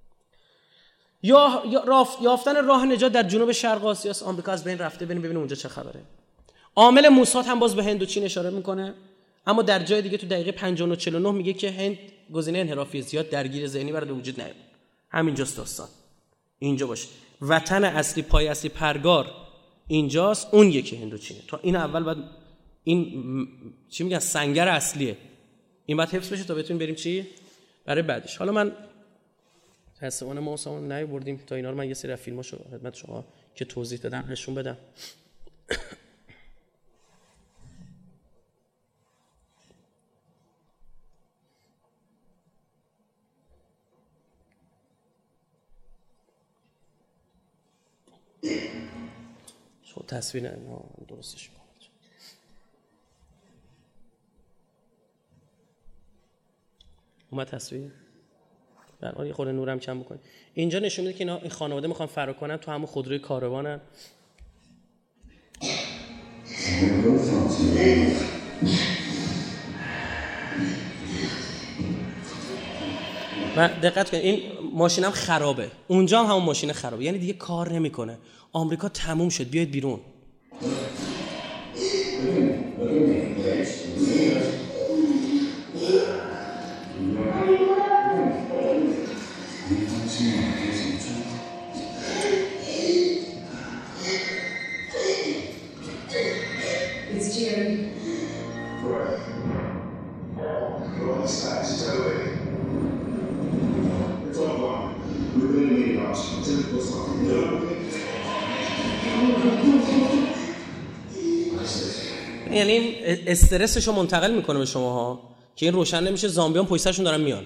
یا یافتن راه نجات در جنوب شرق آسیا، آمریکا از بین رفته، بریم ببینیم اونجا چه خبره. عامل موساد هم باز به هند و چین اشاره میکنه، اما در جای دیگه تو دقیقه پنجاه و نه چهل و نه میگه که هند گزینه انحرافی زیاد درگیر ذهنی برای وجود نیاد. همینجاست داستان. اینجا باشه. وطن اصلی، پای اصلی پرگار اینجاست، اون یکی هند و چینه. تا این اول بعد این م... چی میگن سنگر اصلیه. این بعد حفظ بشه تا بتونیم بریم چی برای بعدش. حالا من حسابون ما اصلا نمیبردیم تا اینا رو من یه سری فیلماشو خدمت شما که توضیح دادم نشون بدم. شما تصویر نه درستش کنید. اومد تصویر؟ برای یه خورده نورم کم بکنید. اینجا نشون میده که اینا این خانواده میخوان فرار کنن، تو همون خودروی کاروانن. و دقت کنید این ماشین هم خرابه، اونجا هم همون ماشین خرابه، یعنی دیگه کار نمیکنه. آمریکا تموم شد، بیاید بیرون. یعنی استرسش رو منتقل میکنه به شماها که این روشن نمیشه، زامبیان پشت سرشون دارن میان.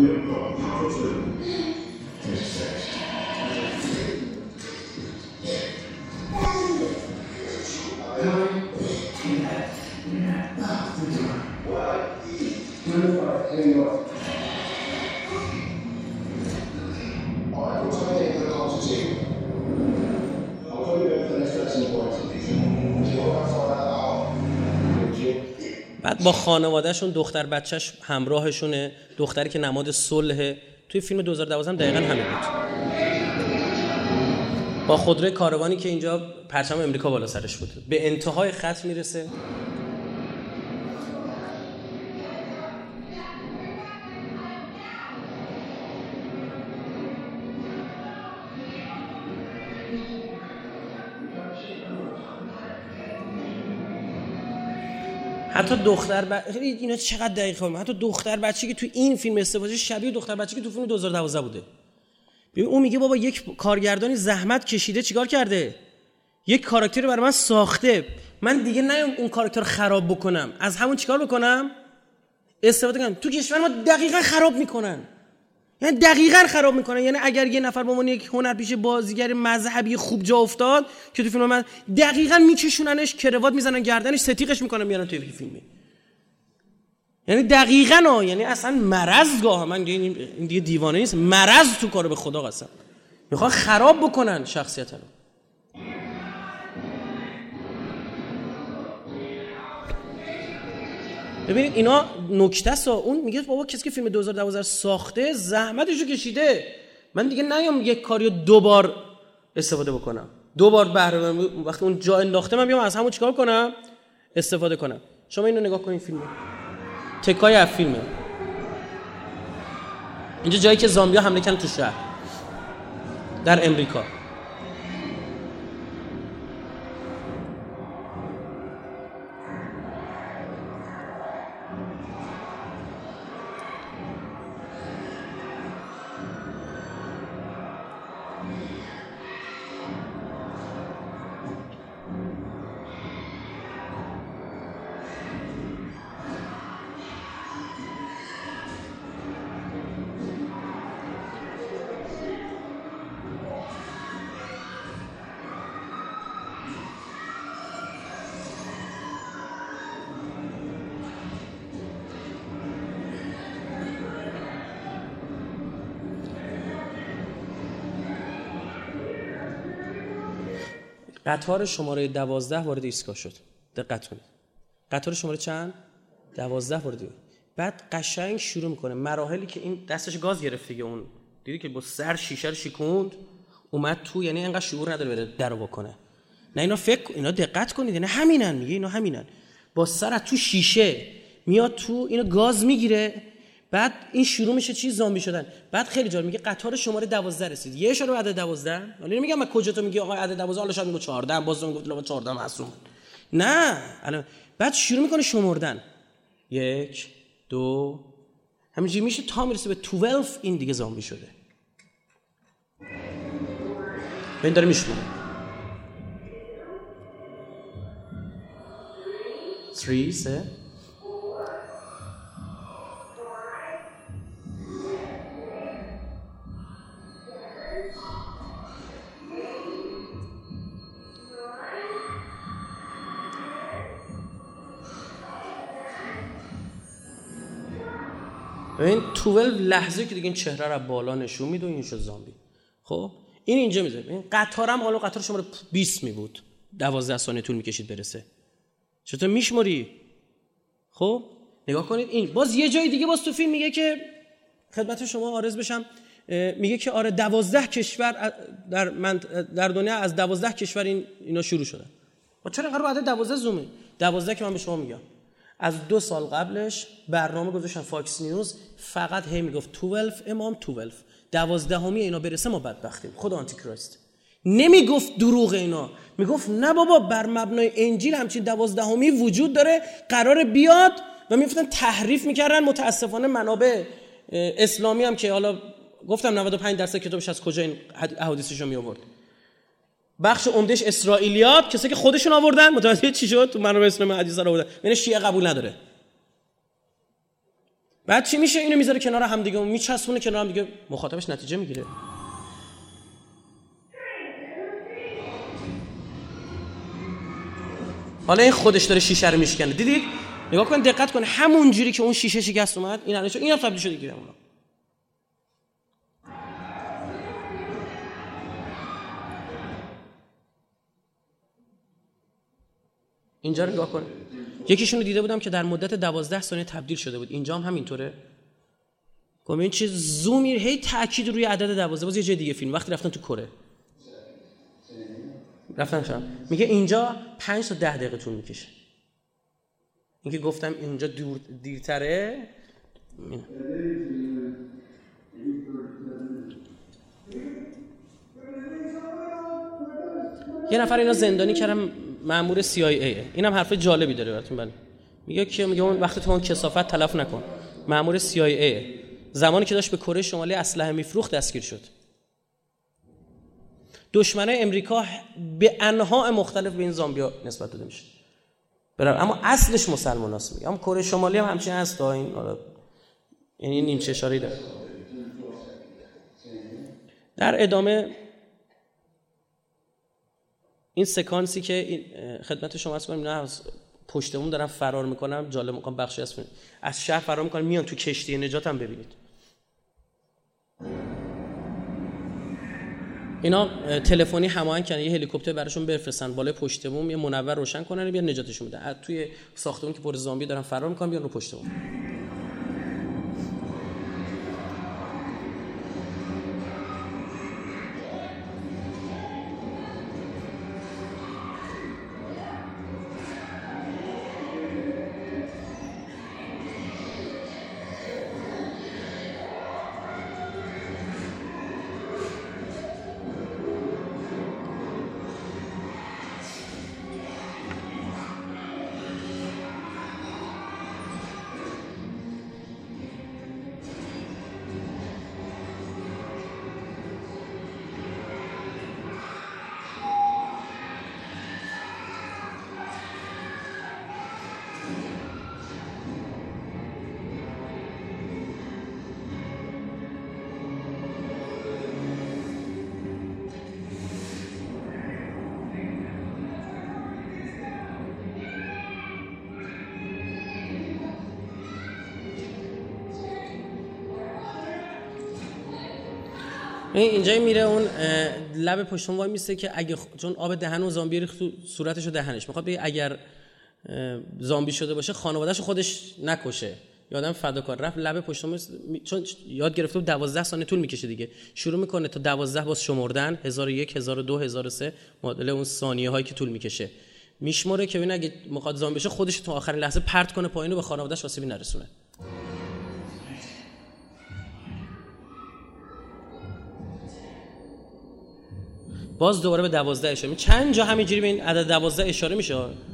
بعد با خانوادهشون، دختر بچهش همراهشونه، دختری که نماد صلحه. توی فیلم دو هزار و دوازده دقیقاً همین بود. با خودروی کاروانی که اینجا پرچم امریکا بالا سرش بود. به انتهای خط میرسه. حتی دختر ب... اینا چقدر دقیقه، حتی دختر بچه‌ای که تو این فیلم استفاده شبیه دختر بچه‌ای که تو فیلم دو هزار و دوازده بوده. ببین اون میگه بابا یک کارگردانی زحمت کشیده چیکار کرده؟ یک کاراکتری برای من ساخته، من دیگه نیام اون کاراکتر رو خراب بکنم. از همون چیکار بکنم؟ استفاده کنم. تو کشور ما دقیقاً خراب میکنن. یعنی دقیقاً خراب میکنن. یعنی اگر یه نفر به عنوان یک هنرپیشه بازیگر مذهبی خوب جا افتاد که تو فیلم من دقیقاً میکشوننش، کروات میزنن گردنش، ستیقش میکنن میارن توی فیلمی. یعنی دقیقاً ها، یعنی اصلا مرض گاه من این دیگه دیوانه نیست، مرض تو کار به خدا قسم. میخوان خراب بکنن شخصیت رو. ببینید اینا نکته سا. اون میگه بابا کسی که فیلم دو هزار و دوازده ساخته زحمتشو کشیده، من دیگه نیام یک کاریو دوبار استفاده بکنم، دوبار بهره وقتی اون جا انداخته من بیام از همون چیکار کنم استفاده کنم. شما اینو نگاه کنید، فیلمو تکای از فیلمه. اینجا جایی که زامبیا حمله کردن تو شهر در امریکا. قطار شماره دوازده وارد ایستگاه شد. دقت کنید. قطار شماره چند؟ دوازده وارد. بعد قشنگ شروع میکنه مراحلی که این دستش گاز گرفت دیگه، اون دیدی که با سر شیشه رو شکوند اومد تو، یعنی اینقدر شعور نداره بره درو بکنه. نه اینا فکر اینا دقت کنید، اینا همینن، میگه اینا همینن. با سر تو شیشه میاد تو، اینو گاز میگیره، بعد این شروع میشه چی زامبی شدن. بعد خیلی جالب میگه قطار شماره دوازده رسید. یه اشاره به عدد دوازده. حالا نمیگم من کجا تو میگی آقا عدد دوازده، حالا شاید میگه چهارده، باز میگفت لا چهارده معصوم. نه الان بعد شروع میکنه شمردن. یک دو همینجوری میشه تا میرسه به دوازده. این دیگه زامبی شده. ببین داره میشمونه. سه سه این دوازده لحظه که دیگه این چهره رو بالا نشون میده و این شد زامبی. خب این اینجا میذاره. این قطارم حالا قطار شماره بیست می بود، دوازده ثانیه طول میکشید برسه. چطور میشموری؟ خب نگاه کنید این باز یه جای دیگه باز تو فیلم میگه که خدمت شما عرض بشم، میگه که آره دوازده کشور در من در دنیا از دوازده کشور این اینا شروع شده. با چرا اینقدر عدد دوازده زومه؟ دوازده که من به شما میگم از دو سال قبلش برنامه گذاشتن فاکس نیوز، فقط هی میگفت دوازده امام دوازده، دوازدهمی اینا برسه ما بدبختیم. خدا آنتی کریست نمیگفت دروغ اینا، میگفت نه بابا بر مبنای انجیل همچین دوازدهمی وجود داره، قرار بیاد. و میفتن تحریف میکردن. متاسفانه منابع اسلامی هم که حالا گفتم نود و پنج درصد کتابش از کجا این احادیثشو می آورد، بخش عمدهش اسرائیلیات، کسی که خودشون آوردن. متوجه چی شد؟ تو منابع اسلامی حدیثا رو آوردن، یعنی شیعه قبول نداره. بعد چی میشه؟ اینو میذاره کنار هم دیگه، میچسبونه کنار هم دیگه، مخاطبش نتیجه میگیره. حالا این خودش داره شیشه رو میشکنه. دیدید؟ نگاه کن، دقت کن، همون جوری که اون شیشه شکست اومد این الان اینا تبدیل شده دیگه. اونا اینجا رو نگاه کن. یکیشون رو دیده بودم که در مدت دوازده ثانیه تبدیل شده بود. اینجا هم همینطوره. گفتم این چه زومی، هی تاکید روی عدد دوازده. باز یه جای دیگه فیلم وقتی رفتن تو کره رفتن شدن میگه اینجا پنج تا ده دقیقه طول میکشه. این که گفتم اینجا دور دیرتره. یه نفر اینا زندانی کردم، مأمور سی آی ای. اینم حرف جالبی داره براتون. بله میگه که میگه اون وقتی تو اون کثافت تلف نکن. مأمور سی آی ای زمانی که داشت به کره شمالی اسلحه میفروخت دستگیر شد. دشمنای امریکا به انواع مختلف به این زامبیا نسبت داده میشه. برای اما اصلش مسلماناست. میگم کره شمالی هم همچین هست تا این حالا، یعنی این نیمچه اشاره‌ای داره. در ادامه این سکانسی که این خدمت شما عرض کنم، نه از پشتمون دارن فرار میکنم، جالب میکنم بخشی از از شهر فرار میکنن میان تو کشتی نجات هم ببینید. اینا تلفنی هماهنگ کردن یه هلیکوپتر براشون بفرستن بالای پشت بوم، یه منور روشن کنن بیان نجاتشون بدن. توی ساختمون که پر زامبی دارن فرار میکنن بیان رو پشت بوم. اینجا میره اون لب پشتون وای میسته که اگه چون آب دهن و زامبی ریخت تو صورتش و دهنش، میخواد بگه اگر زامبی شده باشه خانواده‌شو خودش نکشه. یادم فداکار رفت لب پشتون، چون یاد گرفته بود دوازده ثانیه طول میکشه دیگه، شروع میکنه تا دوازده باز شمردن، هزار و یک، هزار و دو، هزار و سه، معادل اون ثانیه هایی که طول میکشه میشمره که ببین اگه میخواد زامبی بشه خودش تو آخرین لحظه پرت کنه پایین و به خانواده‌اش آسیبی نرسونه. باز دوباره به دوازده اشاره، چند جا همینجوری به این عدد دوازده اشاره میشه.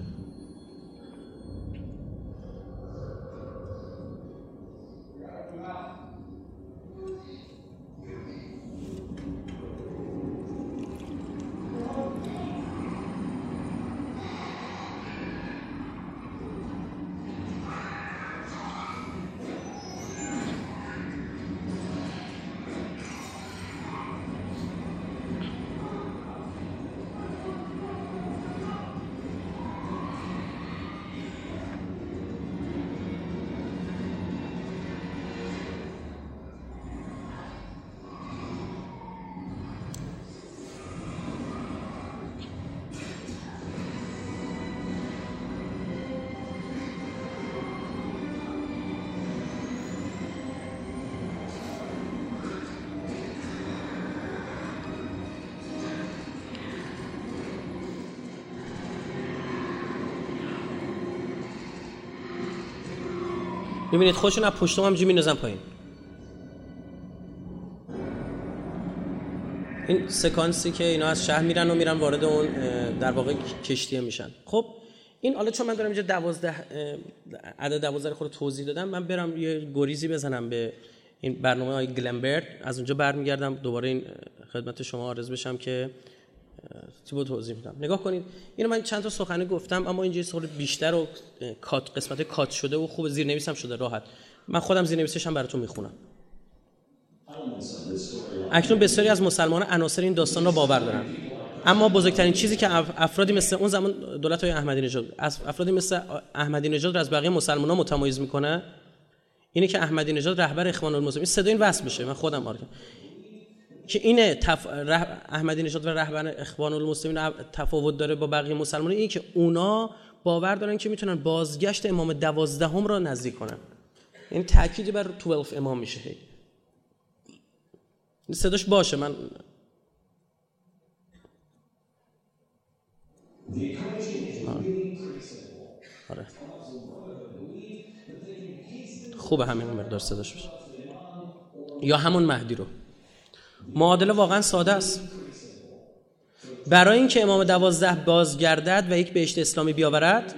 میبینید خودشون از پشتم همینجوری میندازن پایین. این سکانسی که اینا از شهر میرن و میرن وارد اون در واقع کشتیه میشن. خب این حالا چون من دارم اینجا دوازده عدد دوازده رو خود توضیح دادم، من برم یه گریزی بزنم به این برنامه های گلنبرت، از اونجا برمیگردم دوباره این خدمت شما عرض بشم که چی بود توضیح میدم. نگاه کنید اینو من چند تا سخنرانی گفتم اما اینجوری سوال بیشتر و کات قسمت کات شده و خوب زیرنویسم شده راحت. من خودم زیرنویسش هم براتون میخونم. اکنون بسیاری از مسلمانان عناصر این داستان را باور دارند، اما بزرگترین چیزی که افرادی مثل اون زمان دولت‌های احمدی نژاد از افرادی مثل احمدی نژاد را از بقیه مسلمانان متمایز میکنه اینه که احمدی نژاد رهبر اخوان المسلمین، صدا این وصل میشه من خودم آره که این تف... رح... احمدی نژاد و رهبر اخوان المسلمین تفاوت داره با بقیه مسلمانان، این که اونا باور دارن که میتونن بازگشت امام دوازدهم را نزدیک کنن. این تأکید بر دوازده امام میشه. هی صداش باشه من آره خوبه همین مقدار صداش باشه یا همون مهدی رو. معادله واقعا ساده است. برای اینکه امام دوازده بازگردد و یک بهشت اسلامی بیاورد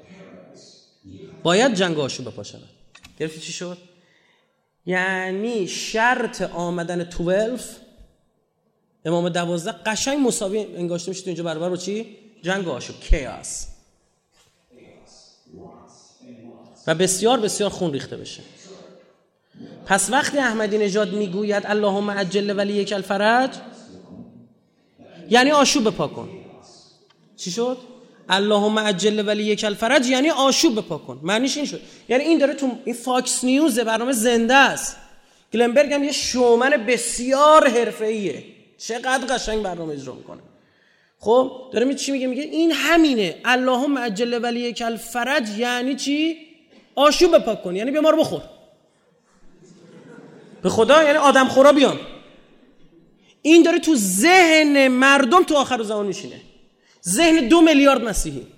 باید جنگ آشوب بپا شود. گرفتی چی شد؟ یعنی شرط آمدن دوازده امام دوازده قشنگ مساوی انگاشته میشه تو اینجا برابر با چی؟ جنگ آشوب، کیاس، و بسیار بسیار خون ریخته بشه. پس وقتی احمدی نژاد میگوید اللهم عجل ولیک الفرج یعنی آشوب بپا کن. چی شد؟ اللهم عجل ولیک الفرج یعنی آشوب بپا کن. معنیش این شد، یعنی این داره تو این فاکس نیوز برنامه زنده است. گلنبرگ هم یه شومن بسیار حرفه‌ایه، چقدر قشنگ برنامه اجرا میکنه. خب داره می چی میگه؟ میگه این همینه. اللهم عجل ولیک الفرج یعنی چی؟ آشوب بپاک کن، یعنی بیا ما رو بخور. به خدا یعنی آدم خورا بیان. این داره تو ذهن مردم تو آخر زمان میشینه، ذهن دو میلیارد مسیحی،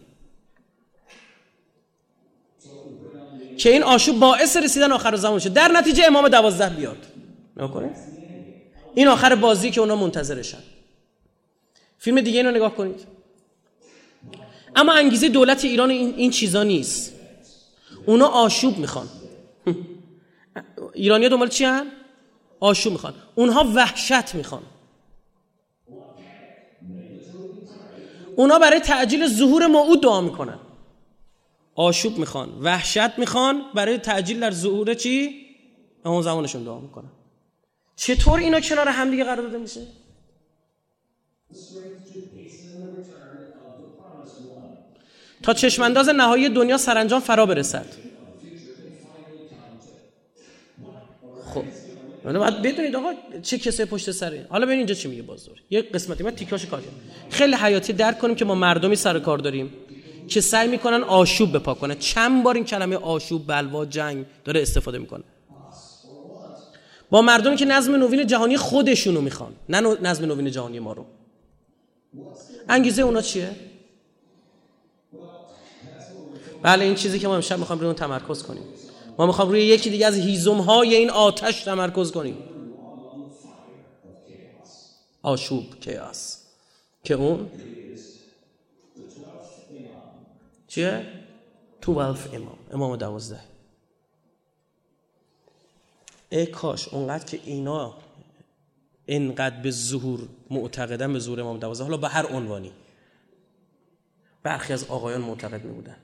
که این آشوب باعث رسیدن آخر زمان شه، در نتیجه امام دوازده بیاد. نکنه این آخر بازی که اونا منتظرشن. فیلم دیگه اینو نگاه کنید. اما انگیزه دولت ایران این, این چیزا نیست. اونا آشوب میخوان. ایرانی‌ها دنبال چی هن؟ آشوب میخوان. اونها وحشت میخوان. اونا برای تعجیل ظهور موعود دعا میکنن. آشوب میخوان، وحشت میخوان، برای تعجیل در ظهور چی؟ اون زمانشون دعا میکنن. چطور اینا کنار هم دیگه قرار داده میشه؟ تا چشمانداز نهایی دنیا سرانجام فرا برسد. خب حالا باید بدونید آقا چه کسایی پشت سره. حالا ببین اینجا چی میگه بازدار. یه قسمتی من تیکاشو کار کردم. خیلی حیاتی درک کنیم که ما مردمی سر کار داریم که سعی میکنن آشوب بپا کنن. چند بار این کلمه آشوب، بلوا، جنگ داره استفاده میکنه. با مردمی که نظم نوین جهانی خودشونو میخوان، نه نظم نوین جهانی ما رو. انگیزه اونا چیه؟ بله این چیزی که ما امشب میخوایم روی اون تمرکز کنیم. ما میخوایم روی یکی دیگه از هیزم‌های این آتش تمرکز کنیم. آشوب، کیاس. که اون چیه؟ دوازده امام، امام دوازده. ای کاش اونقدر که اینا اینقدر به ظهور معتقدن، به ظهور امام دوازده، حالا به هر عنوانی، برخی از آقایان معتقد می بودن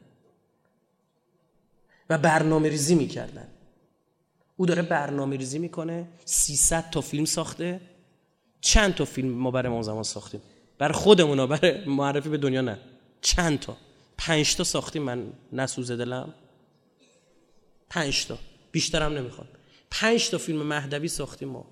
و برنامه ریزی می کردن. او داره برنامه ریزی می کنه. سیصد تا فیلم ساخته. چند تا فیلم ما برای امام زمان ساختیم؟ برای خودمونا، برای معرفی به دنیا نه. چند تا؟ پنج تا ساختیم. من نسوزه دلم پنج تا، بیشترم نمیخوام. پنج تا فیلم مهدوی ساختیم ما.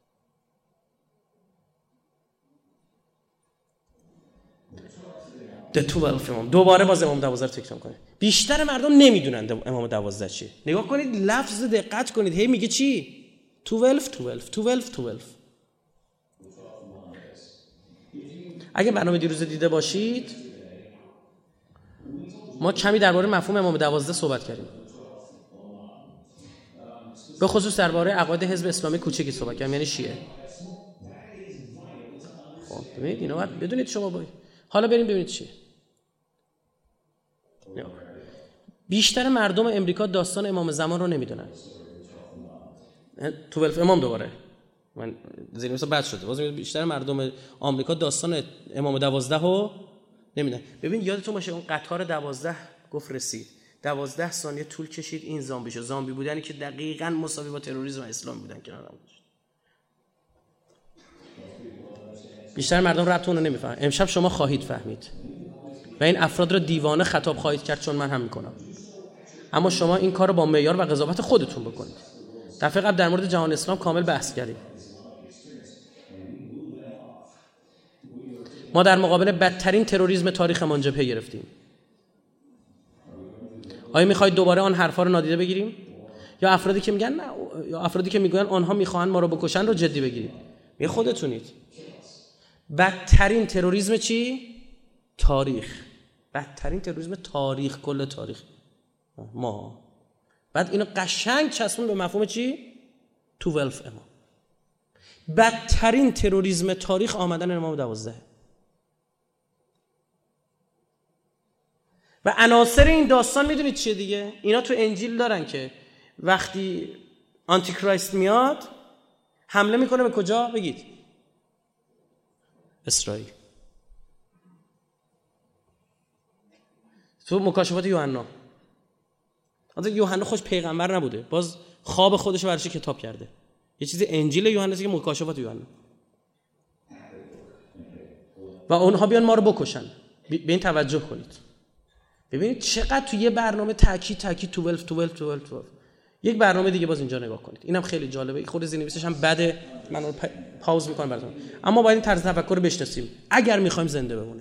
ده دوازده امام. دوباره باز امام دوازده رو تکرار کنید. بیشتر مردم نمیدونن امام دوازده چیه. نگاه کنید لفظ، دقت کنید. هی میگه چی؟ دوازده دوازده دوازده دوازده. اگه برنامه دیروز دیده باشید ما کمی درباره مفهوم امام دوازده صحبت کردیم. به خصوص درباره عقاید حزب اسلامی کوچکی صحبت کردیم، یعنی شیعه. خب ببینید اینا باید بدونید شما باید. حالا بریم ببینید چیه. بیشتر مردم امریکا داستان امام زمان رو نمیدونن. دوازده امام دوباره من زیر مثلا بد شده. باز بیشتر مردم آمریکا داستان امام دوازده رو نمیدونن. ببین یادتون باشه اون قطار دوازده گفت رسید. دوازده ثانیه طول کشید این زامبی شد. زامبی بودنی که دقیقاً مساوی با تروریسم و اسلام بودن کنار هم داشت. بیشتر مردم ربط اون رو نمیفهمن. امشب شما خواهید فهمید و این افراد رو دیوانه خطاب خواهید کرد، چون من هم میکنم. اما شما این کار رو با معیار و قضاوت خودتون بکنید. دفعه قبل در مورد جهان اسلام کامل بحث کردیم. ما در مقابل بدترین تروریسم تاریخمان جبهه گرفتیم. آیا میخواید دوباره آن حرفا رو نادیده بگیریم؟ یا افرادی که میگن نه، یا افرادی که میگن آنها میخوان ما رو بکشن رو جدی بگیرید؟ می خودتونید. بدترین تروریسم چی؟ تاریخ. بدترین تروریسم تاریخ، کل تاریخ ما. بعد اینو قشنگ چسبون به مفهوم چی؟ دوازده امام. بدترین تروریسم تاریخ آمدن امام دوازده. و عناصر این داستان میدونید چیه دیگه؟ اینا تو انجیل دارن که وقتی آنتی کرایست میاد حمله میکنه به کجا؟ بگید. اسرائیل. تو مکاشفات یوحنا. حتی یوحنا خوش پیغمبر نبوده، باز خواب خودش رو برش کتاب کرده. یه چیزی انجیل یوحنا که مکاشفات یوحنا. و اونها بیان ما رو بکشن. به این توجه کنید. ببینید چقدر تو یه برنامه تاکید تاکید دوازده دوازده دوازده. یک برنامه دیگه باز اینجا نگاه کنید، اینم خیلی جالبه، خود زیرنویسش هم بده، من رو پاوز میکنم براتون. اما باید این طرز تفکر رو بشناسیم اگر میخوایم زنده بمونیم.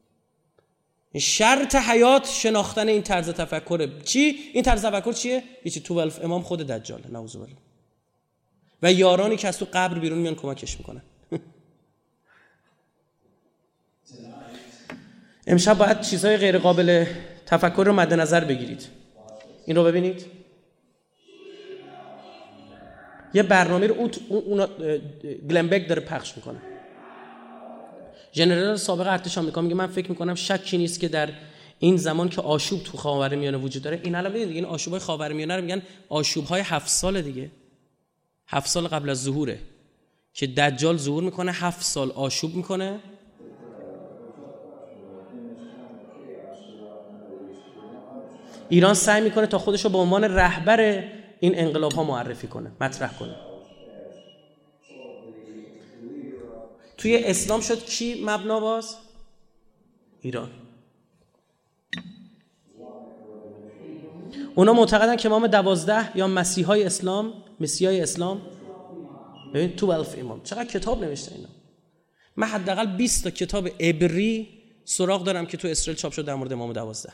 شرط حیات شناختن این طرز تفکر. چی؟ این طرز تفکر چیه؟ هیچی، دوازده امام خود دجاله نعوذ بالله و یارانی که از تو قبر بیرون میان کمکش میکنن. امشب باید چیزهای غیر قابل تفکر رو مد نظر بگیرید. این رو ببینید، یه برنامه رو اون گلنبک داره پخش میکنه. ژنرال سابق ارتش آمریکا میگه من فکر میکنم شکی نیست که در این زمان که آشوب تو خاورمیانه وجود داره، این الان ببینید این آشوب‌های خاورمیانه رو میگن آشوب‌های هفت سال دیگه، هفت سال قبل از ظهوره که دجال ظهور میکنه، هفت سال آشوب میکنه. ایران سعی میکنه تا خودش رو به عنوان رهبر این انقلاب ها معرفی کنه، مطرح کنه. توی اسلام شد کی مبنا باز؟ ایران. اونا معتقدن که امام دوازده یا مسیحای اسلام، مسیحای اسلام، ببین دوازده امام چقدر کتاب نوشته اینا. من حداقل بیست تا کتاب عبری سراغ دارم که تو اسرائیل چاپ شد در مورد امام دوازده.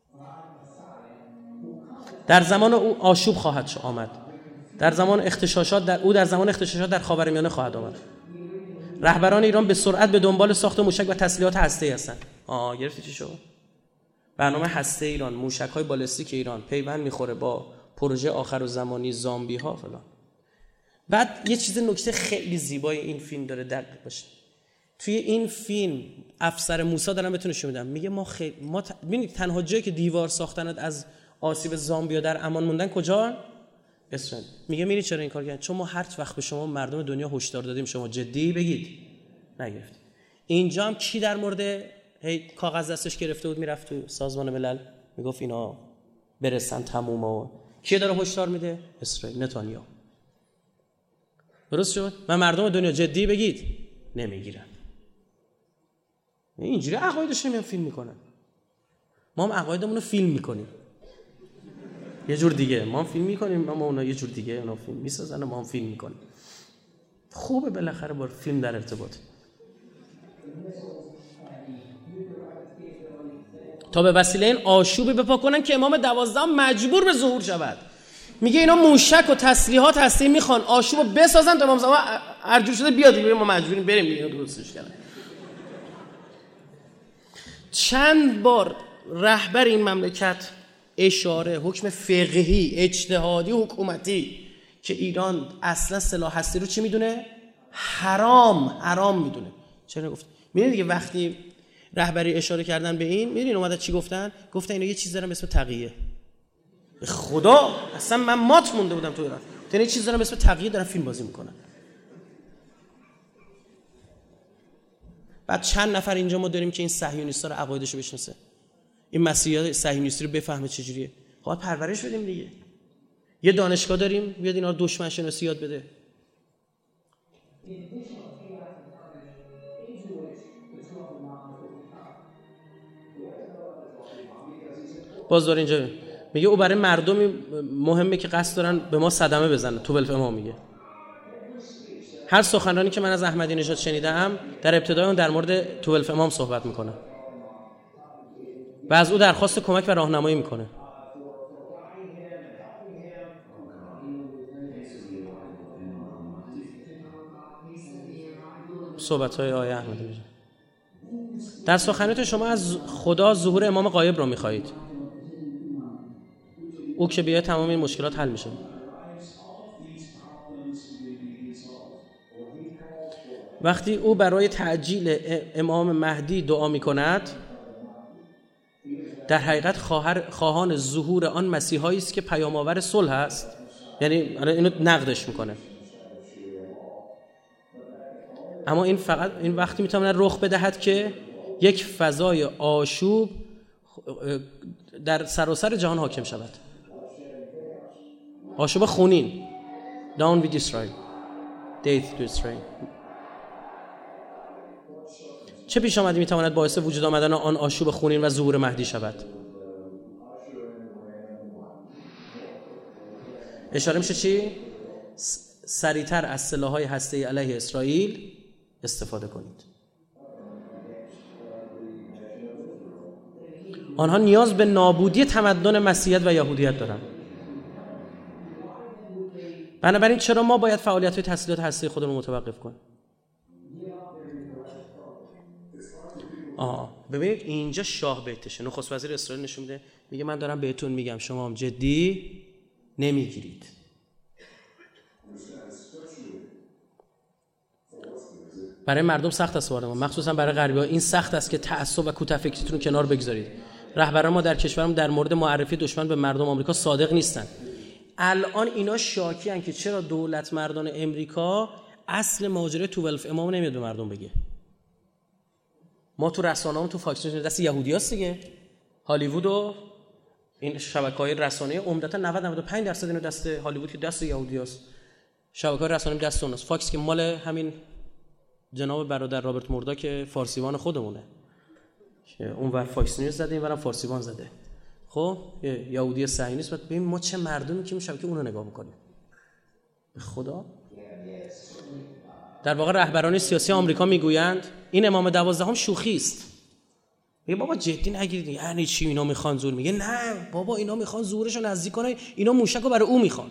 در زمان او آشوب خواهد شد آمد. در زمان اغتشاشات در او در زمان اغتشاشات در خاورمیانه خواهد آمد. رهبران ایران به سرعت به دنبال ساخت موشک و تسلیحات هسته‌ای هستند. آه گرفتی چی شد؟ برنامه هسته ایران، موشک‌های بالستیک ایران پیوند میخوره با پروژه آخرالزمانی زامبی ها فلان. بعد یه چیز نکته خیلی زیبای این فیلم داره دقیق باشه. توی این فیلم افسر موسی دارم بهتون نشون میدم، میگه ما خیلی ما ت... ببینید تنها جایی که دیوار ساختن از آسیب زامبیا در امان موندن کجا؟ اسرائیل. میگه میری چرا این کار کردن؟ چون ما هر وقت به شما مردم دنیا هشدار دادیم شما جدی بگید نگرفت. اینجا هم کی در مورد هی کاغذ دستش گرفته بود میرفت تو سازمان ملل میگفت اینا برسن تموم و کی داره هشدار میده؟ اسرائیل، نتانیاهو. درست شد؟ من مردم دنیا جدی بگید نمیگیرن. اینجوری عقایدش رو میان فیلم میکنن. ما هم عقایدمون رو فیلم میکنیم یه جور دیگه، ما هم فیلم میکنیم اما اونا یه جور دیگه اونا فیلم میسازن و ما هم فیلم میکنیم. خوبه بالاخره با فیلم در ارتباط تا به وسیله این آشوبی بپا کنن که امام دوازده مجبور به ظهور شود. میگه اینا موشک و تسلیحات هستی میخوان آشوبو بسازن تا امام زمان ارجوع شده بیاد دیگه ما مجبوریم بریم دیگه درستش کردن. چند بار رهبر این مملکت اشاره حکم فقهی اجتهادی حکومتی که ایران اصلا سلاح هستی رو چی میدونه؟ حرام حرام میدونه. چرا گفت؟ میدونید دیگه وقتی رهبری اشاره کردن به این، میدونید اومدن چی گفتن؟ گفتن اینا یه چیز دارن به اسم تقیه. به خدا اصلا من مات مونده بودم تو ایران. یعنی یه چیز دارن به اسم تقیه دارن فیلم بازی میکنن. بعد چند نفر اینجا ما داریم که این صهیونیست‌ها رو عقایدشو بشناسه، این مسیحا صهیونیستی رو بفهمه چجوریه. خب پرورش بدیم دیگه. یه دانشگاه داریم بیاد اینا رو دشمن شناسی یاد بده. باز داره اینجا میگه او برای مردمی مهمه که قصد دارن به ما صدمه بزنن. تو ولف امام میگه هر سخنرانی که من از احمدی نژاد شنیدم در ابتدای اون در مورد تو ولف امام صحبت میکنه و از او درخواست کمک و راهنمایی میکنه. صحبت‌های آیه احمدی نژاد. در سخنرانی شما از خدا ظهور امام غایب رو میخواهید. او که بیاد تمام این مشکلات حل میشه. وقتی او برای تعجیل امام مهدی دعا میکند در حقیقت خواهان ظهور آن مسیحایی است که پیام آور صلح است. یعنی اینو نقدش میکنه. اما این فقط این وقتی میتونه رخ بدهد که یک فضای آشوب در سراسر جهان حاکم شود. آشوب خونین. Down with Israel. Death to Israel. چه پیش آمدی میتواند باعث وجود آمدن آن آشوب خونین و ظهور مهدی شود؟ اشاره میشه چی؟ سریعتر از سلاح‌های هسته‌ای علیه اسرائیل استفاده کنید. آنها نیاز به نابودی تمدن مسیحیت و یهودیت دارن. بنابراین چرا ما باید فعالیت‌های تسلیحات هسته‌ای خودمون متوقف کنیم؟ آه ببینید اینجا شاه بیتشه. نخست وزیر اسرائیل نشون میده، میگه من دارم بهتون میگم شما هم جدی نمیگیرید. برای مردم سخت است وارد ما، مخصوصا برای غربی‌ها این سخت است که تعصب و کوتاه‌فکریتون رو کنار بگذارید. رهبران ما در کشورم در مورد معرفی دشمن به مردم آمریکا صادق نیستن. الان اینا شاکی ان که چرا دولت مردان امریکا اصل ماجرای دوازده امام نمیاد به مردم بگه. ما تو رسانه‌مون تو فاکس نیوز دست یهودیاست دیگه. هالیوود و این شبکه‌های رسانه‌ای عمدتا نود تا نود و پنج درصد اینو دست هالیوود که دست یهودیاست. شبکه‌های رسانه‌ای دست اوناست. فاکس که مال همین جناب برادر رابرت موردا که فارسیوان خودمونه. که اونور فاکس نیوز زده، اینورم فارسیوان زده. خب یه یهودی صهیونیست. بعد ببین ما چه مردمی که شبکه اونو نگاه می‌کنیم. به خدا در واقع رهبران سیاسی آمریکا میگویند این امام دوازدهم شوخی است. میگه بابا جدی نگیرید، یعنی چی اینا میخوان زور؟ میگه نه بابا اینا میخوان زورشو نزدیک کنن، اینا موشکو برای او میخوان.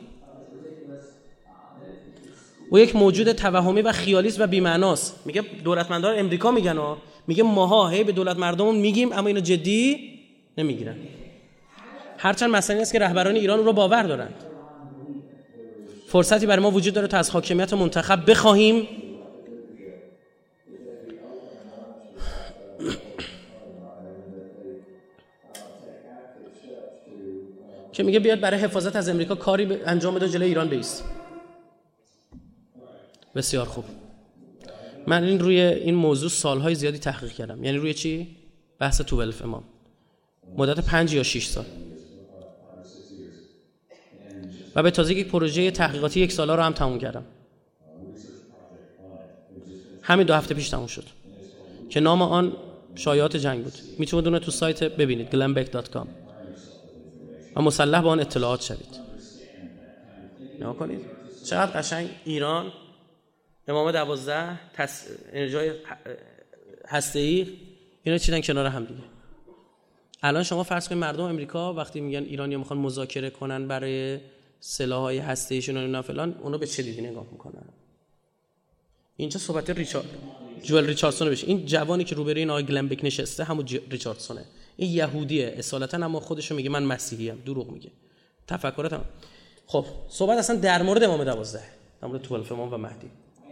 او یک موجود توهمی و خیالی است و بی‌معناست. میگه دولتمندان امریکا میگن ها، میگه ماها هی به دولت مردمون میگیم اما اینا جدی نمیگیرن. هرچند مسئله است که رهبران ایران رو باور دارند. فرصتی برای ما وجود داره تا از حاکمیت منتخب بخواهیم که میگه بیاد برای حفاظت از امریکا کاری انجام بده جلوی ایران بایست. بسیار خوب. من این روی این موضوع سالهای زیادی تحقیق کردم. یعنی روی چی؟ بحث دوازده امام. مدت پنج یا شش سال. و به تازگی یک پروژه تحقیقاتی یک ساله رو هم تموم کردم. همین دو هفته پیش تموم شد. که نام آن شایعات جنگ بود. میتونید اون تو سایت ببینید گلن بک دات کام. و مسلح با آن اطلاعات شوید. نگاه کنید چقدر قشنگ ایران امام دوازده تس... انرژی هسته‌ای اینا چیدن کنار هم دیگه. الان شما فرض کنید مردم امریکا وقتی میگن ایرانی‌ها میخوان مذاکره کنن برای سلاح‌های هسته‌ایشون و اینا فلان، اونا به چه دیدی نگاه میکنن؟ اینجا صحبت ریچارد جوئل ریچاردسون بشه. این جوانی که روبروی این آقای گلن بک نشسته همون ج... ریچاردسونه. این یهودیه اصالتا اما خودشو میگه من مسیحیم. دروغ میگه. تفکرات هم. خب صحبت اصلا در مورد امام دوازده، در مورد دوازده امام و مهدی.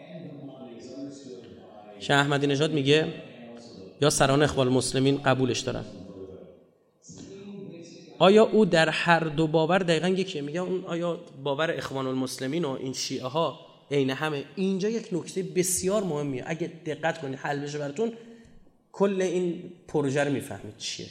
شاه احمدی نژاد میگه یا سران اخوان المسلمین قبولش دارن. آیا او در هر دو باور دقیقاً یکیه؟ میگه اون آیا باور اخوان المسلمین و این شیعه ها عین همه؟ اینجا یک نکته بسیار مهمیه. اگه دقت کنید حل بشه براتون کل این پروژه رو میفهمید چیه.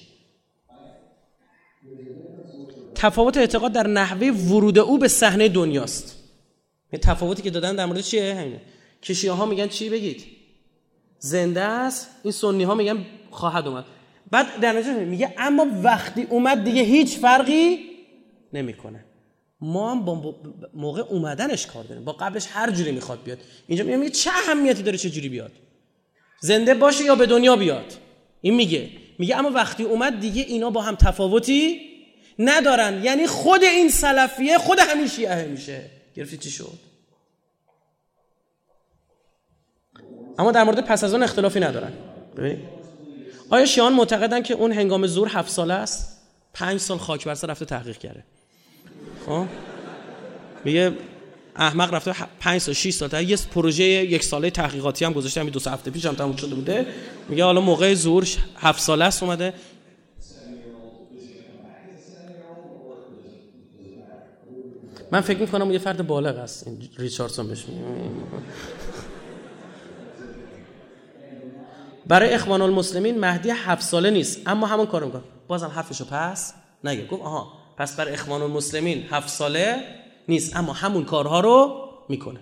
تفاوت اعتقاد در نحوه ورود او به صحنه دنیاست. این تفاوتی که دادن در مورد چیه؟ همینه که شیعه ها میگن چی بگید؟ زنده است. این سنی ها میگن خواهد اومد. بعد در نتیجه میگه اما وقتی اومد دیگه هیچ فرقی نمیکنه. ما هم با موقع اومدنش کار داریم، با قبلش هر جوری میخواد بیاد. اینجا میگه چه اهمیتی داره چه جوری بیاد، زنده باشه یا به دنیا بیاد. این میگه میگه اما وقتی اومد دیگه اینا با هم تفاوتی ندارن. یعنی خود این سلفیه خود همین شیعه میشه. گرفتی چی شد؟ اما در مورد پس از اون اختلافی ندارن. ببینید آیا شیعان معتقدن که اون هنگام ظهور هفت ساله است؟ پنج سال خاک بر سر رفته تحقیق کرده. خب میگه احمق رفته پنج سال شش سال تا یه پروژه یک ساله تحقیقاتی هم گذاشته، همین دو سه هفته پیش هم تموم شده بوده. میگه حالا موقع ظهور هفت ساله است اومده. من فکر می‌کنم یه فرد بالغ است این ریچاردسون بهش میگه. برای اخوان المسلمین مهدی هفت ساله نیست اما همون کارو میکنه. بازم حرفشو پس نگه. گفت آها پس برای اخوان المسلمین هفت ساله نیست اما همون کارها رو میکنه.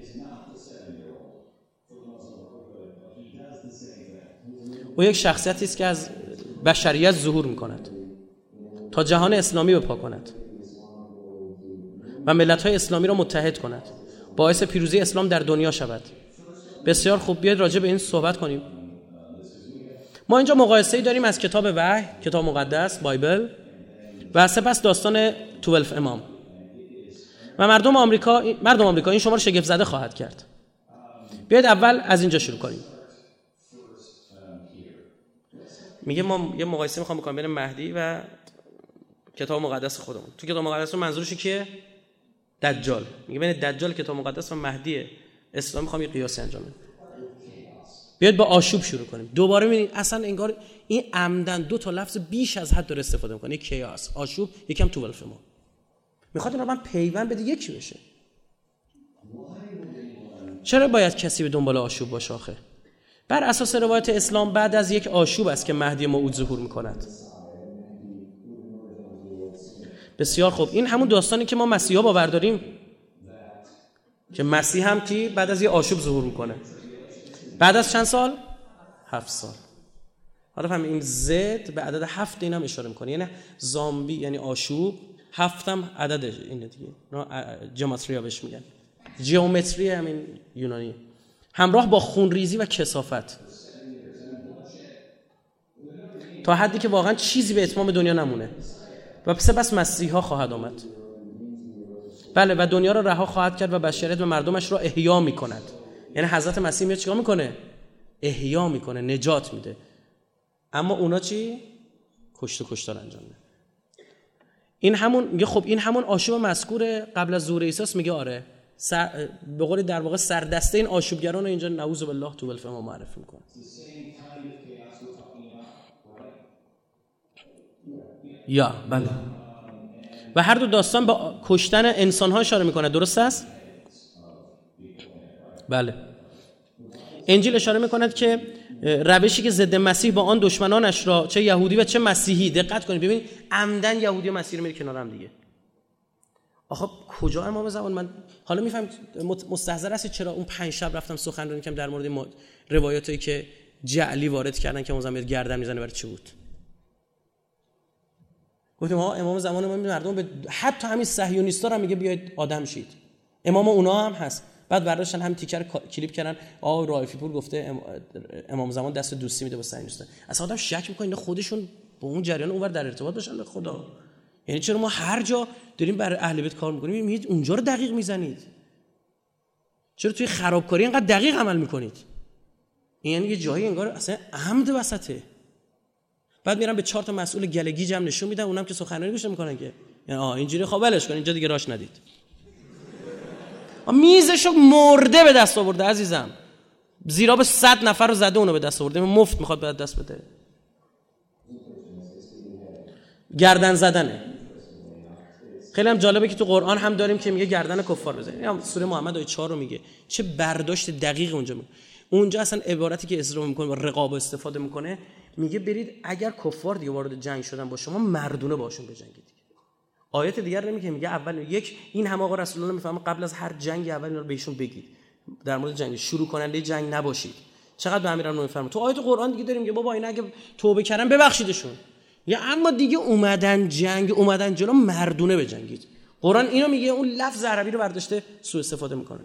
او یک شخصیتی است که از بشریت ظهور میکند تا جهان اسلامی بپا کند و ملت‌های اسلامی را متحد کند، باعث پیروزی اسلام در دنیا شود. بسیار خوب، بیاید راجع به این صحبت کنیم. ما اینجا مقایسه‌ای داریم از کتاب وحی، کتاب مقدس، بایبل، و سپس داستان دوازده امام. و مردم آمریکا مردم آمریکا این شما رو شگفت زده خواهد کرد. بیاید اول از اینجا شروع کنیم. میگه ما یه مقایسه میخوام بکنم بین مهدی و کتاب مقدس خودمون. تو کتاب مقدس منظورش کیه؟ دجال. میگه بین دجال کتاب مقدس و مهدی اسلام میخوام یه قیاسی انجام بدم. بیاید با آشوب شروع کنیم. دوباره ببینید اصلا انگار این عمدن دو تا لفظ بیش از حد داره استفاده میکنه. یک کیاس، آشوب، یکم دوازده ما. میخواد اینا رو من پیوند بده یکی بشه. چرا باید کسی به دنبال آشوب باشه آخه؟ بر اساس روایت اسلام بعد از یک آشوب است که مهدی موعود ظهور میکند. بسیار خوب، این همون داستانی که ما مسیحا باور داریم که مسیح هم کی بعد از یک آشوب ظهور میکنه. بعد از چند سال؟ هفت سال. حالا فهم این زد به عدد هفت اینم اشاره میکنه، یعنی زامبی یعنی آشوب، هفتم عددش اینه دیگه. جیومتریا بهش میگن. جیومتری همین یونانی. همراه با خونریزی و کثافت. تا حدی که واقعا چیزی به اتمام دنیا نمونه. و سپس مسیحا خواهد آمد. بله، و دنیا را رها خواهد کرد و بشریت و مردمش را احیا میکند. یعنی حضرت مسیح میاد چیکار میکنه؟ احیا میکنه، نجات میده. اما اونا چی؟ کشت و کشتار انجام میدن. این همون میگه خب این همون آشوب مذکور قبل از ظهور عیسی است. میگه آره، سر... به قول در واقع سردسته این آشوبگران رو اینجا نعوذ بالله تو الفم ما معرفی میکنه. یا بله، و هر دو داستان با کشتن انسان ها اشاره میکنه. درست است؟ بله. انجیل اشاره میکند که روشی که ضد مسیح با آن دشمنانش را چه یهودی و چه مسیحی، دقت کنید ببین عمدن یهودی و مسیحی رو میره کنار هم دیگه. آخه کجا امام زمان؟ من حالا میفهم مستحضر هستی چرا اون پنج شب رفتم سخنرانی کردم در مورد روایاتی که جعلی وارد کردن که امام زمان گردن میزنه برای چی بود؟ گفتم ها امام زمان ما مردم به حتی همین صهیونیستا رو میگه بیاید آدم شید. امام اونا هم هست. بعد برداشتن هم تیکر کلیپ کردن آقا رائفی پور گفته امام زمان دست دوستی میده با صهیونیستا. اصلا آدم شک میکنه اینا خودشون با اون جریان اونور در ارتباط باشن به خدا. یعنی چرا ما هر جا داریم برای اهل بیت کار میکنیم میگید اونجا رو دقیق میزنید؟ چرا توی خرابکاری اینقدر دقیق عمل میکنید؟ این یعنی یه جایی انگار اصلا عمد وسطه. بعد میرن به چهار تا مسئول گلگی جمع نشون میدن، اونم که سخنرانی گوش میکنن که یعنی آ اینجوری خب ولش کن، اینجا دیگه راش ندید. میزشو مرده به دست آورده عزیزم، زیرا به صد نفر رو زده اونو به دست آورده، مفت میخواد به دست بده. گردن زدنه. خیلی هم جالبه که تو قرآن هم داریم که میگه گردن کفار بزنید. هم سوره محمد آیه چهار رو میگه. چه برداشت دقیق اونجا میگه. اونجا اصلا عبارتی که اسلام میکنه با رقابت استفاده میکنه، میگه برید اگر کفار دیگه وارد جنگ شدن با شما مردونه باشون بجنگید. آیات دیگر رو میگه میگه اول یک این هم آقا رسول الله میفهمه قبل از هر جنگی اول اینا رو بهشون بگید. در مورد جنگ شروع کننده جنگ نباشید. چقدر به امیرالمومنین میفهمه. تو آیات قرآن دیگه داریم که بابا اینا اگه توبه کردن ببخشیدشون. یا اما دیگه اومدن جنگ، اومدن جلو مردونه بجنگید. قرآن اینو میگه، اون لفظ عربی رو برداشته سوء استفاده میکنه.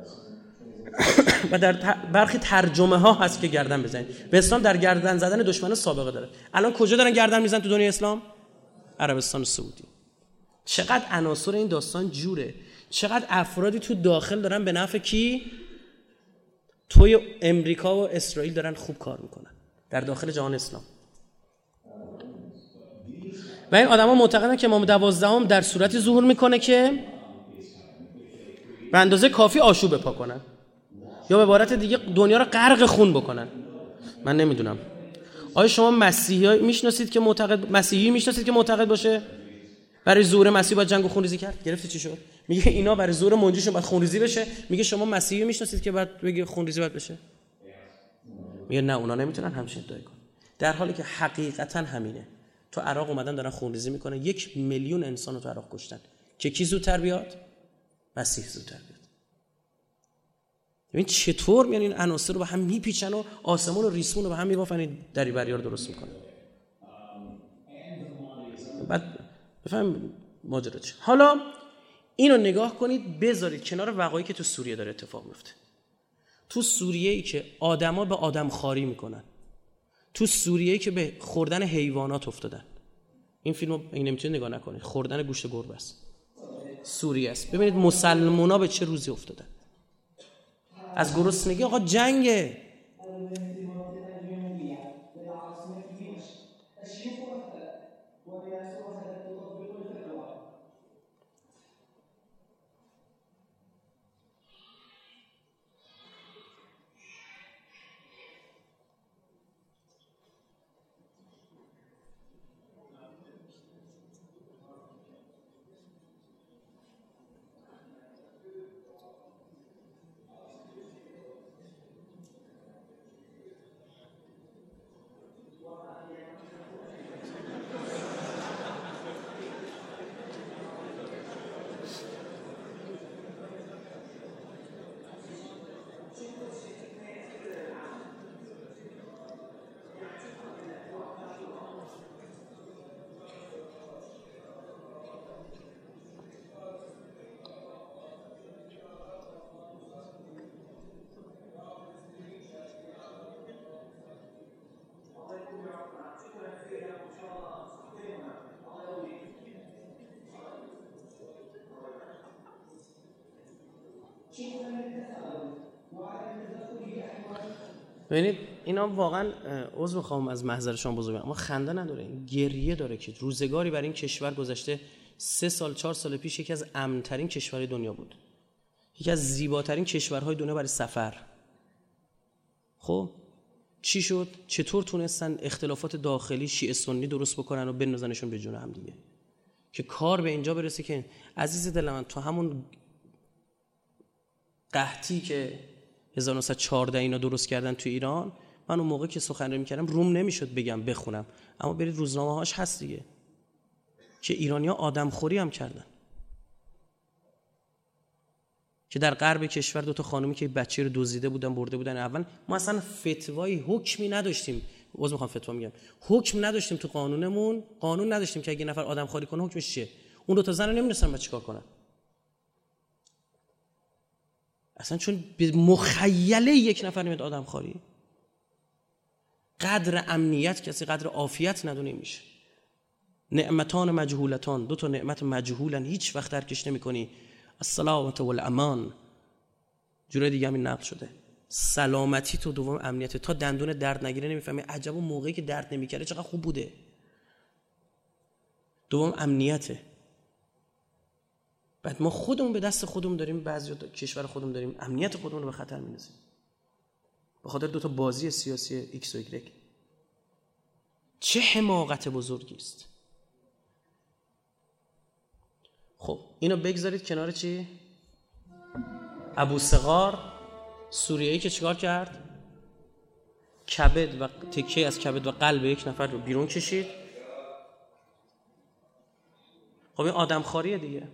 و در برخی ترجمه ها هست که گردن بزنید. به اسلام در گردن زدن دشمن سابقه داره. الان کجا دارن گردن میزنن تو دنیای اسلام؟ عربستان سعودی. چقدر عناصر این داستان جوره. چقدر افرادی تو داخل دارن به نفع کی؟ توی امریکا و اسرائیل دارن خوب کار میکنن در داخل جهان اسلام. و این آدما معتقدن که امام دوازدهم در صورتی ظهور میکنه که به اندازه کافی آشوب بپا کنن، یا به عبارت دیگه دنیا رو غرق خون بکنن. من نمیدونم آیا شما مسیحی میشناسید که معتقد مسیحی میشناسید که معتقد باشه برای ظهور مسیح باید جنگ و خونریزی کرد؟ گرفتی چی شد؟ میگه اینا برای ظهور منجیشون باید خونریزی بشه. میگه شما مسیحی میشناسید که بعد بگه خونریزی باید بشه؟ میگه نه اونا نمیتونن همچین ادعا کنن، در حالی که حقیقتا همینه. تو عراق اومدن دارن خونریزی میکنن، یک میلیون انسان رو تو عراق کشتن که کی زودتر بیاد؟ مسیح زودتر بیاد. ببین چطور میان این عناصر رو به هم میپیچن و آسمون و ریسمون رو به هم میبافن، دری بریا رو درست میکنن. بعد بفهم ماجرا چیه. حالا اینو نگاه کنید، بذارید کنار وقایعی که تو سوریه داره اتفاق میفته. تو سوریه‌ای که آدما به آدم خواری میکنن، تو سوریه‌ای که به خوردن حیوانات افتادن. این فیلمو اگه نمیتونید نگاه نکنید، خوردن گوشت گربه است. سوریه است. ببینید مسلمونا به چه روزی افتادن. از گرسنگی آقا جنگه. ببینید اینا واقعا عذر میخوام از محضر شما بزرگم، اما خنده نداره، این گریه داره که روزگاری برای این کشور گذشته. سه سال چهار سال پیش یکی از امن‌ترین کشورهای دنیا بود، یکی از زیباترین کشورهای دنیا برای سفر. خب چی شد؟ چطور تونستن اختلافات داخلی شیعه سنی درست بکنن و بندازنشون به جون هم دیگه، که کار به اینجا برسه که عزیز دل من، تو همون قحطی که هزار و نهصد و چهارده اینا درست کردن تو ایران، من اون موقع که سخنرانی می‌کردم روم نمیشد بگم بخونم، اما برید روزنامه‌هاش هست دیگه، که ایرانی‌ها آدمخوری هم کردن، که در غرب کشور دو تا خانومی که بچه رو دزدیده بودن برده بودن. اول ما اصلا فتوای حکمی نداشتیم، عذر می‌خوام فتوا میگم، حکم نداشتیم تو قانونمون، قانون نداشتیم که اگه نفر آدمخوری کنه حکمش چیه. اون دو تا زن نمی‌دونستن بعد چیکار کنن اصلا، چون به مخیله یک نفر میاد آدم خاری. قدر امنیت کسی قدر عافیت ندونه میشه. نعمتان مجهولتان، دو تا نعمت مجهولن، هیچ وقت درکش نمی‌کنی. السلامت و الامان، جوری دیگه همین نقل شده. سلامتی تو، دوم امنیت. تا دندون درد نگیره نمیفهمی عجب اون موقعی که درد نمیکرده چقدر خوب بوده. دوم امنیته. بعد ما خودمون به دست خودمون داریم، بعضی کشور خودمون داریم امنیت خودمون رو به خطر می‌اندازیم به خاطر دو تا بازی سیاسی ایکس و ایگرگ. چه حماقت بزرگی است. خب اینو بگذارید کنار. چی؟ ابو صغار سوریه‌ای که چیکار کرد؟ کبد و تکه از کبد و قلب یک نفر رو بیرون کشید. خب این آدمخواریه دیگه.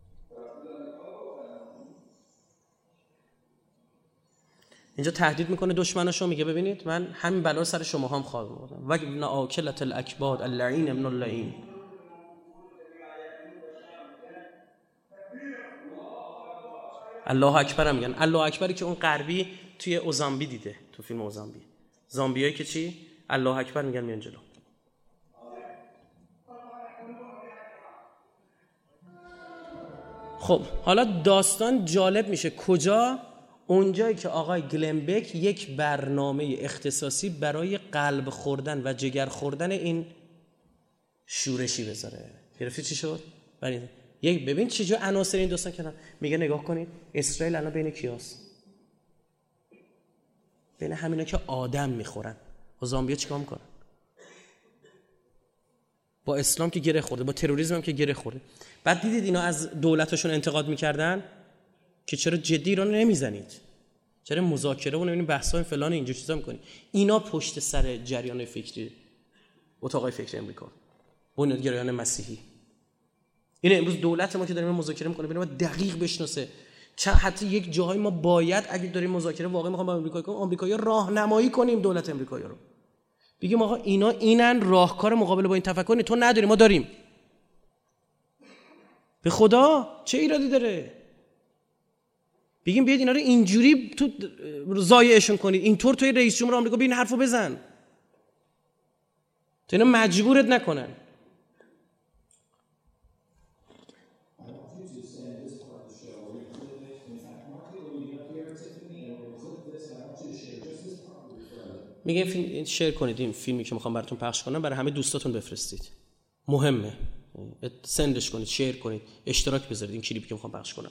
اینجا تهدید میکنه دشمناشو، میگه ببینید من همین بلا سر شما هم خواهم آوردم. و ابن آکلة الاکباد اللعین ابن اللعین. الله اکبر هم میگن. الله اکبری که اون غربی توی اوزامبی دیده، تو فیلم اوزامبی، زامبیایی که چی الله اکبر میگن میان جلو. خب حالا داستان جالب میشه کجا؟ اونجایی که آقای گلنبک یک برنامه اختصاصی برای قلب خوردن و جگر خوردن این شورشی بذاره. گرفتی چی شد؟ برای یک ببین چجور عناصر این داستان کردن. میگه نگاه کنید اسرائیل الان بین کیاست؟ بین همینا که آدم میخورن. و زامبیا چیکار میکنن؟ با اسلام که گره خورده، با تروریسم هم که گره خورده. بعد دیدید اینا از دولتشون انتقاد میکردن که چرا جدی ایران نمیزنید، چرا مذاکره و نمیدونیم بحث‌های فلان اینجور چیزا میکنید. اینا پشت سر جریان فکری اتاقای فکری امریکا، بنیادگرایان مسیحی. این امروز دولت ما که داریم مذاکره میکنه ببینیم دقیق بشناسه. چه حتی یک جاهای ما باید اگه داریم مذاکره واقعا میخوام با آمریکا کنیم، آمریکایی‌ها راهنمایی کنیم دولت آمریکایی رو. بگیم آقا اینا اینن راهکار مقابله با این تفکر، تو نداری ما داریم. به خدا چه ایرادی داره؟ بگیم بیاید اینا رو اینجوری تو ضایعشون کنید، اینطور توی رئیس جمهور آمریکا ببین حرفو بزن تا اینا مجبورت نکنن. میگه فیلم شیر کنید، این فیلمی که میخوام براتون پخش کنم برای همه دوستاتون بفرستید، مهمه، سندش کنید، شیر کنید، اشتراک بذارید این کلیپی که میخوام پخش کنم.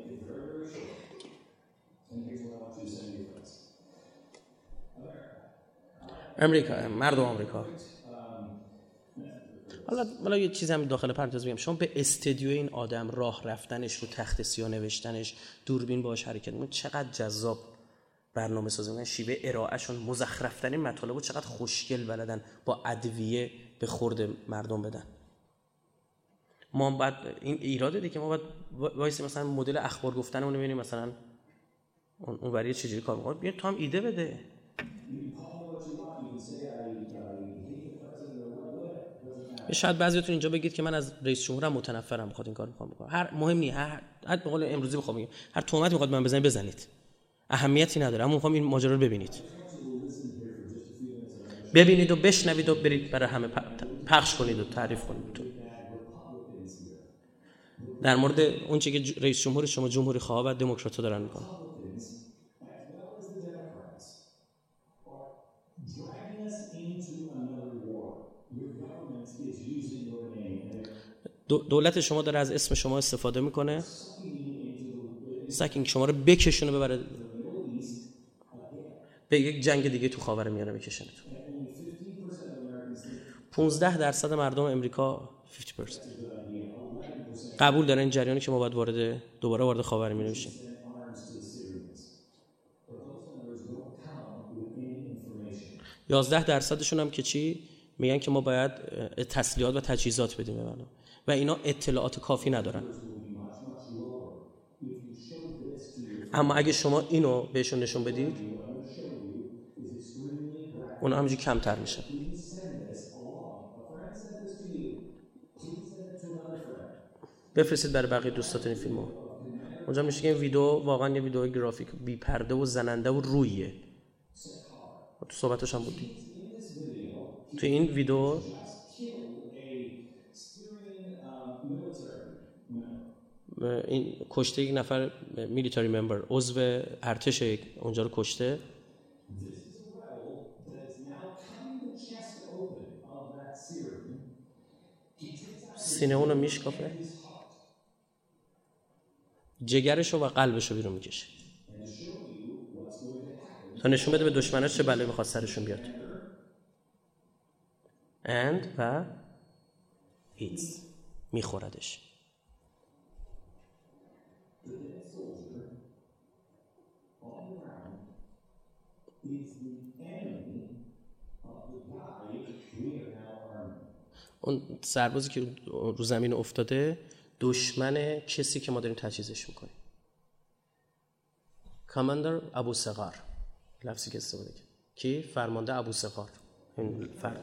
امریکا، مردم آمریکا. حالا حالا یه چیزی هم داخل پرانتز بگم، شما به استدیو این آدم راه رفتنش، رو تخت سیاه نوشتنش، دوربین باهاش حرکت می‌کنه، چقدر جذاب برنامه سازی می‌کنن، شیوه ارائهشون مزخرف‌ترین مطالب و چقدر خوشگل بلدن با ادویه به خورد مردم بدن. ما بعد این ایراده دیگه، ما بعد وایس مثلا مدل اخبار گفتنمون رو ببینیم، مثلا اون اونوری چجوری کار می‌کنه، بیا تو هم ایده بده. شاید بعضیاتون اینجا بگید که من از رئیس جمهورم متنفرم، بخواد این کارو می‌کنم بکنم. هر مهم نیست، هر هر به قول امروزی بخوام بگم، هر تهمتی می‌خواد من بزنید بزنید، اهمیتی نداره، اما می‌خوام این ماجرا رو ببینید. ببینید و بشنوید و برید برای همه پخش کنید و تعریف کنید. در مورد اون چیزی که رئیس جمهور شما جمهوری خواه و دموکرات‌ها دارن می‌کنن. دولت شما داره از اسم شما استفاده میکنه، سکینگ شما رو بکشونه ببره به یک جنگ دیگه تو خاورمیانه بکشونه. پانزده درصد مردم امریکا پنجاه درصد قبول دارن این جریانی که ما باید وارد دوباره وارد خاورمیانه بشیم. یازده درصدشون هم که چی میگن که ما باید تسلیحات و تجهیزات بدیم به مردم و اینا اطلاعات کافی ندارن. اما اگه شما اینو بهشون نشون بدید، اونا همینجوری کمتر میشن. بفرستید برای بقیه دوستاتون این فیلمو. اونجا میشه که این ویدیو واقعا یه ویدیو گرافیک بی پرده و زننده و رویه. تو صحبتش هم بودیم. تو این ویدیو این کشته یک نفر میلیتاری ممبر، عضو ارتش اونجا رو کشته. سینه اونو میشکافه، جگرشو و قلبشو بیرون میکشه تا نشون بده به دشمناش چه بلایی میخواد سرشون بیاد. and و eats میخوردش. اون سربازی که رو زمین افتاده دشمن کسی که ما داریم تجهیزش میکنیم. کاماندر ابو صغار، لفظی که استفاده کرد کی؟ فرمانده ابو صغار. این فرد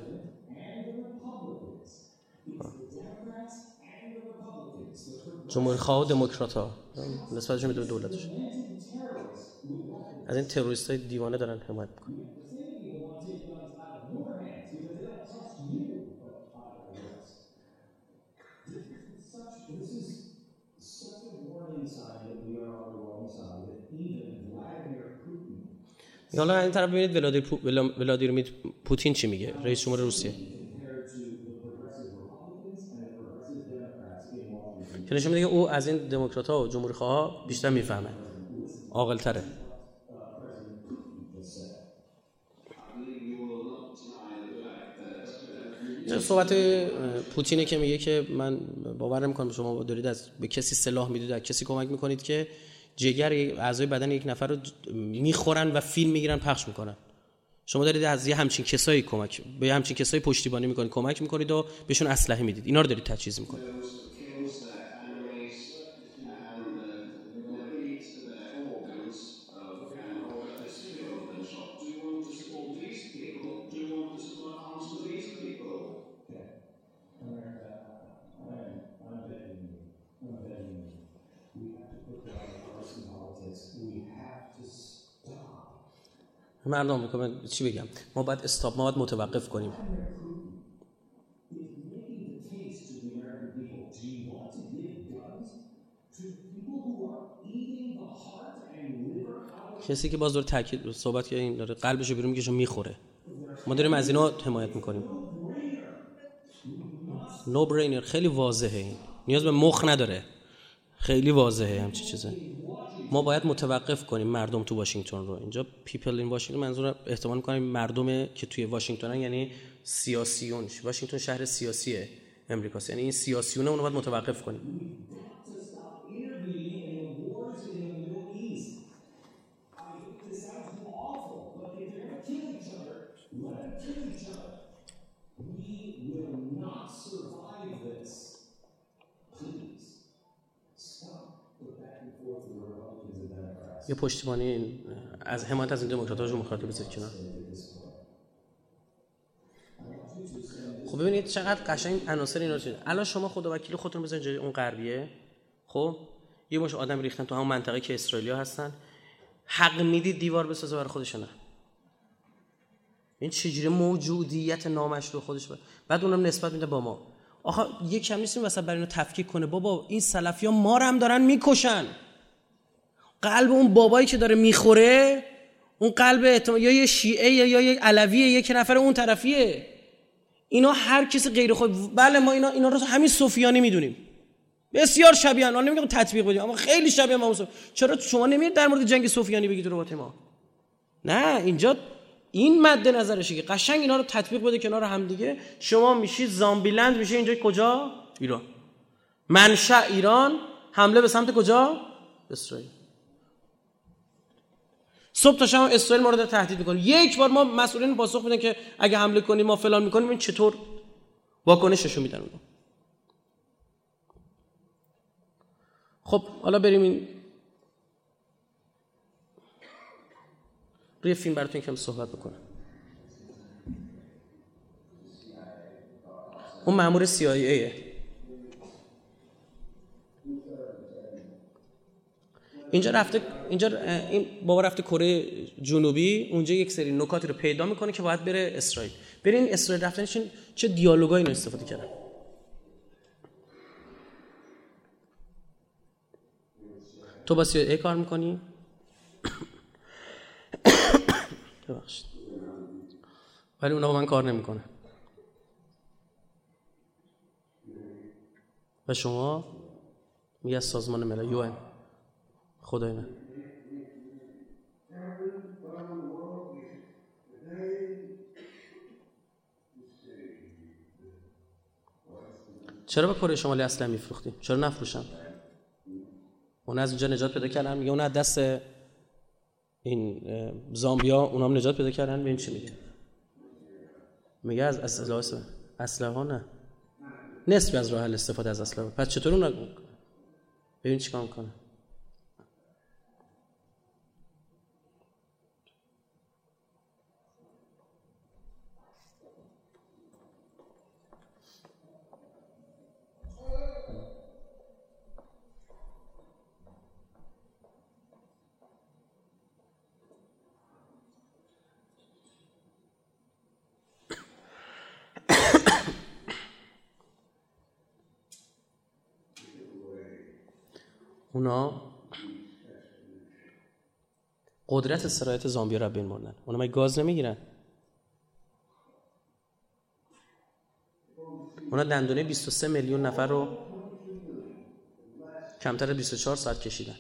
جمهوری خواه و دموکرات ها نسبتشون میده به دولتش، از این تروریست های دیوانه دارن حمایت میکنن. حالا این طرف ببینید ولادیر پو... ولادیمیر پوتین چی میگه، رئیس جمهور روسیه، که نشون میده که او از این دموکرات‌ها و جمهوری خواها بیشتر میفهمه، عاقل‌تره. صحبت پوتینه که میگه که من باور نمی‌کنم شما دارید از به کسی سلاح میدید، از کسی کمک میکنید که جگر اعضای بدن یک نفر رو میخورن و فیلم میگیرن پخش میکنن. شما دارید از یه همچین کسایی کمک به یه همچین کسایی پشتیبانی میکنید، کمک میکنید و بهشون اسلحه میدید. اینا رو دارید تجهیز میکنید. مردم آمریکا چی بگم، ما باید استاپ، ما باید متوقف کنیم. کسی که باز داره تاکید صحبت که این داره قلبشو بیرون میکشه میخوره، ما داریم از اینا حمایت میکنیم. نو برینر، خیلی واضحه، این نیاز به مخ نداره، خیلی واضحه همچین چیزه. ما باید متوقف کنیم مردم تو واشنگتن رو. اینجا پیپل این واشنگتن منظور احتمال می‌کنم مردم که توی واشنگتن، یعنی سیاسیون. واشنگتن شهر سیاسیه امریکاست، یعنی این سیاسیونه اونو باید متوقف کنیم. یه پشتیبانی از حمایت از این دموکرات‌ها رو مخاطب بذارید کنار. خب ببینید چقدر قشنگ عناصر اینا رو چیه. الان شما خدا وکیل خودتون بذارید جای اون غربیه، خب یه مش آدم ریختن تو همون منطقه که اسرائیلیا هستن، حق میدید دیوار بسازه برای خودش نه؟ این چجوری موجودیت نامشروع خودش بر. بعد اونم نسبت میده با ما. آخه یک کم نیستیم واسه برای اینو تفکیک کنه. بابا این سلفی‌ها ما رو هم دارن میکشن. قلب اون بابایی که داره میخوره، اون قلب احتمال یا یه شیعه یا یا یک علویه، یک نفر اون طرفیه. اینا هر کسی غیر خود، بله ما اینا اینا رو همین صوفیانی میدونیم، بسیار شبیهن. من نمیگم تطبیق بدیم، اما خیلی شبیه ما. چرا شما نمیاد در مورد جنگ صوفیانی بگید رو با ما؟ نه، اینجا این مد نظرشه که قشنگ اینا رو تطبیق بده کنار هم دیگه. شما میشید زامبیلند، میشه اینجا کجا؟ ایران. منشأ ایران، حمله به سمت کجا؟ اسرائیل. صبح تا شب اسرائیل ما رو تهدید میکنه. یک بار ما مسئولین پاسخ میدن که اگه حمله کنیم ما فلان میکنیم. این چطور واکنششو میدن اونا؟ خب حالا بریم این روی فیلم براتون کم صحبت بکنم. اون مأمور سی آی ایه. اینجا رفته، اینجا این بابا رفته کره جنوبی، اونجا یک سری نکاتی رو پیدا میکنه که باید بره اسرائیل. برین اسرائیل رفتنش چه دیالوگایی رو استفاده کردن. تو با سی آی ای کار میکنی؟ ببخشید. ولی اونا با من کار نمیکنه. و شما میگه از سازمان ملل یو ان. خدای من. چرا به کره شمالی اصلا میفروختی؟ چرا نفروشم؟ اون از اونجا نجات پیدا کردن، میگه اون از دست این زامبیا اونا هم نجات پیدا کردن. ببین چی میگه. میگه از اسلحه اسلحه نه، نصفی از راه حل استفاده از اسلحه. پس چطور اون ببین چیکار میکنه. اونا قدرت سرایت زامبیا رو بین بردن. اونا مگه گاز نمیگیرن؟ اونا دندونه بیست و سه میلیون نفر رو کمتر از بیست و چهار ساعت کشیدن.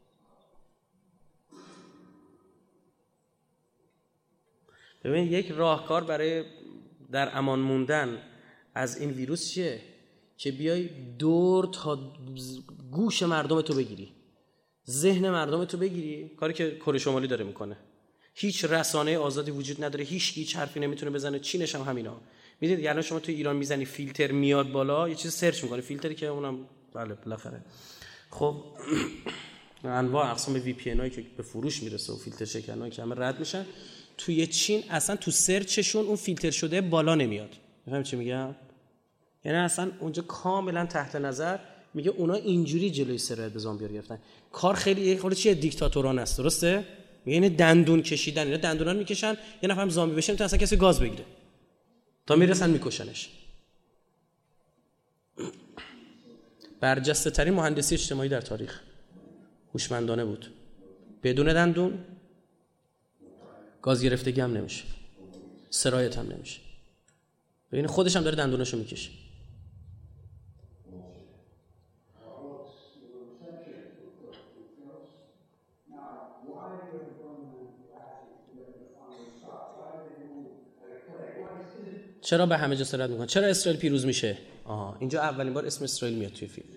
ببین یک راهکار برای در امان موندن از این ویروس چیه؟ که بیای دور تا گوش مردم تو بگیری، ذهن مردم تو بگیری. کاری که کره شمالی داره میکنه. هیچ رسانه آزادی وجود نداره، هیچ هیچ حرفی نمیتونه بزنه. چینش هم همینا. میدید الان شما تو ایران میزنی فیلتر میاد بالا، یه چیز سرچ میکنه فیلتری که اونم بله بالاخره خب انواع اقسام وی پی ان هایی که به فروش میرسه و فیلتر شکنایی که همه رد میشن توی چین، اصلا تو سرچشون اون فیلتر شده بالا نمیاد. میفهمی چی میگم؟ یعنی اصلا اونجا کاملا تحت نظر. میگه اونا اینجوری جلوی سرایت به زامبیا گرفتن. کار خیلی یه خورده چیه دیکتاتورانه است، درسته؟ یعنی دندون کشیدن، اینا دندونا رو میکشن، یه نفرم زامبی بشه میتونه اصلا کسی گاز بگیره تا میرسن میکشنش. برجسته ترین مهندسی اجتماعی در تاریخ، هوشمندانه بود. بدون دندون گاز گرفتگی هم نمیشه، سرایت هم نمیشه. ببین خودش هم داره دندوناشو میکشه. چرا به همه جا سرایت میکنه؟ چرا اسرائیل پیروز میشه؟ آها اینجا اولین بار اسم اسرائیل میاد توی فیلم.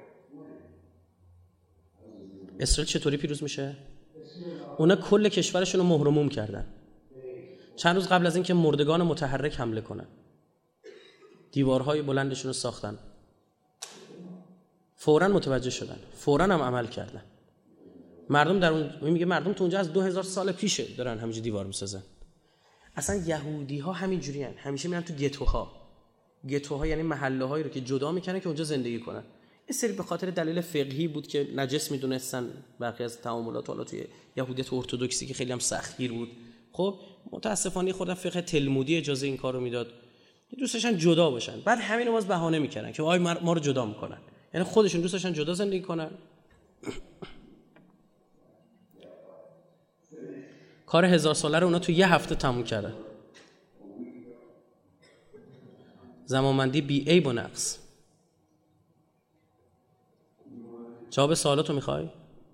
اسرائیل چطوری پیروز میشه؟ اونا کل کشورشون رو مهر و موم کردن. چند روز قبل از اینکه مردگان متحرک حمله کنن، دیوارهای بلندشون رو ساختن. فوراً متوجه شدن، فوراً هم عمل کردن. مردم در اون میگه مردم تو اونجا از دو هزار سال پیشه دارن همینجوری دیوار میسازن. اصلا یهودی ها همین جوری هن. همیشه میرن تو گتوها. گتوها یعنی محله هایی رو که جدا میکنن که اونجا زندگی کنن. یه سری به خاطر دلیل فقهی بود که نجس میدونستن برخی از تعاملات حالا توی یهودیت ارتدوکسی که خیلی هم سختگیر بود. خب متاسفانه خودم فقه تلمودی اجازه این کارو میداد. دوست داشتن جدا باشن. بعد همین رو باز بهانه میکردن که آی ما رو جدا میکنن. یعنی خودشون دوست داشتن جدا زندگی کنن. کار هزار ساله رو اونا تو یه هفته تموم کردن. زمانبندی بی عیب و نقص. جواب سوالاتو میخوای؟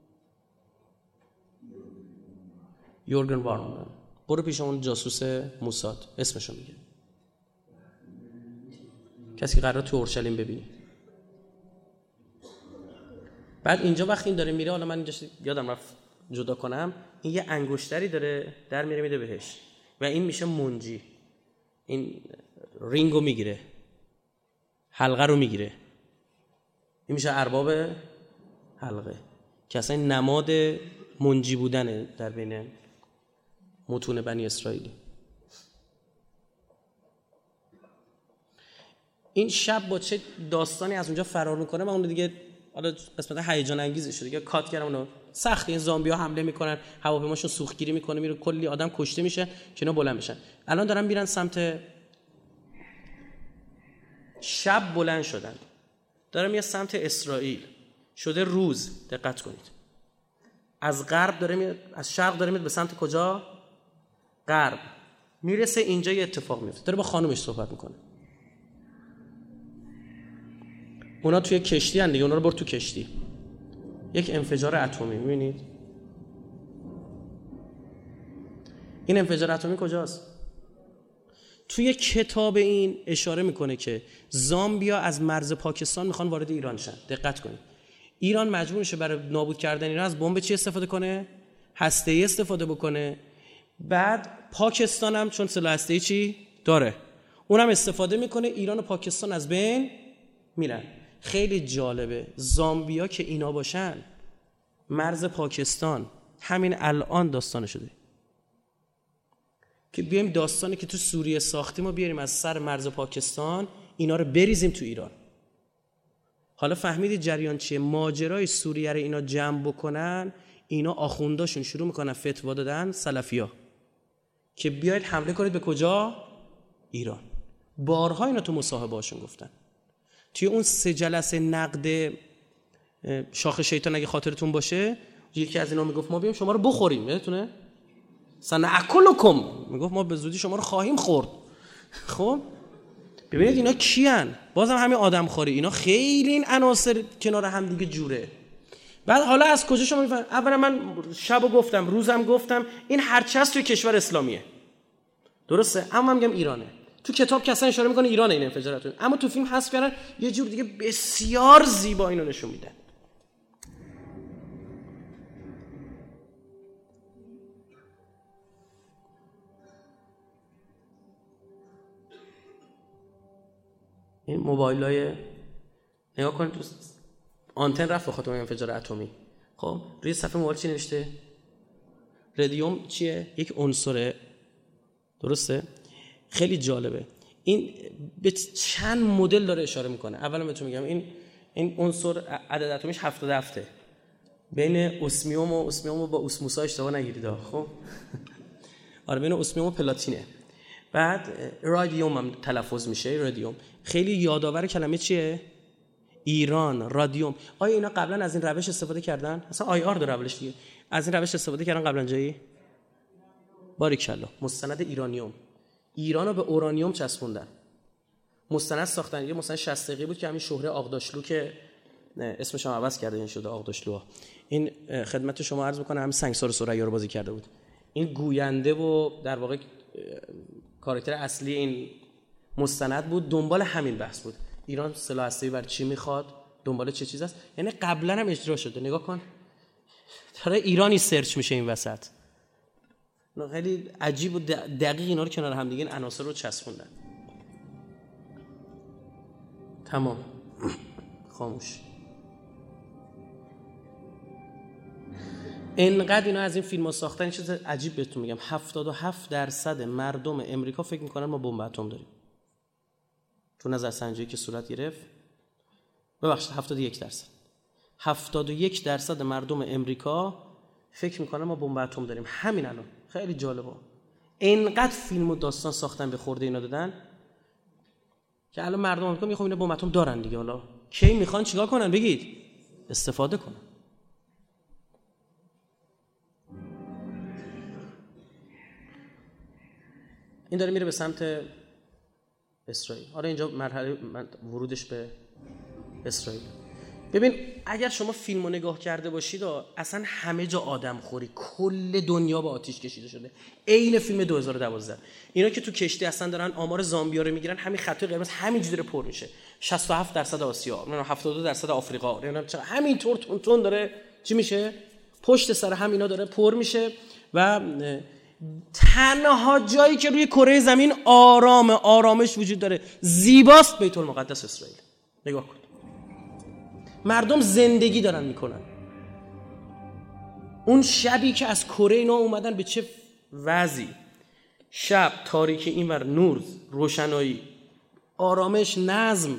یورگن وارن برو پیش اون جاسوس موساد، اسمشو میگه، کسی که قراره تو اورشلیم ببینی. بعد اینجا وقتی این داره میره، حالا من اینجا یادم رفت جدا کنم، این یه انگشتری داره در میره میده بهش و این میشه منجی. این رینگو میگیره، حلقه رو میگیره، این میشه ارباب حلقه که اصلا نماد منجی بودنه در بین متون بنی اسرائیلی. این شب با چه داستانی از اونجا فرار میکنه و اون دیگه حالا قسمت هیجان انگیزه شده دیگه، کات کردم اونو. سخت این زامبیا حمله میکنن، هواپیماشون سوختگیری میکنه، میره کلی آدم کشته میشه که اینا بلند بشن. الان دارن میرن سمت شب، بلند شدن دارن میاد سمت اسرائیل. شده روز، دقت کنید. از غرب داره میاد، از شرق داره میاد به سمت کجا؟ غرب. میرسه اینجا یه اتفاق میفته. داره با خانومش صحبت میکنه. اونا توی کشتی هن دیگه، اونا رو برد تو کشتی. یک انفجار اتمی، میبینید؟ این انفجار اتمی کجاست؟ توی کتاب این اشاره میکنه که زامبیا از مرز پاکستان میخوان وارد ایران شن. دقت کنید. ایران مجبور میشه برای نابود کردن ایران از بمب چی استفاده کنه؟ هسته‌ای استفاده بکنه. بعد پاکستان هم چون سلاح هسته‌ای چی داره، اونم استفاده میکنه. ایران و پاکستان از بین میرن. خیلی جالبه زامبیا که اینا باشن، مرز پاکستان همین الان داستان شده که بیایم داستانی که تو سوریه ساختیم و بیاریم از سر مرز پاکستان اینا رو بریزیم تو ایران. حالا فهمیدید جریان چیه؟ ماجرای سوریه رو اینا جمع بکنن، اینا آخونداشون شروع میکنن فتوا دادن سلفیا که بیاید حمله کنید به کجا؟ ایران. بارها اینا تو مصاحبه هاشون گفتن. توی اون سه جلسه نقد شاخ شیطان اگه خاطرتون باشه، یکی از اینا میگفت ما بیایم شما رو بخوریم، یادتونه؟ سنأکلکم، میگفت ما به زودی شما رو خواهیم خورد. خب ببینید اینا کیان؟ بازم همین آدم خوری. اینا خیلی این عناصر کنار هم دیگه جوره. بعد حالا از کجا شما میفهمید؟ اولا من شبو گفتم، روزم گفتم، این هرچی هست توی کشور اسلامیه، درسته؟ اما من میگم ایرانه. تو کتاب که اصلا اشاره میکنه ایرانه این انفجارات، اما تو فیلم حذف کردن یه جور دیگه بسیار زیبا اینو نشون میدن. این موبایلای نگاه کنید، تو آنتن رفت به خاطر انفجار اتمی. خب روی صفحه موبایل چی نوشته؟ رادیوم چیه؟ یک عنصره، درسته؟ خیلی جالبه. این به چند مدل داره اشاره میکنه. اولا بهتون میگم این این عنصر عدد اتمیش هفتاد و هفت، بین اسمیوم و اسمیوم و با اسموسا اشتباه نگیرید خب. آره بین اسمیوم و پلاتینه. بعد رادیوم هم تلفظ میشه، رادیوم. خیلی یادآور کلمه چیه؟ ایران، رادیوم. آیا اینا قبلا از این روش استفاده کردن؟ اصلا آی آر داره روش دیگه. از این روش استفاده کردن قبلا جایی؟ باریکلا. مستند ایرانیوم. ایرانو به اورانیوم چسبوندن. مستند ساختن. یه مستند شصت دقیقه‌ای بود که همین شهره آغداشلو که اسمش هم عوض کرده این شده آغداشلوها. این خدمت شما عرض می‌کنم همین سنگسار ثریا رو بازی کرده بود. این گوینده و در واقع کاراکتر اصلی این مستند بود، دنبال همین بحث بود. ایران سلاح هسته‌ای بر چی میخواد؟ دنبال چه چیز است؟ یعنی قبلا هم اجرا شده. نگاه کن. داره ایرانی سرچ میشه این وسط. خیلی عجیب و دقیق اینا رو کنار هم دیگه این عناصر رو چسبوندن. تمام. خاموش. اینقدر اینا از این فیلم‌ها ساختن. این چیز عجیب بهتون میگم، هفتاد و هفت درصد مردم امریکا فکر میکنن ما بمب اتم داریم. تو نظرسنجی که صورت گرفت، ببخشید هفتاد و یک درصد هفتاد و یک درصد مردم امریکا فکر میکنن ما بمب اتم داریم. همین الان خیلی جالبه. اینقدر فیلم و داستان ساختن به خورده اینا دادن که الان مردم امریکا میخوان اینا بمب اتم دارن دیگه. حالا کی میخوان چیکار کنن؟ بگید. استفاده کنن. این داره میره به سمت اسرائیل. آره اینجا مرحله ورودش به اسرائیل. ببین اگر شما فیلمو نگاه کرده باشید اصلا همه جا آدم خوری، کل دنیا با آتیش کشیده شده. عین فیلم دو هزار و دوازده. اینا که تو کشتی اصلا دارن آمار زامبیا رو میگیرن، همین خط قرمز همینجوری داره پر میشه. شصت و هفت درصد آسیا، نه هفتاد و دو درصد آفریقا، نه همینطور تون تون داره چی میشه؟ پشت سر هم اینا داره پر میشه و تنها جایی که روی کره زمین آرام آرامش وجود داره، زیباست، بیت المقدس اسرائیل. نگاه کن. مردم زندگی دارن میکنن. اون شبی که از کره اینا اومدن به چه وضعی، شب تاریکی، اینور نور، روشنایی، آرامش، نظم.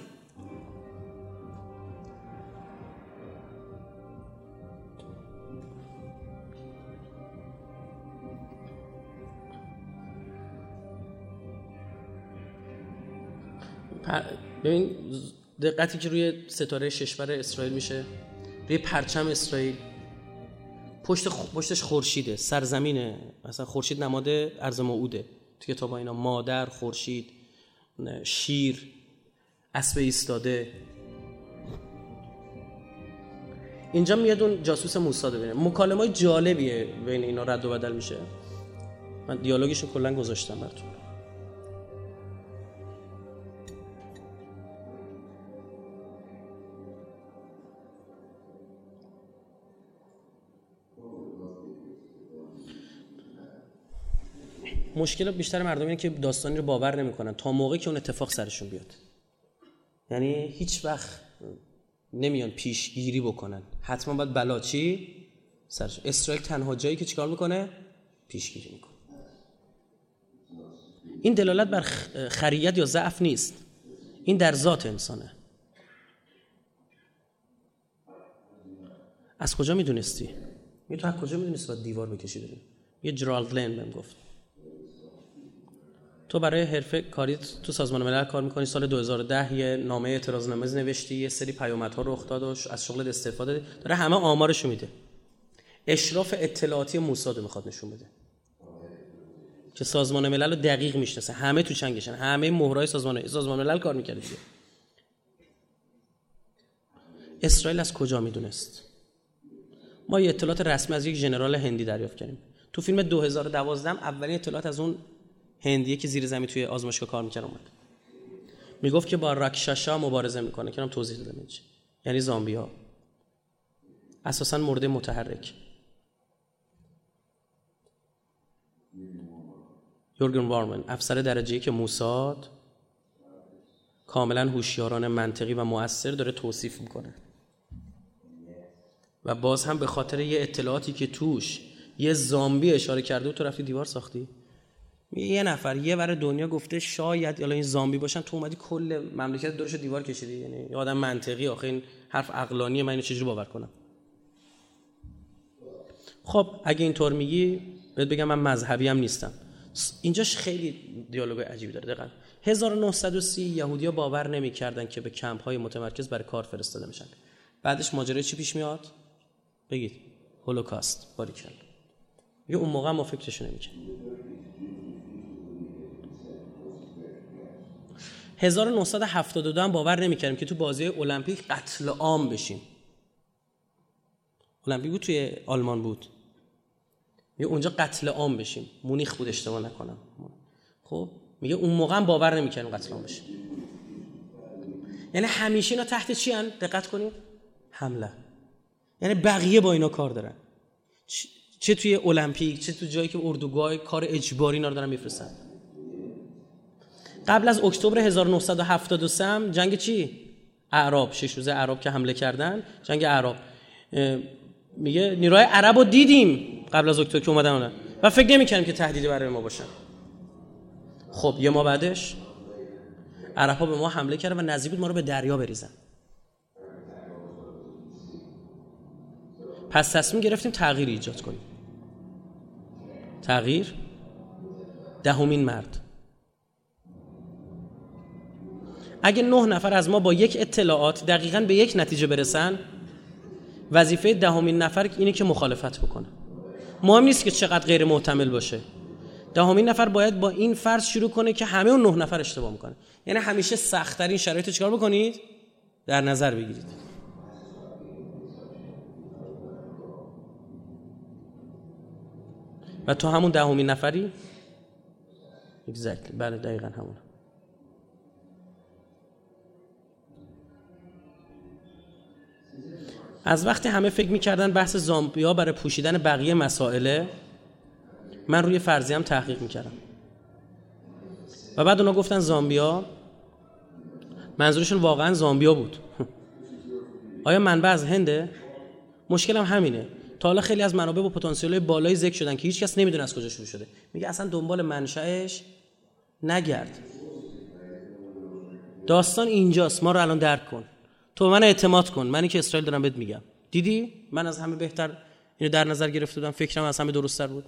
ببین دقتی که روی ستاره ششبر اسرائیل میشه، روی پرچم اسرائیل، پشت خ... پشتش خورشیده، سرزمینه. مثلا خورشید نماد ارض موعوده تو کتابا اینا، مادر، خورشید، شیر، اسب ایستاده. اینجا میاد اون جاسوس موسی ببینه. مکالمه‌های جالبیه بین اینا رد و بدل میشه. من دیالوگشو کلا گذاشتم براتون. مشکل بیشتر مردم اینه که داستانی رو باور نمی‌کنن تا موقعی که اون اتفاق سرشون بیاد. یعنی هیچ وقت نمیان پیشگیری بکنن، حتما باید بلا چی سرش. اسرائیل تنها جایی که چیکار میکنه؟ پیشگیری میکنه. این دلالت بر خریت یا ضعف نیست، این در ذات انسانه. از کجا میدونستی؟ می تو از کجا میدونستی باید دیوار بکشی داری؟ یه جرالد لین بهم گفت تو برای حرفه کاری تو سازمان ملل کار میکنی، سال دو هزار و ده یه نامه اعتراضنامه نوشتی، یه سری پیامدها رخ داد و از شغلت استفاده داره، همه آمارشو میده. اشراف اطلاعاتی موساد میخواد نشون بده که سازمان ملل رو دقیق میشناسه، همه تو چنگشن، همه مهرای سازمان سازمان ملل کار میکرده دیگه. اسرائیل از کجا میدونست؟ ما یه اطلاعات رسمی از یک ژنرال هندی دریافت کردیم. تو فیلم دو هزار و دوازده اولین اطلاعات از اون هندیه که زیر زمین توی آزمایشگاه کار می‌کرد اومد. میگفت که با راکشاشا مبارزه میکنه، که هم توضیح دادم اینجا. یعنی زامبی‌ها. اساساً مرده متحرک. یورگن وارمن، افسر درجه‌ای که موساد کاملاً هوشیارانه، منطقی و مؤثر داره توصیف میکنه. و باز هم به خاطر یه اطلاعاتی که توش یه زامبی اشاره کرده و تو رفتی دیوار ساختی. یه نفر یه ور دنیا گفته شاید حالا این زامبی باشن، تو اومدی کل مملکت دورش دیوار کشیدی. یعنی یه آدم منطقی، آخه این حرف عقلانیه، من اینو چجوری باور کنم؟ خب اگه اینطور میگی بهت بگم من مذهبی هم نیستم. اینجاش خیلی دیالوگ عجیبی داره. دقیقاً هزار و نهصد و سی یهودی‌ها باور نمی‌کردن که به کمپ‌های متمرکز برای کار فرستاده میشن. بعدش ماجرای چی پیش میاد؟ بگید. هولوکاست. باریکلا. یه اون موقع ما فکرش نمی‌کردیم. هزار و نهصد و هفتاد و دو هم باور نمی‌کردیم که تو بازی المپیک قتل عام بشیم. المپیک بود توی آلمان بود. میگه اونجا قتل عام بشیم. مونیخ بود اشتباه نکنم. خب میگه اون موقع هم باور نمی‌کردیم قتل عام بشیم. یعنی همیشه اینا تحت چی ان؟ دقت کنید. حمله. یعنی بقیه با اینا کار دارن. چه توی المپیک، چه تو جایی که اردوگاه کار اجباری اینا رو دارن میفرستن. قبل از اکتبر هزار و نهصد و هفتاد و سه جنگ چی؟ اعراب، شش روزه اعراب که حمله کردن، جنگ اعراب. میگه نیروهای عرب رو دیدیم قبل از اکتبر که اومدن اونا و فکر نمی‌کردیم که تهدیدی برای ما باشن. خب یه ماه بعدش عرب‌ها به ما حمله کردن و نزدیک بود ما رو به دریا بریزن. پس تصمیم گرفتیم تغییر ایجاد کنیم. تغییر دهمین مرد. اگه نه نفر از ما با یک اطلاعات دقیقاً به یک نتیجه برسن، وظیفه دهمین نفر اینه که مخالفت بکنه. مهم نیست که چقدر غیر محتمل باشه. دهمین نفر باید با این فرض شروع کنه که همه اون نه نفر اشتباه میکنه. یعنی همیشه سخت‌ترین شرایط رو چیکار بکنید؟ در نظر بگیرید. و تو همون دهمین نفری؟ exactly. بله دقیقاً همون. از وقتی همه فکر می‌کردن بحث زامبیا برای پوشیدن بقیه مسائله، من روی فرضیه‌ام تحقیق می‌کردم. و بعد اونا گفتن زامبیا، منظورشون واقعاً زامبیا بود. آیا منبع از هنده؟ مشکلم همینه. تا حالا خیلی از منابع با پتانسیل بالای ذکر شدن که هیچ کس نمیدونه از کجا شروع شده. میگه اصلا دنبال منشأش نگرد. داستان اینجاست، ما رو الان درک کن. تو من اعتماد کن، منی که اسرائیل دارم بهت میگم. دیدی؟ من از همه بهتر اینو در نظر گرفته بودم، فکرم از همه درست‌تر بود.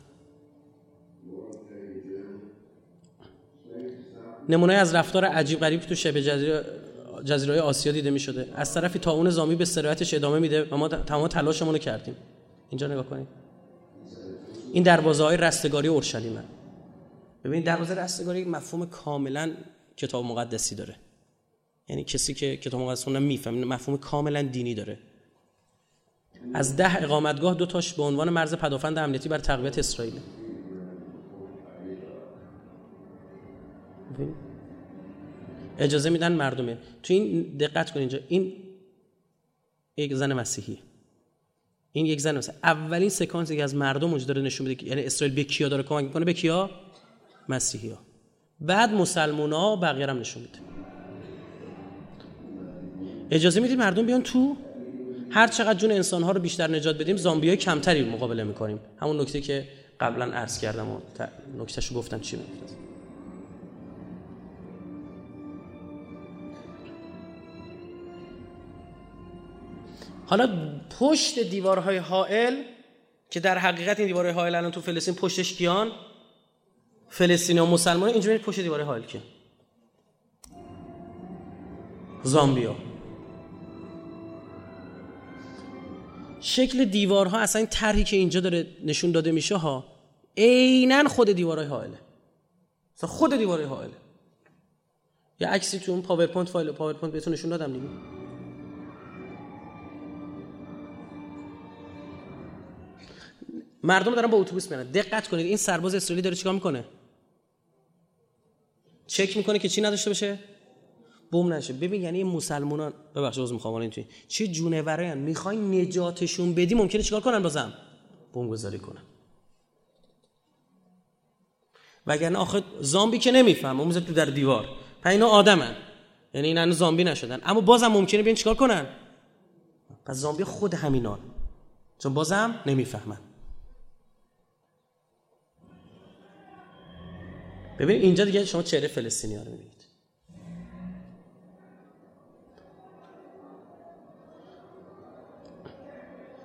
نمونه از رفتار عجیب غریب تو شبه جزیره جزیره‌های آسیا دیده می‌شده. از طرفی طاعون زامی به سرایتش ادامه میده و ما تمام تلاشمون رو کردیم. اینجا نگاه کنید. این دروازه‌های رستگاری اورشلیمه. ببینید دروازه رستگاری مفهوم کاملاً کتاب مقدسی داره. یعنی کسی که کتاب مقدس خوندن میفهمه مفهوم کاملا دینی داره. از ده اقامتگاه دو تاش به عنوان مرز پدافند امنیتی بر تقویت اسرائیل. اجازه میدن مردمه. تو این دقت کن اینجا این یک زن مسیحی. این یک زن مسیحی. اولین سکانسی که از مردم وجود داره نشون میده که یعنی اسرائیل به کیا داره کمک میکنه، به کیا؟ مسیحی‌ها. بعد مسلمان‌ها و بقیه هم نشون میده. اجازه میدیم مردم بیان تو، هر چقدر جون انسان‌ها رو بیشتر نجات بدیم زامبیای کمتری مقابله می‌کنیم. همون نکته که قبلا عرض کردم و نکتهشو گفتم چی بود. حالا پشت دیوارهای حائل که در حقیقت این دیوارهای حائل الان تو فلسطین پشتش کیان؟ فلسطینی و مسلمان. اینجوری پشت دیوارهای حائل کیه؟ زامبیا. شکل دیوارها اصلا این طرحی که اینجا داره نشون داده میشه ها عیناً خود دیوارهای حائله. اصلا خود دیوارهای حائله. یه عکسی تو اون پاورپوینت فایل پاورپوینت بهتون نشون دادم دیگه. مردم دارن با اتوبوس میرن. دقت کنید این سرباز اسرائیلی داره چیکار میکنه؟ چک میکنه که چی نداشته باشه؟ بوم نشه. ببین یعنی مسلمانان ببخشید عذر میخوام الان توی چه جونورایان میخواین نجاتشون بدی ممکنه چیکار کنن بازم؟ بوم گذاری کنن. وگرنه آخه زامبی که نمیفهمه اون میذاره تو در دیوار. پس اینا آدمن. یعنی اینا زامبی نشدن اما بازم ممکنه بیان چیکار کنن؟ پس زامبی خود همینان. چون بازم نمیفهمن. ببین اینجا دیگه شما چهره فلسطینی‌ها رو می‌بینید.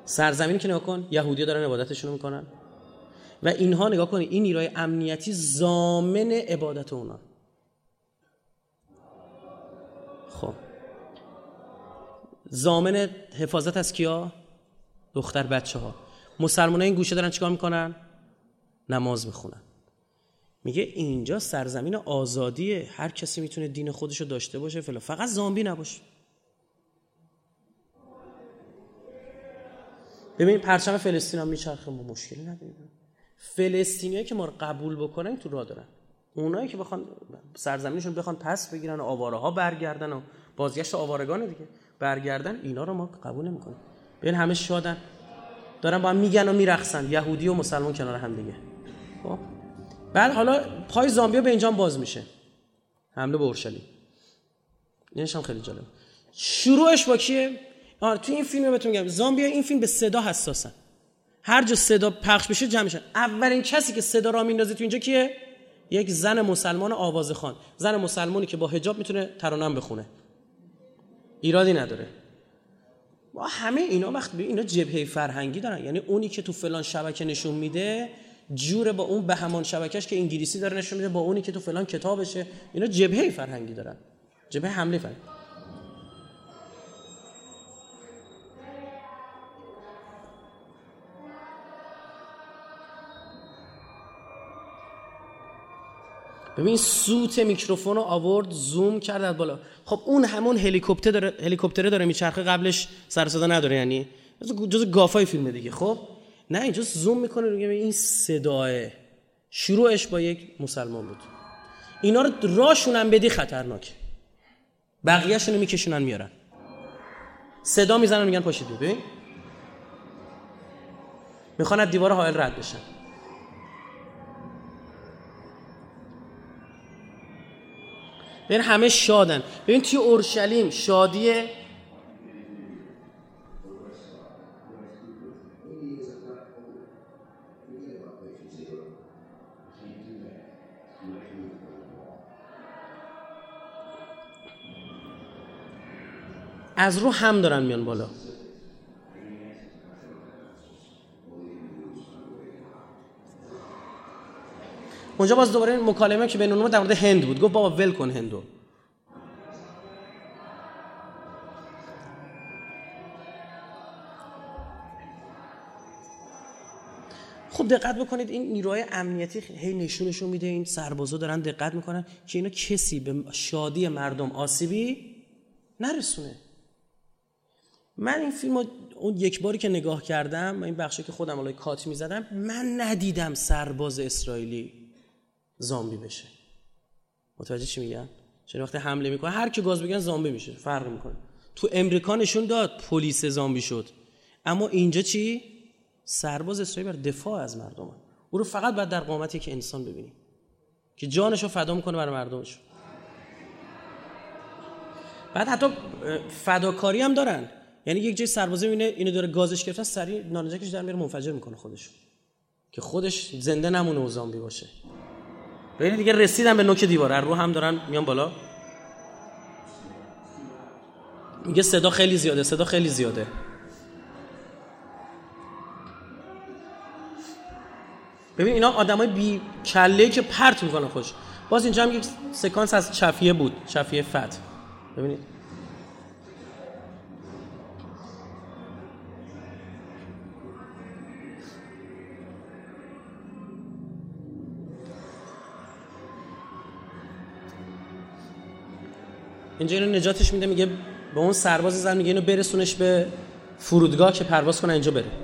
سرزمینی که نگاه کن یهودی‌ها دارن عبادتشون میکنن و اینها نگاه کن این نیروی امنیتی ضامن عبادت اونا. خب ضامن حفاظت از کیا؟ دختر بچه ها. مسلمان‌ها این گوشه دارن چیکار میکنن؟ نماز میخونن. میگه اینجا سرزمین آزادیه، هر کسی میتونه دین خودشو داشته باشه، فلا فقط زامبی نباشه. ببین پرچم فلسطین هم میچرخه، ما مشکلی نداریم. فلسطینیایی که ما رو قبول بکنن تو راه دارن، اونایی که بخوان سرزمینشون بخوان پس بگیرن و آواره ها برگردن و بازگشت آوارگان دیگه برگردن، اینا رو ما قبول نمیکنیم. ببین همه شادن دارن با هم میگن و میرقصن، یهودی و مسلمان کنار هم دیگه. خب بعد حالا پای زامبیا به اینجا باز میشه، حمله به اورشلیم. اینش هم خیلی جالب. شروعش با کیه؟ آره تو این فیلم بهتون میگم زامبیا این فیلم به صدا حساسن، هر جا صدا پخش بشه جمع میشن. اولین کسی که صدا را میندازه تو اینجا کیه؟ یک زن مسلمان آوازخوان، زن مسلمانی که با حجاب میتونه ترانه بخونه، ایرادی نداره. با همه اینا وقت ببین اینا جبهه فرهنگی دارن، یعنی اونی که تو فلان شبکه نشون میده جوره با اون بهمان شبکهش که انگلیسی داره نشون میده با اونی که تو فلان کتابشه. اینا جبهه فرهنگی دارن، جبهه حمله فرهنگی. ببین سوت میکروفون رو آورد زوم کرد از بالا. خب اون همون هلیکوپتر داره، هلیکوپتره داره میچرخه، قبلش سر صدا نداره، یعنی جز گافای فیلم دیگه. خب نه اینجا زوم میکنه میگه این صداه شروعش با یک مسلمان بود. اینا رو راشونن بدی خطرناک، بقیه‌شون رو میکشونن میارن، صدا میزنن میگن پاشید ببین، میخوان از دیوار حائل رد بشن. ببین همه شادن. ببین توی اورشلیم شادیه، از رو هم دارن میان بالا. اونجا باز دوباره مکالمه که بین اونها در مورد هند بود، گفت بابا ول کن هندو. خب دقت بکنید این نیروهای امنیتی هی نشونشون میده، این سربازا دارن دقت میکنن که اینا کسی به شادی مردم آسیبی نرسونه. من این فیلمو اون یک باری که نگاه کردم، من این بخشی که خودم الان کات میزدم، من ندیدم سرباز اسرائیلی زامبی بشه. متوجه چی میگم؟ چون وقتی حمله میکنه هر کی گاز بگیره زامبی میشه، فرق میکنه. تو امریکا نشون داد پلیس زامبی شد، اما اینجا چی؟ سرباز اسرائیل بر دفاع از مردمه. او رو فقط بعد در قامتی که انسان ببینی که جانشو فدا میکنه برای مردمش. بعد حتی فداکاری هم دارن، یعنی یک جای سربازه میبینه اینو داره گازش گرفتن، سریع نارنجکش در میره منفجر میکنه خودش که خودش زنده نمونه و زامبی باشه. ببین دیگه رسیدن به نوک دیوار، رو هم دارن میان بالا. میگه صدا خیلی زیاده، صدا خیلی زیاده. ببین اینا آدمای بی کله‌ای که پرت میکنن خوش. باز اینجا هم یک سکانس از چفیه بود، چفیه فتح. ببینید اینجا اینو نجاتش میده، میگه به اون سرباز زن میگه اینو برسونش به فرودگاه که پرواز کنه اینجا بره.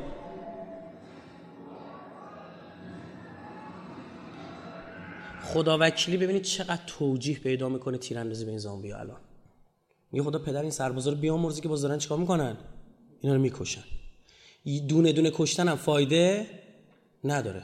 خدا وکیلی ببینید چقدر توجیه پیدا میکنه تیراندازی به این زامبیا. الان میگه خدا پدر این سربازا رو بیامرزه که باز دارن چیکار میکنن؟ اینا رو میکشن. دونه دونه کشتن هم فایده نداره.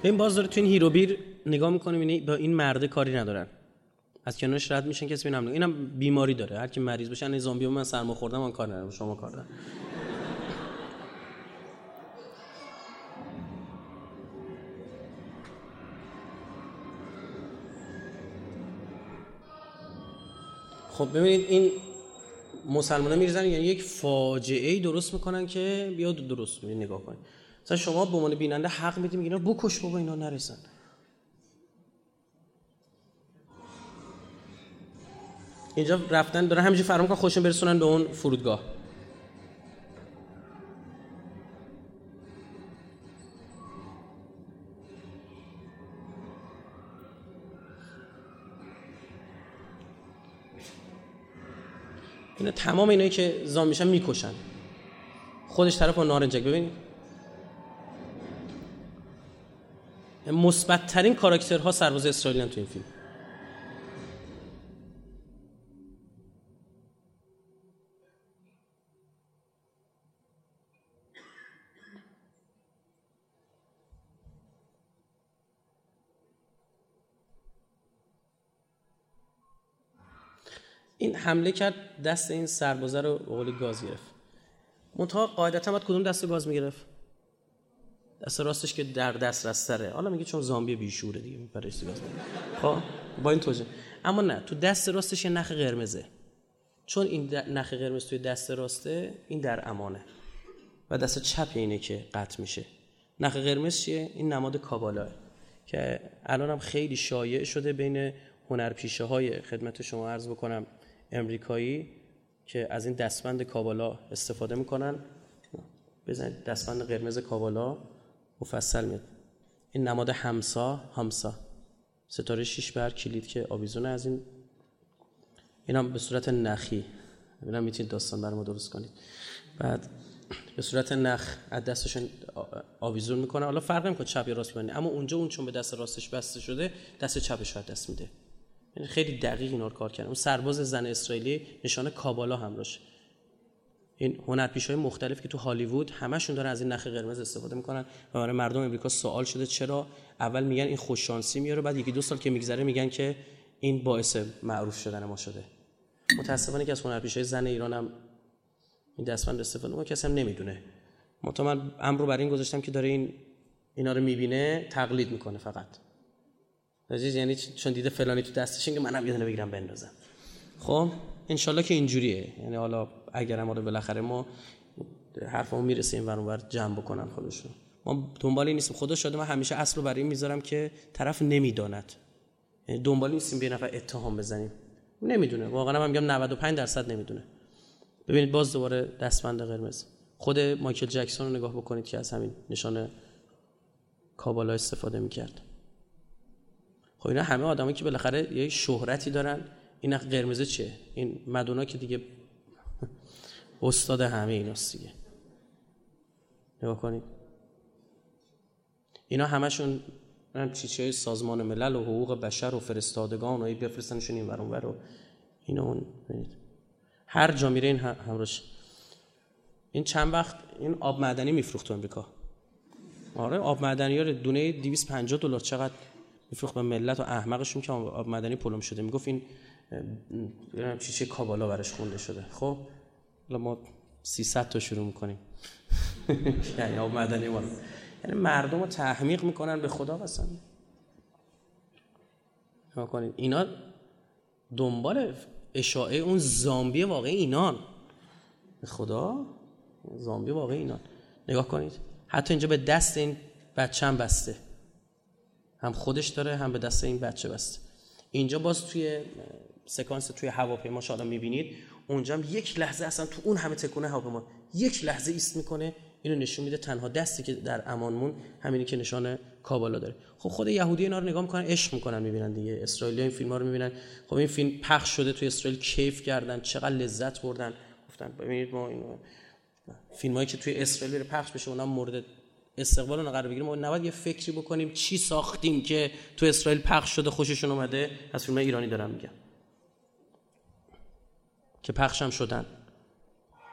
این باز داره تو این هیروبیر نگاه میکنه میبینی با این مرده کاری ندارن، از کنارش رد میشن، کسی نمیدونه اینم بیماری داره، هر کی مریض بشه این زامبی من سرما خوردم من کار ندارم شما کار دارم. خب ببینید این مسلمان‌ها میرزن یعنی یک فاجعه‌ای درست میکنن که بیاد درست میگه نگاه کنید. مثلا شما به عنوان بیننده حق میدید میگین بکش بابا اینا نرسن. اینجا رفتن داره همینجوری فرار میکنن خودشون برسونن به اون فرودگاه. اینا تمام اینایی که زام میشن میکشن. خودش طرف با نارنجک ببینید. مثبت ترین کاراکترها سرباز اسرائیلیان تو این فیلم. این حمله کرد دست این سربازه رو به قول گاز گرفت. منتها قاعدتا باید کدوم دست گاز میگرفت؟ دست راستش که در دسترس تره. حالا میگه چون زامبی بیشوره دیگه برای گاز میگیره. خب با این توجه. اما نه تو دست راستش یه نخ قرمزه. چون این نخ قرمز توی دست راسته این در امانه. و دست چپ اینه که قطع میشه. نخ قرمز چیه؟ این نماد کابالاه که الان هم خیلی شایع شده بین هنرپیشه‌های خدمت شما عرض بکنم امریکایی که از این دستبند کابالا استفاده میکنن. بزنید دستبند قرمز کابالا مفصل میاد. این نماد همسا همسا ستاره شش بر کلید که آویزونه از این اینا به صورت نخی. ببینم میتونید داستان برام درست کنید. بعد به صورت نخ از دستشون آویزون میکنه. حالا فرق نمیکنه چپ یا راست ببینید، اما اونجا اون چون به دست راستش بسته شده دست چپش رو دست میده. یعنی خیلی دقیق اینا رو کار کردن. اون سرباز زن اسرائیلی نشانه کابالا هم راشه. این هنرپیشه‌های مختلف که تو هالیوود همشون دارن از این نخ قرمز استفاده میکنن و برای مردم امریکا سوال شده چرا. اول میگن این خوش شانسی میاره، بعد یکی دو سال که میگذره میگن که این باعث معروف شدن ما شده. متاسفانه که از هنرپیشه‌های زن ایران هم این دستبند استفاده میکنه، کسی هم نمیدونه. منتها من امر رو برای این گذاشتم که داره این اینا رو میبینه تقلید میکنه فقط. عزیز یعنی چون دیده فلانی تو دستش اینکه منم یه دونه بگیرم بندازم. خب ان شاءالله که اینجوریه. یعنی حالا اگر ما رو بالاخره ما حرفمون میرسه این ور اون ور جمع بکنن خودشون. ما دنبالی نیستیم. خدا شاده من همیشه اصل رو برای این میذارم که طرف نمیداند. یعنی دنبالی نیستیم به نفع اتهام بزنیم. نمیدونه. واقعا من میگم نود و پنج درصد نمیدونه. ببینید باز دوباره دستبند قرمز. خود مایکل جکسون رو نگاه بکنید که از همین نشانه کابالا استفاده میکرد. خب اینا همه آدمایی که بالاخره یه شهرتی دارن. این قرمزه چیه؟ این مدونا که دیگه استاد همه ایناست دیگه. نگاه کنید. اینا همشون هم چیزهای سازمان ملل و حقوق بشر و فرستادگان و ای بفرستنشون این ور اون ور و اینا اون ببینید. هر جا میره این همراش. این چند وقت این آب معدنی میفروخت تو امریکا. آره آب معدنی ها دونه دویست و پنجاه دلار چقدر میفروخت به ملت و احمقشون که آب معدنی پلم شده. میگفت این شیشه کابالا برش خونده شده. خب حالا ما سیصد تا شروع میکنیم. یعنی آب معدنی ما یعنی مردم رو تحمیق میکنن به خدا قسم. نگاه کنید اینا دنبال اشاعه اون زامبی واقعی اینان. به خدا زامبی واقعی اینان. نگاه کنید حتی اینجا به دست این بچه هم بسته. هم خودش داره هم به دست این بچه بسته. اینجا باز توی سکانس توی هواپیما شالا میبینید اونجا هم یک لحظه اصلا تو اون همه تکونه هواپیما یک لحظه ایست میکنه اینو نشون میده تنها دستی که در امان مون همینی که نشان کابالا داره. خب خود یهودی اینا رو نگاه میکنن عشق میکنن میبینن دیگه. اسرائیلی‌ها این فیلم‌ها رو میبینن. خب این فیلم پخش شده توی اسرائیل کیف کردن چقدر لذت بردن. گفتن ببینید ما اینو فیلمایی که توی اسرائیل رو پخش بشه اونم مورد استقبال اون قرار بگیره. ما نباید یه فکری بکنیم چی ساختیم که تو اسرائیل پخش شده خوششون اومده. از فیلم‌های ایرانی دارم میگم که پخش هم شدن.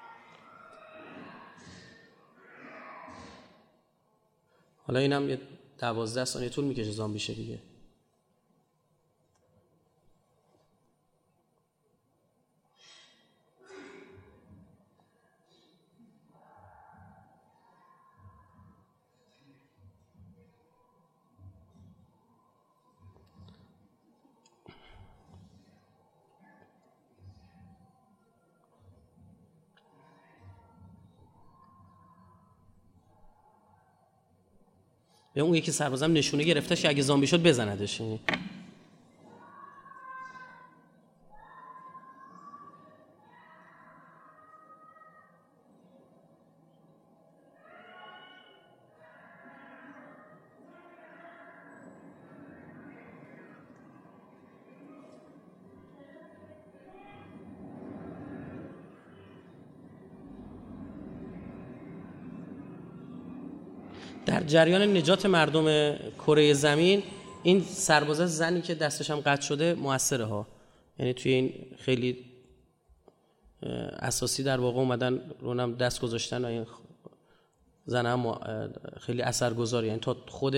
حالا اینم یه دوازده ثانیه طول میکشه زامبی شه دیگه. به اون یکی سربازم نشونه گرفتش که اگه زامبی شد بزندش. در جریان نجات مردم کره زمین این سربازه زنی که دستش هم قطع شده موثره ها، یعنی توی این خیلی اساسی در واقع اومدن رونم دست گذاشتن و این زن هم خیلی اثرگذاره، یعنی تا خود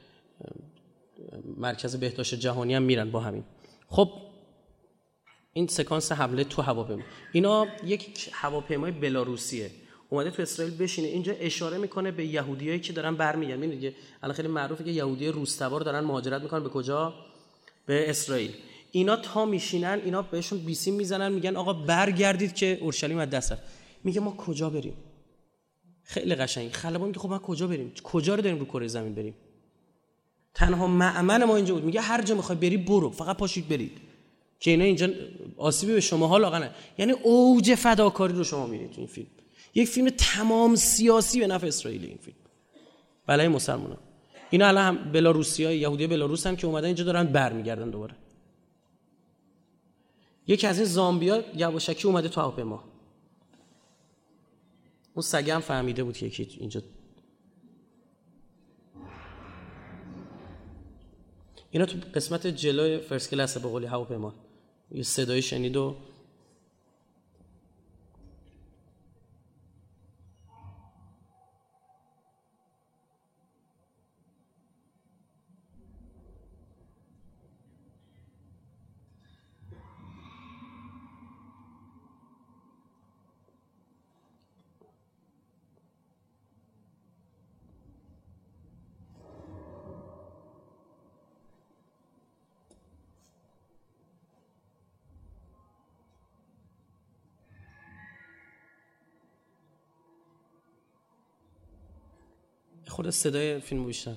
مرکز بهداشت جهانی هم میرن با همین. خب این سکانس حمله تو هواپیما، اینا یک هواپیمای بلاروسیه اومده تو اسرائیل بشینه. اینجا اشاره میکنه به یهودیایی که دارن برمیگردن. میبینید دیگه الان خیلی معروفه که یهودی روس‌تبار دارن مهاجرت میکنن به کجا؟ به اسرائیل. اینا تا میشینن اینا بهشون بیسیم میزنن، میگن آقا برگردید که اورشلیم از دست رفت. میگه ما کجا بریم؟ خیلی قشنگ. خلبان میگه خب ما کجا بریم؟ کجا رو داریم رو کره زمین بریم؟ تنها مأمن ما اینجا بود. میگه هر جا میخوای بری برو، فقط پاشید برید که اینا اینجا آسیبی به شماها لاغر نه. یعنی اوج فداکاری رو شما میبینید تو این فیلم. یک فیلم تمام سیاسی به نفع اسرائیل. این فیلم بلای مسلمانان. اینا الان هم بلاروسیای یهودی بلاروس هم که اومدن اینجا دارن برمیگردن دوباره. یکی از این زامبیا یواشکی اومده تو هواپیما. اون سگه هم فهمیده بود که یکی اینجا. اینا تو قسمت جلوی فرست کلاس به قولی هواپیما یه صدای شنید و خود صدای فیلمو بیشتر.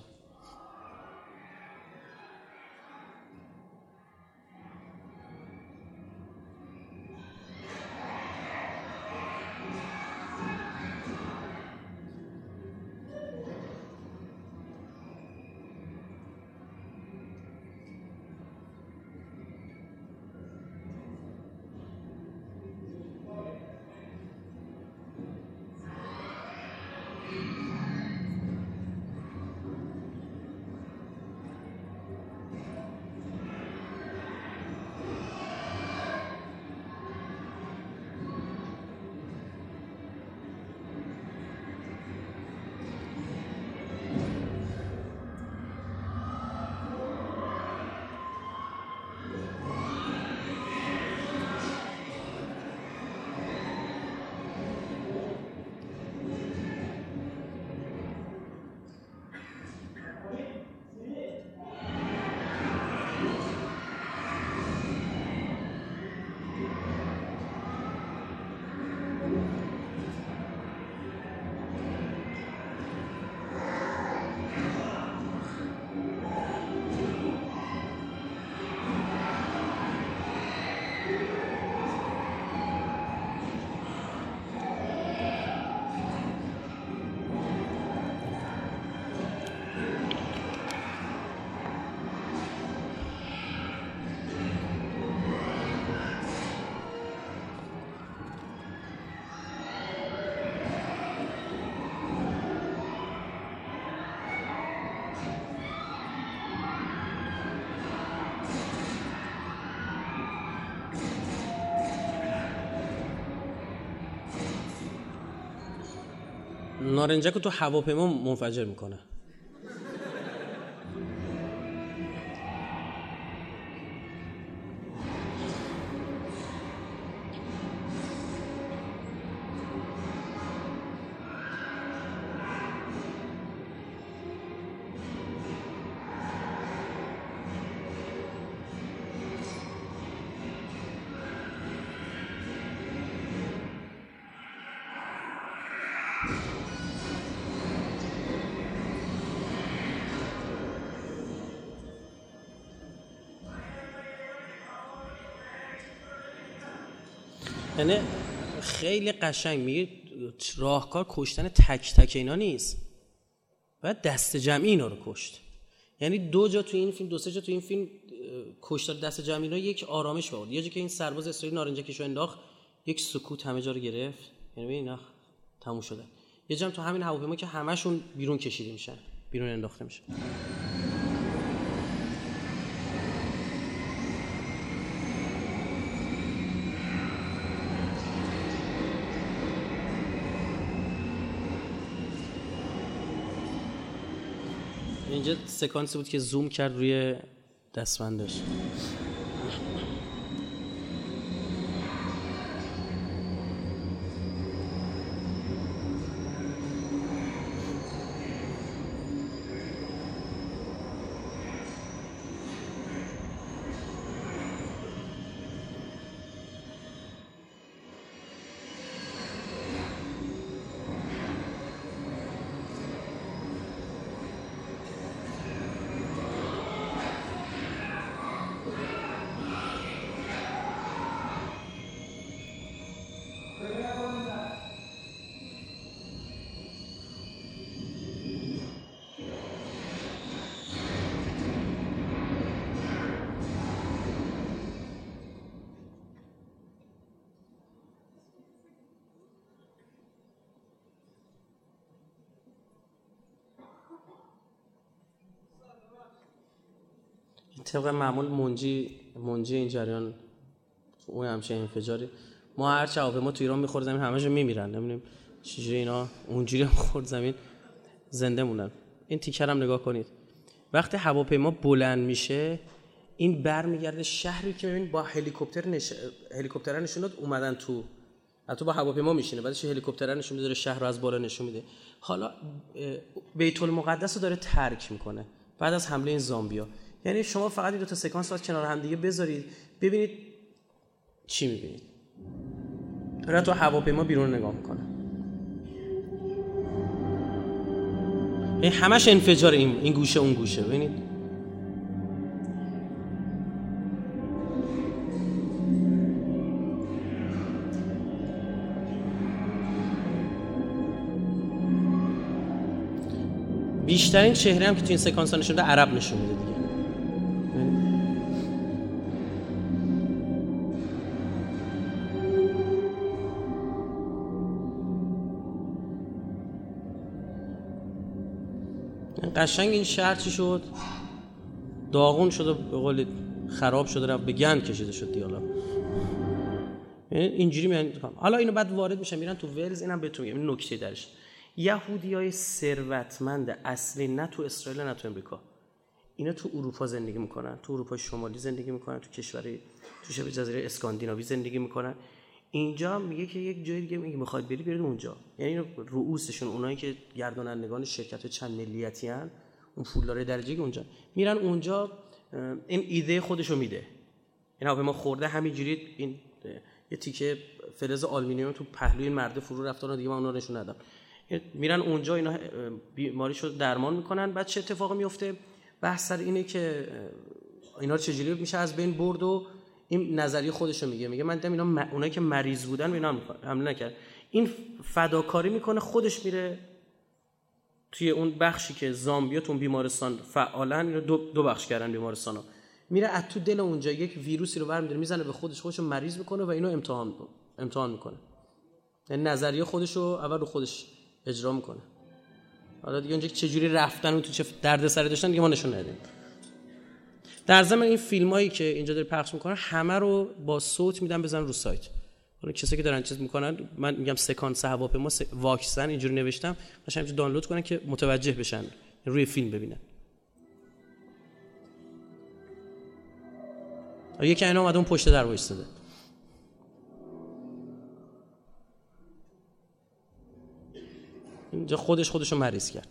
نارنجک رو تو هواپیما منفجر میکنه. یعنی خیلی قشنگ میگه راهکار کشتن تک تک اینا نیست، باید دست جمعی اینا رو کشت. یعنی دو جا تو این فیلم، دو سه جا تو این فیلم کشتار دست جمعی اینا یک آرامش بود. یه جا که این سرباز اسرائیل نارنجکشو انداخت یک سکوت همه جا رو گرفت، یعنی ببین اینا تموم شده. یه جا تو همین هواپیما که همشون بیرون کشیده میشن، بیرون انداخته میشن. اینجا سکانسی بود که زوم کرد روی دستبندش. طبق معمول منجی منجی این جریان اون همچین انفجاری. ما هر چه هواپیما تو ایران میخوره زمین همه‌شون میمیرن، نمیدونیم چجوری اینا اونجوری هم خورد زمین زنده موندن. این تیکر هم نگاه کنید، وقتی هواپیما بلند میشه این برمیگرده شهری که ببین با هلیکوپتر نش... هلیکوپتر نشون داد اومدن تو، حتی با هواپیما میشینه بعدش هلیکوپتر نشون میده شهر رو از بالا نشون میده. حالا بیت المقدس رو داره ترک میکنه بعد از حمله این زامبیا. یعنی شما فقط این دو تا سکانس رو کنار هم دیگه بذارید ببینید چی میبینید. داره تو هواپیما بیرون نگاه میکنه، این همش انفجار این این گوشه اون گوشه. ببینید بیشترین چهره هم که تو این سکانس ها نشون میده عرب نشون میده دیگه. قشنگ این شهر چی شد؟ داغون شد و به قول خراب شده، رفت به گند کشیده شد دیالا. اینجوری میان. حالا اینو بعد وارد میشن میرن تو ولز. اینم بهتون میگم این نکته درش، یهودیای ثروتمند اصلی نه تو اسرائیل نه تو امریکا، اینا تو اروپا زندگی میکنن، تو اروپا شمالی زندگی میکنن، تو کشوری تو شبه جزیره اسکاندیناوی زندگی میکنن. اینجا میگه که یک جای دیگه میگه میخواد بری برید اونجا. یعنی رؤوسشون اونایی که گردانندگان شرکت چند ملیتی ان، اون پولدار درجه‌ای اونجا میرن اونجا. این ایده خودشو میده. این هواپیما خورده همینجوری این یه تیکه فلز آلومینیوم تو پهلوی این مرد فرو رفتن و دیگه من اونها نشون ندم. میرن اونجا اینا بیماریشو درمان میکنن. بعد چه اتفاقی میفته؟ بحث سر اینه که اینا چجوری میشه از بین برد و این نظریه خودشو میگه. میگه من دیدم اینا م... اونایی که مریض بودن به اینا حمله نکرد. این فداکاری میکنه، خودش میره توی اون بخشی که زامبیا تو بیمارستان فعالن، اینا دو, دو بخش کردن بیمارستانو، میره از تو دل اونجا یک ویروسی رو برمی‌داره میزنه به خودش، خودشو مریض میکنه و اینو امتحان میکنه. امتحان میکنه یعنی نظریه خودشو اول رو خودش اجرا میکنه. حالا دیگه اونجا چه جوری رفتن و تو چه دردسری داشتن دیگه ما نشون ندیم. در ضمن این فیلمایی که اینجا داره پخش میکنن همه رو با صوت میدن بزن رو سایت. حالا کسایی که دارن چیز میکنن، من میگم سکانس هواپیما واکسن اینجوری نوشتم باشه همینجوری دانلود کنن که متوجه بشن، روی فیلم ببینن. یکی اینا اومده اون پشت در وایساده. اینجا خودش خودشو مریض کرد.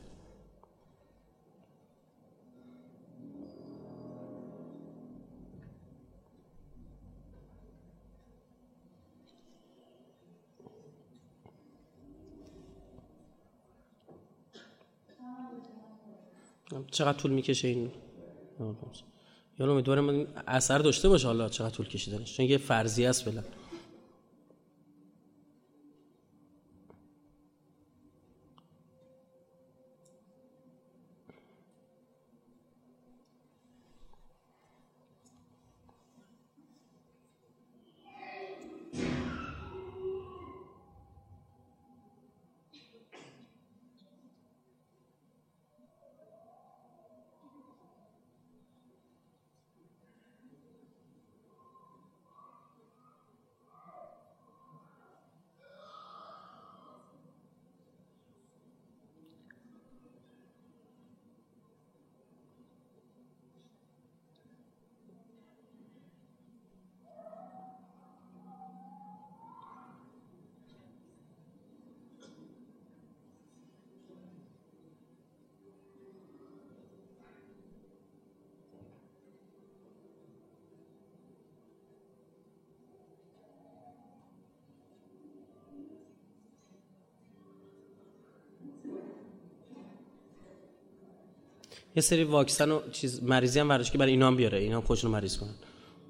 چقدر طول میکشه این؟ یالا امیدوارم این اثر داشته باشه. حالا چقدر طول کشیدنش چون یه فرضیه است. بله یه سری واکسن و چیز مریضی هم براش که برای اینا هم بیاره، اینا هم خودشون رو مریض کنن.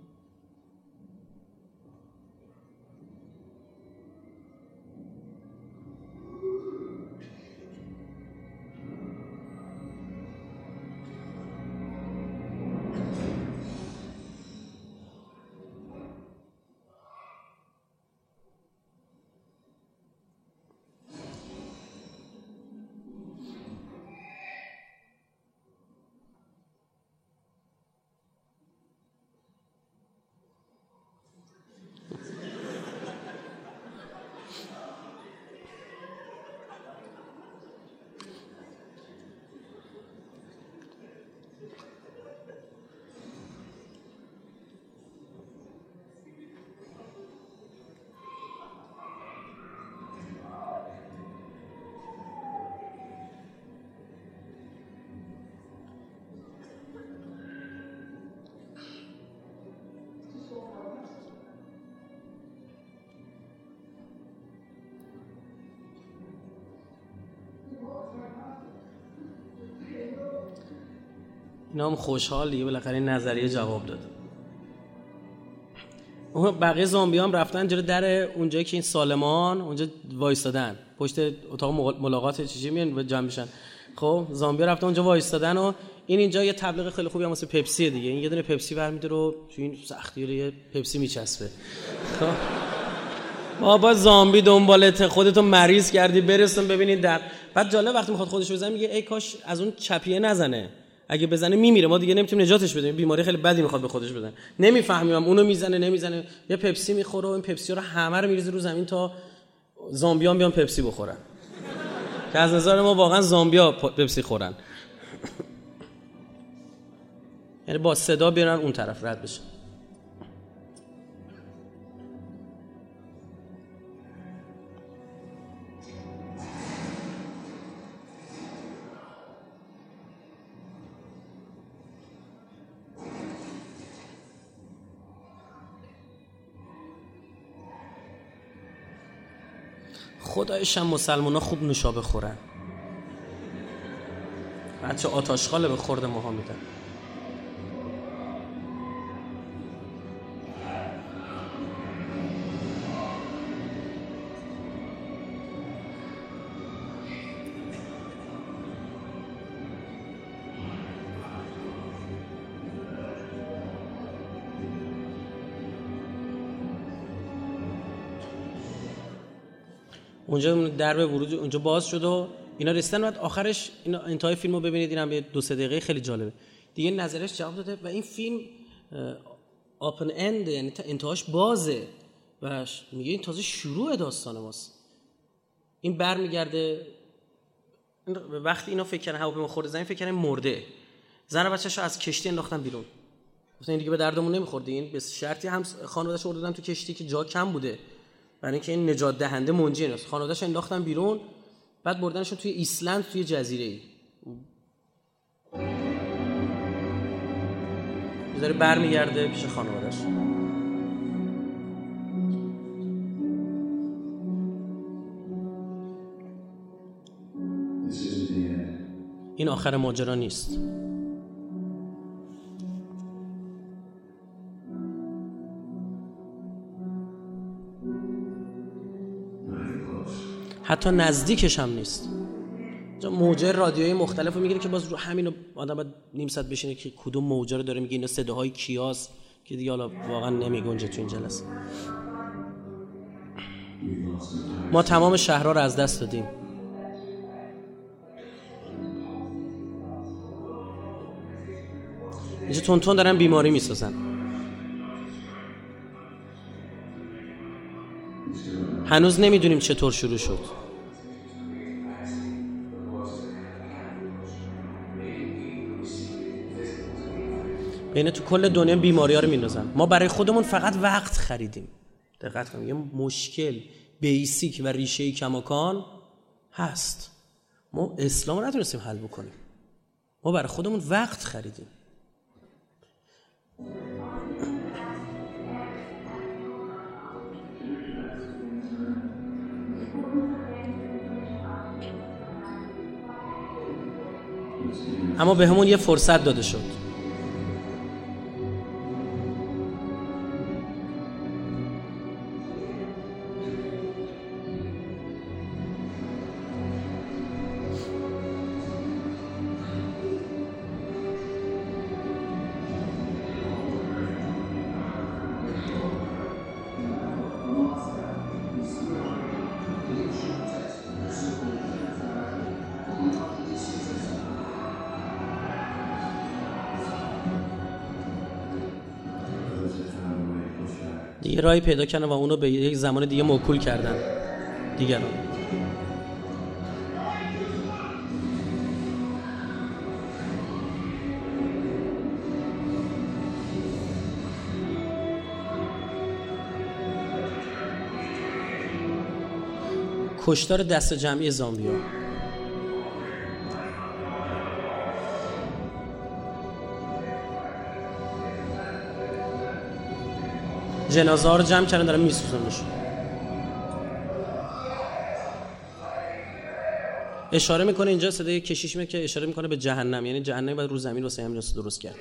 اینا هم خوشحالی بالاخره این نظریه جواب داد. اون بقیه زامبی هم رفتن جلوی در اونجایی که این سالمان اونجا وایستادن پشت اتاق ملاقات چیزی میان جمع میشن. خب زامبی رفتن اونجا وایستادن و این اینجا یه تبلیغ خیلی خوبی هم واسه پپسی دیگه. این یه دونه پپسی برمی‌داره رو تو این سختی رو یه پپسی میچسبه. خب بابا زامبی دنبالت، خودتو مریض کردی برسون ببینید در. بعد جالب وقتی میخواد خودش بزنه میگه ای کاش از اون چپیه نزنه، اگه بزنه میمیره، ما دیگه نمیتونیم نجاتش بدیم، بیماری خیلی بدی میخواد به خودش بزنه. نمیفهمیم اونو میزنه نمیزنه، یه پپسی میخوره و این پپسی رو همه رو میریزه رو زمین تا زامبیان بیان پپسی بخورن. که از نظر ما واقعا زامبیا پپسی خورن. یعنی با صدا بیارن اون طرف رد بشه. خدایش هم مسلمان ها خوب نوشابه خورن، بچه آتاشخاله به خورد ماها میدن. اونجا درب ورود اونجا باز شد و اینا رسیدن. بعد آخرش اینا انتهای فیلمو ببینید، اینم یه دو سه دقیقه خیلی جالبه دیگه. نظرش جواب داده و این فیلم آپن اند، یعنی انتهاش بازه و میگه این تازه شروع داستان ماست. این برمیگرده وقتی اینا فکر کردن هواپیما خورده زمین، فکر کردن مرده، زن و بچه‌شو از کشتی انداختن بیرون. گفتن این دیگه به دردمون نمیخورد، این به شرطی هم خانواده‌اش آوردن تو کشتی که جا کم بوده، برای اینکه این نجات دهنده منجی نیست. خانواده‌اش انداختن بیرون، بعد بردنشون توی ایسلند، توی جزیره‌ای. میذاره برمیگرده پیش خانواده‌اش. این آخر ماجرا نیست. حتی نزدیکش هم نیست. موجه رادیویی مختلفو میگیره که باز رو همینو آدم باید نیم ساعت بشینه که کدوم موجه رو داره میگه، اینا صداهای کیاس که دیگه حالا واقعا نمیگنجه تو این جلسه. ما تمام شهرها رو از دست دادیم. اینجا تون تون دارن بیماری میسازن. هنوز نمیدونیم چطور شروع شد. بین تو کل دنیا بیماری ها رو میندازن. ما برای خودمون فقط وقت خریدیم. دقت کنیم یه مشکل بیسیک و ریشه‌ای کماکان هست. ما اسلام رو نتونستیم حل بکنیم. ما برای خودمون وقت خریدیم. اما به همون یه فرصت داده شد. دیگه راهی پیدا کردن و اونو به یک زمان دیگه موکول کردن دیگران. کشتار دست جمعی زامبیا. جنازه ها رو جمع کردن دارن میسوزونش. اشاره میکنه اینجا صدای کشیش میاد که اشاره میکنه به جهنم، یعنی جهنم باید رو زمین واسه همین درست کرد.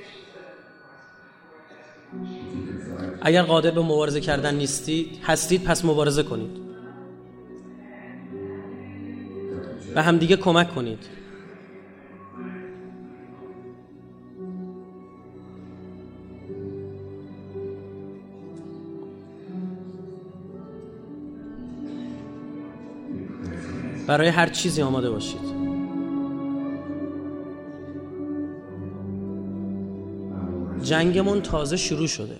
اگر قادر به مبارزه کردن نیستید هستید پس مبارزه کنید و همدیگه کمک کنید. برای هر چیزی آماده باشید. جنگمون تازه شروع شده.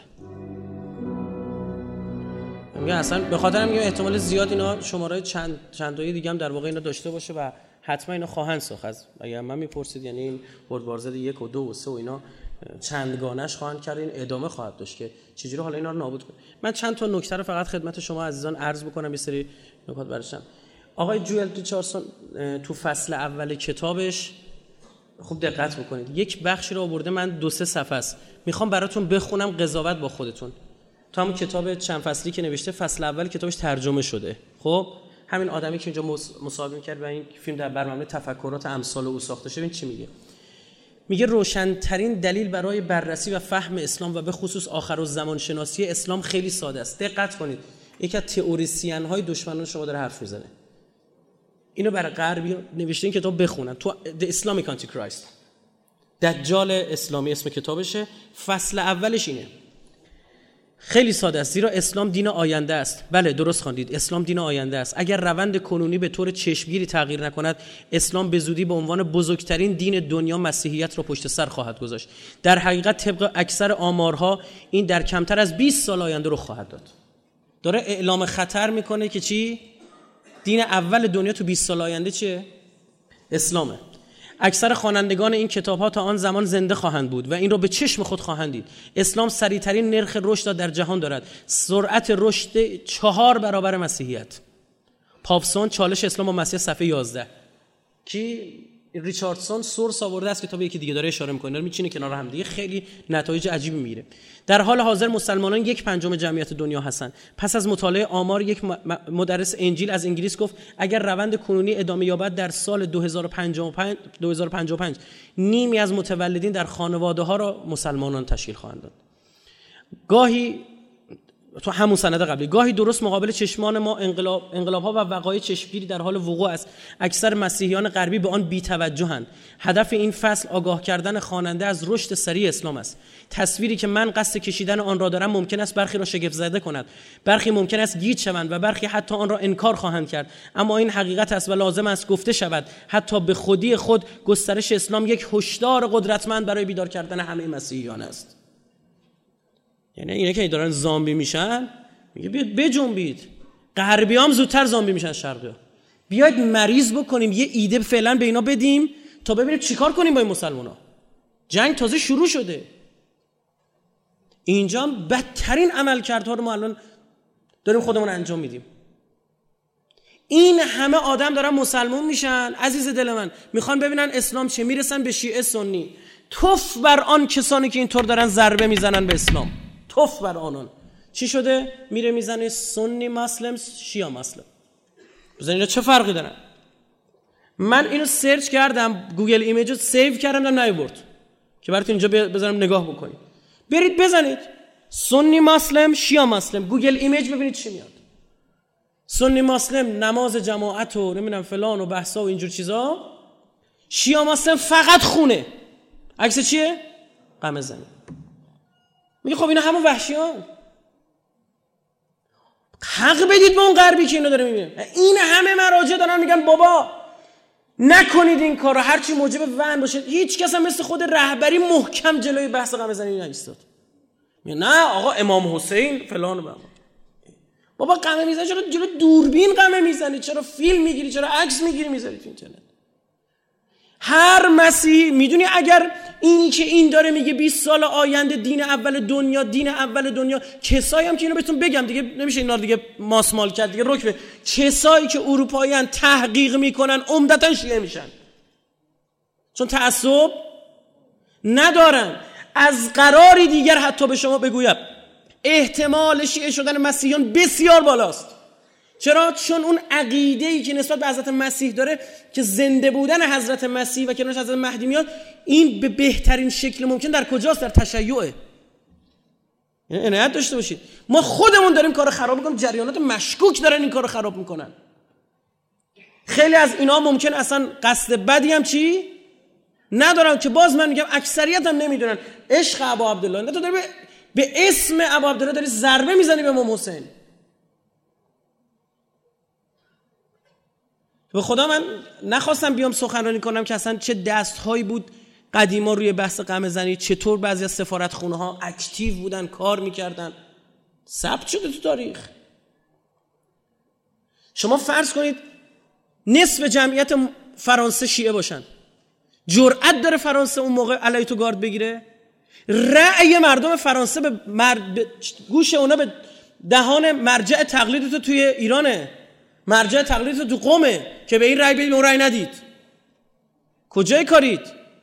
میگه اصلا به خاطر میگم احتمال زیاد اینا شماره چند چند تایی دیگه هم در واقع اینا داشته باشه و حتما اینا خواهند ساخت. از اگر من میپرسید یعنی این ورد وارزد یک و دو و سه و اینا چندگانش خواهند کرد، این ادامه خواهد داشت که چجوری حالا اینا رو نابود کنه. من چند تا نکته رو فقط خدمت شما عزیزان عرض بکنم، یه سری نکات برشم. آقای جوئل ریچاردسون تو فصل اول کتابش خوب دقت بکنید یک بخشی رو آورده، من دو سه صفحه است میخوام براتون بخونم قضاوت با خودتون. تو همون کتاب چند فصلی که نوشته فصل اول کتابش ترجمه شده. خب همین آدمی که اینجا مصاحبه می‌کرد و این فیلم در برنامه تفکرات امثال او ساخته شده، این چی میگه؟ میگه روشن‌ترین دلیل برای بررسی و فهم اسلام و به خصوص آخرالزمان شناسی اسلام خیلی ساده است. دقت کنید، یکی از تئوریسین های دشمنان شما داره حرف میزنه. اینو برای غربی نوشته، این کتاب بخونن تو The Islamic Antichrist، دجال اسلامی اسم کتابشه. فصل اولش اینه، خیلی ساده است، زیرا اسلام دین آینده است. بله درست خواندید، اسلام دین آینده است. اگر روند کنونی به طور چشمگیری تغییر نکند، اسلام به زودی به عنوان بزرگترین دین دنیا مسیحیت را پشت سر خواهد گذاشت. در حقیقت طبق اکثر آمارها این در کمتر از بیست سال آینده رو خواهد داد. داره اعلام خطر میکنه که چی؟ دین اول دنیا تو بیست سال آینده چیه؟ اسلامه. اکثر خوانندگان این کتاب‌ها تا آن زمان زنده خواهند بود و این را به چشم خود خواهند دید. اسلام سریع‌ترین نرخ رشد در جهان دارد. سرعت رشد چهار برابر مسیحیت. پاوسون چالش اسلام و مسیح صفحه یازده. کی ریچاردسون سورس آورده از کتاب یکی دیگه داره اشاره می‌کنه، میچینه کنار هم دیگه، خیلی نتایج عجیبی میگیره. در حال حاضر مسلمانان یک پنجم جمعیت دنیا هستند. پس از مطالعه آمار یک مدرس انجیل از انگلیس گفت اگر روند کنونی ادامه یابد در سال دو هزار و پنجاه و پنج نیمی از متولدین در خانواده‌ها را مسلمانان تشکیل خواهند داد. گاهی تو همون سند قبلی گاهی درست مقابل چشمان ما انقلاب انقلاب‌ها و وقایع چشمگیری در حال وقوع است. اکثر مسیحیان غربی به آن بی‌توجه‌اند. هدف این فصل آگاه کردن خواننده از رشد سریع اسلام است. تصویری که من قصد کشیدن آن را دارم ممکن است برخی را شگفت زده کند، برخی ممکن است گیج شوند و برخی حتی آن را انکار خواهند کرد، اما این حقیقت است و لازم است گفته شود. حتی به خودی خود گسترش اسلام یک هشدار قدرتمند برای بیدار کردن همه مسیحیان است. یعنی اینه که دارن زامبی میشن، میگه بیاید بجنبید. غربیام زودتر زامبی میشن شرقی‌ها. بیاید مریض بکنیم، یه ایده فعلا به اینا بدیم تا ببینیم چیکار کنیم با این مسلمانا. جنگ تازه شروع شده. اینجا بدترین عملکردها رو ما الان داریم خودمون انجام میدیم. این همه آدم دارن مسلمان میشن، عزیز دل من، میخوان ببینن اسلام چه، میرسن به شیعه سنی. توف بر آن کسانی که اینطور دارن ضربه میزنن به اسلام. توف بر آنان. چی شده؟ میره میزنه سنی مسلم، شیعه مسلم. بزن اینا چه فرقی دارن؟ من اینو سرچ کردم، گوگل ایمیج رو سیو کردم، دارم نیورد که براتون اینجا بذارم نگاه بکنید. برید بزنید سنی مسلم شیعه مسلم، گوگل ایمیج ببینید چی میاد. سنی مسلم نماز جماعت و نمیدونم فلان و بحثا و اینجور چیزا، شیعه مسلم فقط خونه. عکس چیه؟ قمه زنی. میگه خب اینا همه وحشیان. حق بدید به اون غربی که اینو داره میبینه. این همه مراجع دارن میگن بابا نکنید این کارو، هرچی موجب وهن باشه. هیچ کس هم مثل خود رهبری محکم جلوی بحث قمه زنی نایستاد. میگه نه آقا امام حسین فلان و بابا بابا قمه میزنی، چرا جلو دوربین قمه میزنی؟ چرا فیلم میگیری؟ چرا عکس میگیری میذاری تو اینترنت؟ هر مسیحی میدونی اگر اینی که این داره میگه بیست سال آینده دین اول دنیا، دین اول دنیا، کسایی هم که اینو بهتون بگم دیگه نمیشه اینا دیگه ماسمال کرد دیگه، رک به کسایی که اروپاییان تحقیق میکنن عمدتاً شیعه میشن، چون تعصب ندارن. از قراری دیگر حتی به شما بگویم احتمال شیعه شدن مسیحیان بسیار بالاست. چرا؟ چون اون عقیده‌ای که نسبت به حضرت مسیح داره که زنده بودن حضرت مسیح و کنارش حضرت مهدی میاد، این به بهترین شکل ممکن در کجاست؟ در تشیعه. یعنی عنایت داشته باشید، ما خودمون داریم کارو خراب میکنیم، جریانات مشکوک دارن این کارو خراب میکنن. خیلی از اینا ممکن اصلا قصد بدی هم چی ندارن که باز من میگم اکثریت هم نمیدونن. عشق ابا عبدالله، نه تو داری به, به اسم ابا عبدالله داری ضربه میزنی به امام حسین. به خدا من نخواستم بیام سخنرانی کنم که اصلا چه دستهایی بود قدیما روی بحث قمه زنی، چطور بعضی از سفارتخونه ها اکتیو بودن کار میکردن، ثبت شده تو تاریخ. شما فرض کنید نصف جمعیت فرانسه شیعه باشن، جرأت داره فرانسه اون موقع علیه تو گارد بگیره؟ رأی مردم فرانسه به, مرد... به گوش اونا به دهان مرجع تقلید تو توی ایرانه، مرجع تقلید تو تو قومه که به این رأی بدید، به اون رأی ندید. کجای کارید؟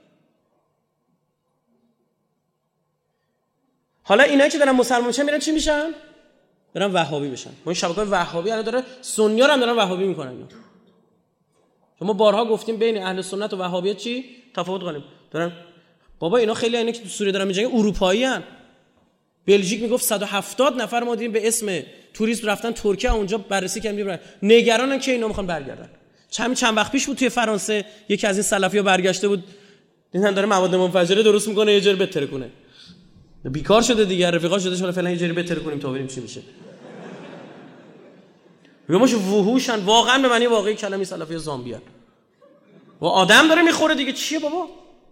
حالا اینایی که دارن مسلمان میشن میرن چی میشن؟ دارن وهابی بشن. ما این شبکه‌های وهابی الان داره سنی‌ها رو هم دارن وهابی میکنن. ما بارها گفتیم بین اهل سنت و وهابیت چی تفاوت قائلیم. دارن بابا اینا خیلی اینا که تو سوریه دارن میجنگن اروپایی ان. بلژیک میگفت صد و هفتاد نفر ما دیدیم به اسم توریسم رفتن ترکیه، اونجا بررسی کردیم میبرن، نگرانن که اینا میخوان برگردن. چند چند وقت پیش بود توی فرانسه یکی از این سلفی‌ها برگشته بود، دیدن داره مواد منفجره درست میکنه یه جوری بهتر کنه. بیکار شده دیگه، رفیقا شده شما فعلا یه جوری بهتر کنیم تا ببینیم چی میشه. همش وحوشن واقعا، به معنی واقعی کلمه سلفی زامبیان. و آدم داره میخوره دیگه، چیه بابا؟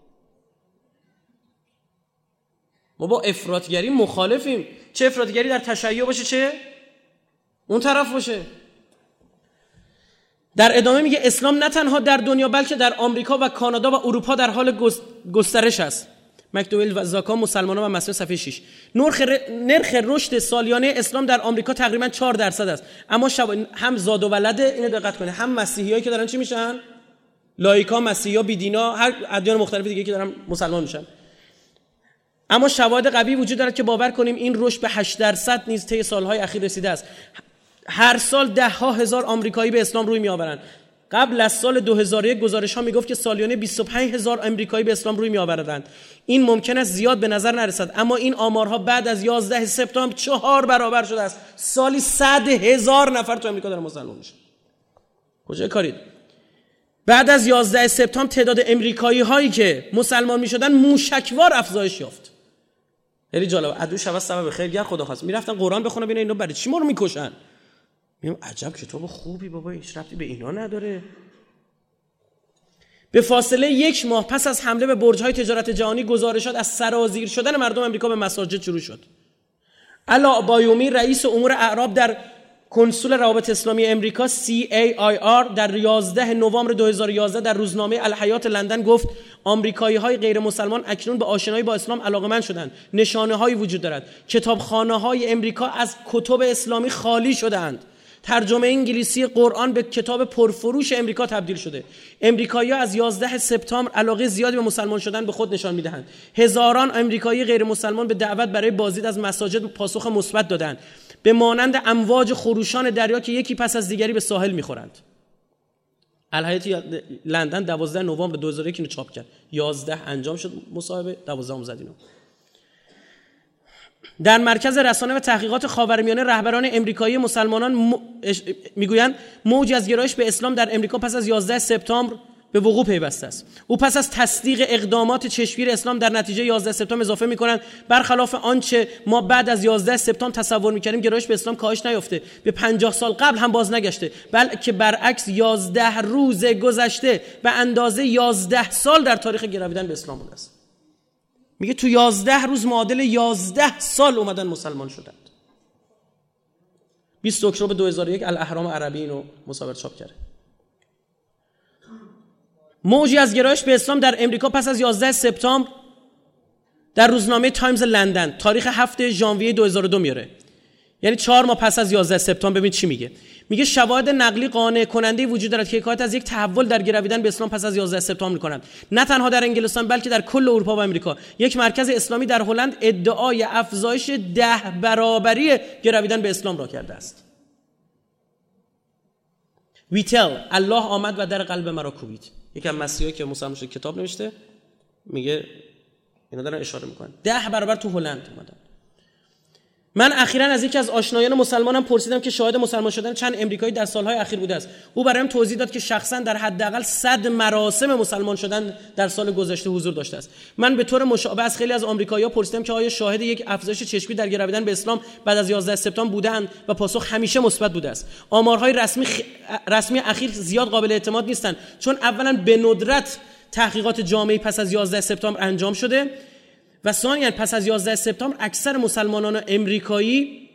ما با افراطگری مخالفیم. چه افراطگری در تشیع باشه چه اون طرف باشه. در ادامه میگه اسلام نه تنها در دنیا بلکه در آمریکا و کانادا و اروپا در حال گسترش است. مکدوئل و زاکا مسلمانان و مسیحیان صفحه شش. نرخ نرخ رشد سالیانه اسلام در آمریکا تقریبا چهار درصد است، اما شب... هم زاد و ولده، اینو دقت کنید، هم مسیحیایی که دارن چی میشن؟ لایکا، مسیحا، بیدینا، هر ادیان مختلف دیگه که دارن مسلمان میشن. اما شواهد قوی وجود دارد که باور کنیم این رشد به هشت درصد نیز طی سالهای اخیر رسیده است. هر سال ده ها هزار آمریکایی به اسلام روی میآورند. قبل از سال دو هزار و یک گزارش ها میگفت که سالیانه بیست و پنج هزار آمریکایی به اسلام روی میآورند. این ممکن است زیاد به نظر نرسد، اما این آمارها بعد از یازده سپتامبر چهار برابر شده است. سالی صد هزار نفر تو آمریکا دارن مسلمان میشن. کجا کارید؟ بعد از یازده سپتامبر تعداد امریکایی هایی که مسلمان میشدن موشکوار افزایش یافت. خیلی جالب. عدو شب سبب خیر گر خدا خواست. میرفتن قرآن بخونه ببینن اینا برای چی ما رو میکشن. میگم عجب کتاب خوبی بابا، هیچ ربطی به اینا نداره. به فاصله یک ماه پس از حمله به برج‌های تجارت جهانی گزارشات از سرازیر شدن مردم آمریکا به مساجد شروع شد. علا بایومی رئیس امور اعراب در کنسول روابط اسلامی امریکا سی ای آی آر در یازده نوامبر دو هزار و یازده در روزنامه الحیات لندن گفت آمریکایی‌های غیر مسلمان اکنون به آشنایی با اسلام علاقه‌مند شدند. نشانه‌هایی وجود دارد. کتابخانه‌های امریکا از کتب اسلامی خالی شدند. ترجمه انگلیسی قرآن به کتاب پرفروش امریکا تبدیل شده. امریکایی‌ها از یازده سپتامبر علاقه زیادی به مسلمان شدن به خود نشان می‌دهند. هزاران امریکایی غیر مسلمان به دعوت برای بازدید از مساجد پاسخ مثبت دادند، به مانند امواج خروشان دریا که یکی پس از دیگری به ساحل می‌خورند. الهیات لندن دوازده نوامبر دو هزار و یک اینو چاپ کرد. یازده انجام شد مصاحبه، دوازده زد اینو. در مرکز رسانه و تحقیقات خاورمیانه رهبران امریکایی مسلمانان م... میگویند موج از گرایش به اسلام در امریکا پس از یازده سپتامبر به وقوع پیوسته است. او پس از تصدیق اقدامات چشمگیر اسلام در نتیجه یازده سپتامبر اضافه می‌کنند برخلاف آنچه ما بعد از یازده سپتامبر تصور می‌کردیم گرایش به اسلام کاهش نیافته، به پنجاه سال قبل هم باز نگشته، بلکه برعکس یازده روز گذشته به اندازه یازده سال در تاریخ گرویدن به اسلام بوده است. میگه تو یازده روز معادل یازده سال اومدن مسلمان شدند. بیست اکتبر دو هزار و یک الاهرام عربی اینو مصور چاپ کرده. موجی از گرایش به اسلام در امریکا پس از یازده سپتامبر در روزنامه تایمز لندن تاریخ هفتم ژانویه دو هزار و دو میاره، یعنی چهار ماه پس از یازده سپتامبر. ببین چی میگه. میگه شواهد نقلی قانع کننده وجود دارد که حکایت از یک تحول در گرویدن به اسلام پس از یازده سپتامبر میکنند. نه تنها در انگلستان بلکه در کل اروپا و امریکا. یک مرکز اسلامی در هلند ادعای افزایش ده برابری گرویدن به اسلام را کرده است. ویتل الله آمد و در قلب مرا کوبید. یکی از مسیحایی که مسلمان شده کتاب نوشته، میگه اینا دارن اشاره میکنن ده برابر تو هلند اومدن. من اخیراً از یکی از آشنایان مسلمانم پرسیدم که شاهد مسلمان شدن چند امریکایی در سالهای اخیر بوده است. او برایم توضیح داد که شخصاً در حداقل صد مراسم مسلمان شدن در سال گذشته حضور داشته است. من به طور مشابه از خیلی از آمریکایی‌ها پرسیدم که آیا شاهد یک افزایش چشمی در گرویدن به اسلام بعد از یازده سپتامبر بودند و پاسخ همیشه مثبت بوده است. آمارهای رسمی خ... رسمی اخیر زیاد قابل اعتماد نیستند، چون اولاً به ندرت تحقیقات جامعی پس از یازده سپتامبر انجام شده و ثانیاً پس از یازده سپتامبر اکثر مسلمانان امریکایی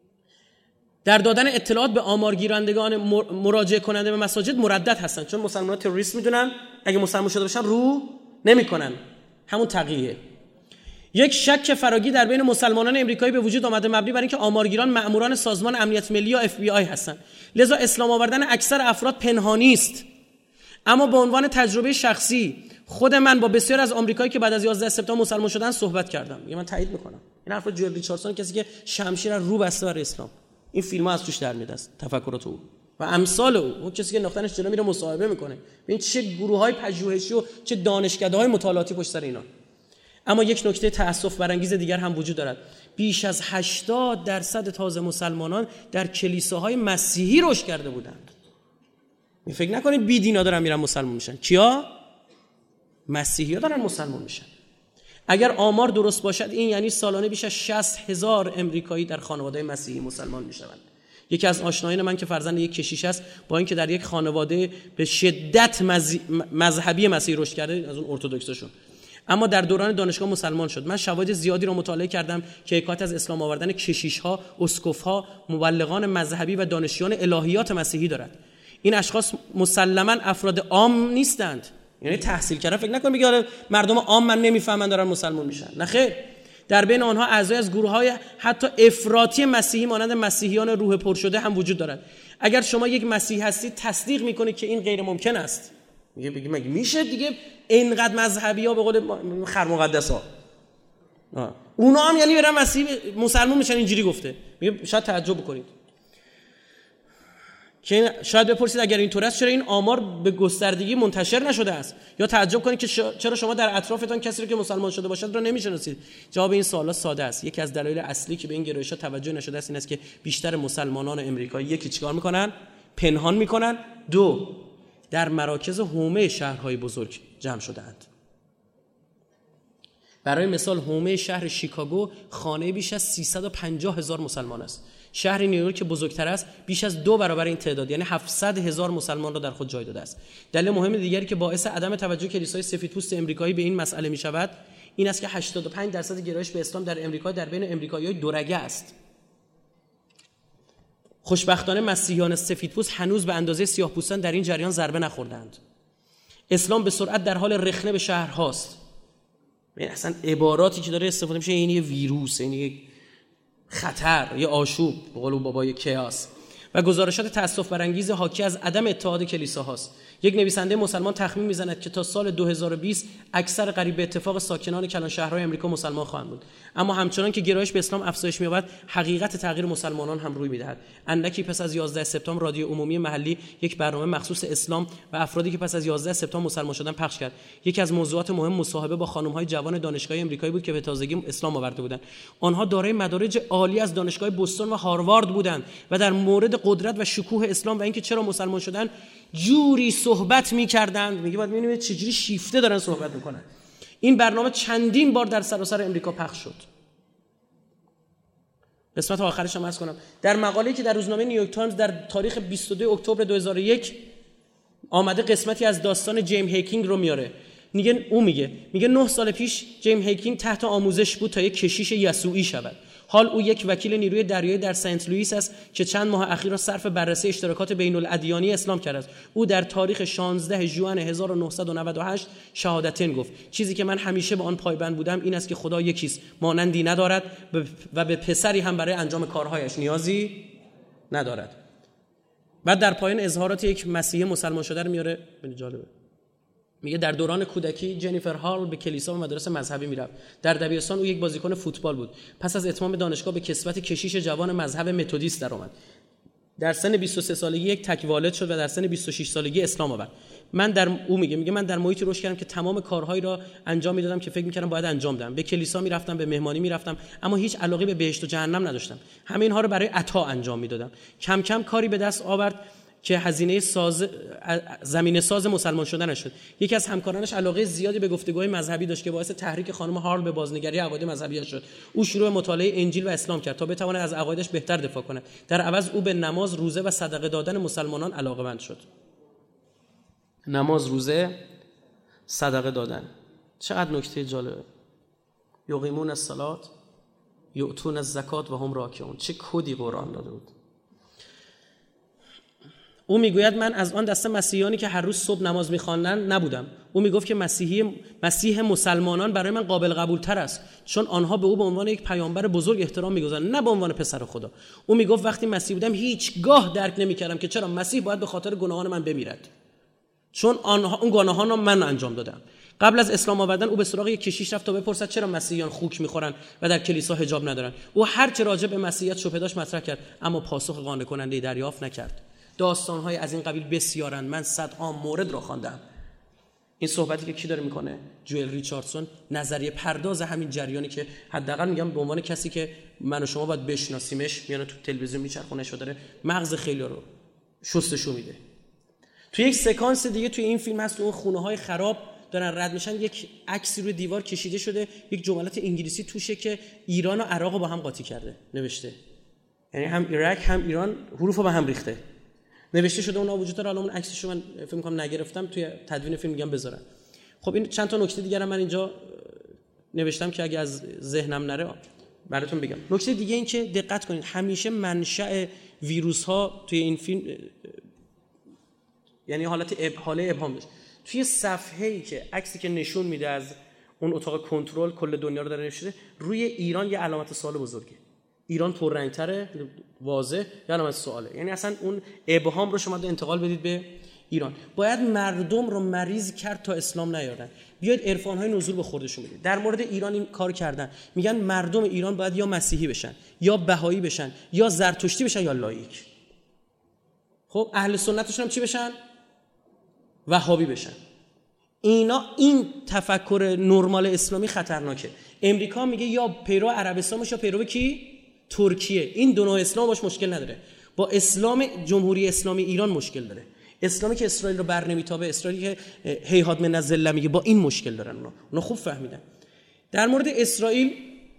در دادن اطلاعات به آمارگیرندگان مراجعه کننده به مساجد مردد هستند، چون مسلمانان تروریست میدونن اگه مسلمان شده باشن رو نمیکنن. همون تقیه. یک شک فراگیر در بین مسلمانان امریکایی به وجود آمده مبنی بر اینکه آمارگیران مأموران سازمان امنیت ملی یا اف بی آی هستند، لذا اسلام آوردن اکثر افراد پنهانی است. اما به عنوان تجربه شخصی خود من با بسیار از آمریکایی که بعد از یازده سپتامبر مسلمان شدن صحبت کردم. میگه من تایید میکنم این حرف جورج ریچاردسون، کسی که شمشیر رو بسته بر اسلام. این فیلم‌ها از توش در میاد است تفکرات او و امثال او. اون کسی که ناختنش جلو میره مصاحبه میکنه. ببین چه گروه‌های پژوهشی و چه دانشکده‌های مطالعاتی پشت سر اینا. اما یک نکته تأسف برانگیز دیگر هم وجود دارد. بیش از هشتاد درصد تازه مسلمانان در کلیساهای مسیحی رشد کرده بودند. می فکر نکنید بی دینا دارن میرن مسلمان میشن. کیا؟ مسیحی‌ها دارن مسلمان میشن. اگر آمار درست باشد این یعنی سالانه بیش از شصت هزار امریکایی در خانواده مسیحی مسلمان میشوند. یکی از آشنایان من که فرزند یک کشیش است، با اینکه در یک خانواده به شدت مذهبی مسیحی رشد کرده، از اون ارتدوکسشون، اما در دوران دانشگاه مسلمان شد. من شواهد زیادی را مطالعه کردم که حکایت از اسلام آوردن کشیش‌ها، اسقف‌ها، مبلغان مذهبی و دانشیان الهیات مسیحی دارد. این اشخاص مسلماً افراد عام نیستند، یعنی تحصیل کردن. فکر نکن میگه مردم عام من نمیفهمن دارن مسلمان میشن. نه خیر، در بین آنها اعضای از گروه‌های حتی افراطی مسیحی مانند مسیحیان روح پر شده هم وجود دارد. اگر شما یک مسیحی هستید تصدیق میکنید که این غیر ممکن است. میگه بگی مگه میشه دیگه اینقدر مذهبی‌ها به قول خر مقدس‌ها اونا هم یعنی برن مسیحی مسلمان میشن؟ اینجوری گفته. میگه شاید تعجب بکنید که شاید بپرسید اگر اینطور است چرا این آمار به گستردگی منتشر نشده است، یا تعجب کنید که چرا شما در اطرافتان کسی رو که مسلمان شده باشد را نمیشناسید. جواب این سوالات ساده است. یکی از دلایل اصلی که به این گرایش‌ها توجه نشده است این است که بیشتر مسلمانان امریکایی یکی چیکار میکنن؟ پنهان میکنن. دو، در مراکز حومه شهرهای بزرگ جمع شده‌اند. برای مثال حومه شهر شیکاگو خانه بیش از سیصد و پنجاه هزار مسلمان است. شهر نیویورک که بزرگتر است بیش از دو برابر این تعداد، یعنی هفتصد هزار مسلمان را در خود جای داده است. دلیل مهم دیگری که باعث عدم توجه کلیسای سفیدپوست امریکایی به این مسئله می شود این است که هشتاد و پنج درصد گرایش به اسلام در امریکا در بین امریکایی‌های دورگه است. خوشبختانه مسیحیان سفیدپوست هنوز به اندازه سیاه‌پوستان در این جریان ضربه نخوردند. اسلام به سرعت در حال رخنه به شهرهاست. این اصلا عباراتی که داره استفاده میشه این یه ویروس، این یه خطر، یه آشوب، به قول بابای کیاس. و گزارشات تأسف برانگیز حاکی از عدم اتحاد کلیساهاست. یک نویسنده مسلمان تخمین میزند که تا سال دو هزار و بیست اکثر قریب به اتفاق ساکنان کلان شهرهای امریکا مسلمان خواهند بود. اما همچنان که گرایش به اسلام افزایش می‌یابد، حقیقت تغییر مسلمانان هم روی می‌دهد. اندکی پس از یازده سپتامبر رادیو عمومی محلی یک برنامه مخصوص اسلام و افرادی که پس از یازده سپتامبر مسلمان شدن پخش کرد. یکی از موضوعات مهم مصاحبه با خانم‌های جوان دانشگاه آمریکایی بود که به تازگی اسلام آورده بودند. آنها دارای مدارج عالی از دانشگاه بوستون و هاروارد بودند و در مورد قدرت و شکوه اسلام و اینکه چرا مسلمان شدن جوری صحبت می‌کردند. میگه بعد می‌بینید چجوری شیفته دارن صحبت می‌کنن. این برنامه چندین بار در سراسر امریکا پخش شد. قسمت آخرش هم عرض کنم. در مقاله‌ای که در روزنامه نیویورک تایمز در تاریخ بیست و دو اکتبر دو هزار و یک آمده قسمتی از داستان جیم هیکینگ رو میاره. میگه او میگه میگه نه سال پیش جیم هیکینگ تحت آموزش بود تا یک کشیش یسوعی شود. حال او یک وکیل نیروی دریایی در سنت لوئیس است که چند ماه اخیر را صرف بررسی اشتراکات بین الادیانی اسلام کرده است. او در تاریخ شانزده ژوئن هزار و نهصد و نود و هشت شهادتین گفت: چیزی که من همیشه به آن پایبند بودم این است که خدا یکیست، مانندی ندارد و به پسری هم برای انجام کارهایش نیازی ندارد. بعد در پایان اظهارات یک مسیحی مسلمان شده رو میاره. خیلی جالبه. میگه در دوران کودکی جنیفر هال به کلیسا و مدرسه مذهبی میرفت. در دبیرستان او یک بازیکن فوتبال بود. پس از اتمام دانشگاه به کسوت کشیش جوان مذهب متدیست درآمد. در سن بیست و سه سالگی یک تک والد شد و در سن بیست و شش سالگی اسلام آورد. من در او میگه میگه من در محیطی رشد کردم که تمام کارهایی را انجام میدادم که فکر میکردم باید انجام بدم. به کلیسا میرفتم، به مهمانی میرفتم، اما هیچ علاقه به بهشت و جهنم نداشتم. همه اینها رو برای عطا انجام میدادم. کم کم کاری به دست آورد که هزینه ساز زمینه ساز مسلمان شدنش شد. یکی از همکارانش علاقه زیادی به گفتگوهای مذهبی داشت که باعث تحریک خانم هارل به بازنگری عقاید مذهبی شد. او شروع مطالعه انجیل و اسلام کرد تا بتواند از عقایدش بهتر دفاع کند. در عوض او به نماز، روزه و صدقه دادن مسلمانان علاقه‌مند شد. نماز، روزه، صدقه دادن. چقدر نکته جالبه. یقیمون الصلاة یؤتون الزکات و هم راکعون. چه کدی قرآن داده بود. او میگوید من از آن دسته مسیحیانی که هر روز صبح نماز می‌خواندند نبودم. او میگفت که مسیحی مسیح مسلمانان برای من قابل قبول تر است، چون آنها به او به عنوان یک پیامبر بزرگ احترام می‌گذارند، نه به عنوان پسر خدا. او میگفت وقتی مسیحی بودم هیچگاه درک نمی‌کردم که چرا مسیح باید به خاطر گناهان من بمیرد، چون آنها اون گناهان را من انجام دادم. قبل از اسلام آوردن او به سراغ یک کشیش رفت تا بپرسد چرا مسیحیان خوک می‌خورند و در کلیسا حجاب ندارند. او هر چه راجع به مسیحیت شبهه داشت مطرح کرد، اما پاسخ قانع کننده‌ای دریافت نکرد. داستان‌های از این قبیل بسیارن. من صدها مورد رو خواندم. این صحبتی که کی داره میکنه؟ جوئل ریچاردسون، نظریه پرداز همین جریانی که حداقل میگم به عنوان کسی که من و شما باید بشناسیمش، میانه تو تلویزیون میچرخونهش و داره مغز خیلی رو شستشو میده. تو یک سکانس دیگه توی این فیلم هست، اون خونه‌های خراب دارن رد میشن، یک عکسی روی دیوار کشیده شده، یک جملات انگلیسی توشه که ایران و عراق رو با هم قاطی کرده، نوشته. یعنی هم عراق هم ایران حروفو با هم ریخته. نوشته شده اونها وجود داره. الان عکسشو من فکر می‌کنم نگرفتم، توی تدوین فیلم میگم بذارم. خب این چند تا نکته دیگه من اینجا نوشتم که اگه از ذهنم نره براتون بگم. نکته دیگه این که دقت کنید همیشه منشأ ویروس‌ها توی این فیلم یعنی حالت اب... حاله ابهام داشت. توی صفحه‌ای که عکسی که نشون میده از اون اتاق کنترل کل دنیا رو داره نشده، روی ایران یه علامت سوال بزرگه. ایران پررنگ‌تره، واضح، یه علامت سواله. یعنی اصلا اون ابهام رو شما انتقال بدید به ایران. باید مردم رو مریض کرد تا اسلام نیارن. بیاید عرفان‌های نزول به خوردشون بدید. در مورد ایران این کار کردن. میگن مردم ایران باید یا مسیحی بشن، یا بهایی بشن، یا زرتشتی بشن، یا لایک. خب اهل سنتشون هم چی بشن؟ وهابی بشن. اینا این تفکر نرمال اسلامی خطرناکه. امریکا میگه یا پیرو عربستان باشه یا پیرو کی؟ ترکیه. این دو نوع اسلام باش مشکل نداره. با اسلام جمهوری اسلامی ایران مشکل داره. اسلامی که اسرائیل رو بر نمیتابه، اسرائیلی که هیهات من الذله میگه، با این مشکل دارن. اونا اونا خوب فهمیدن. در مورد اسرائیل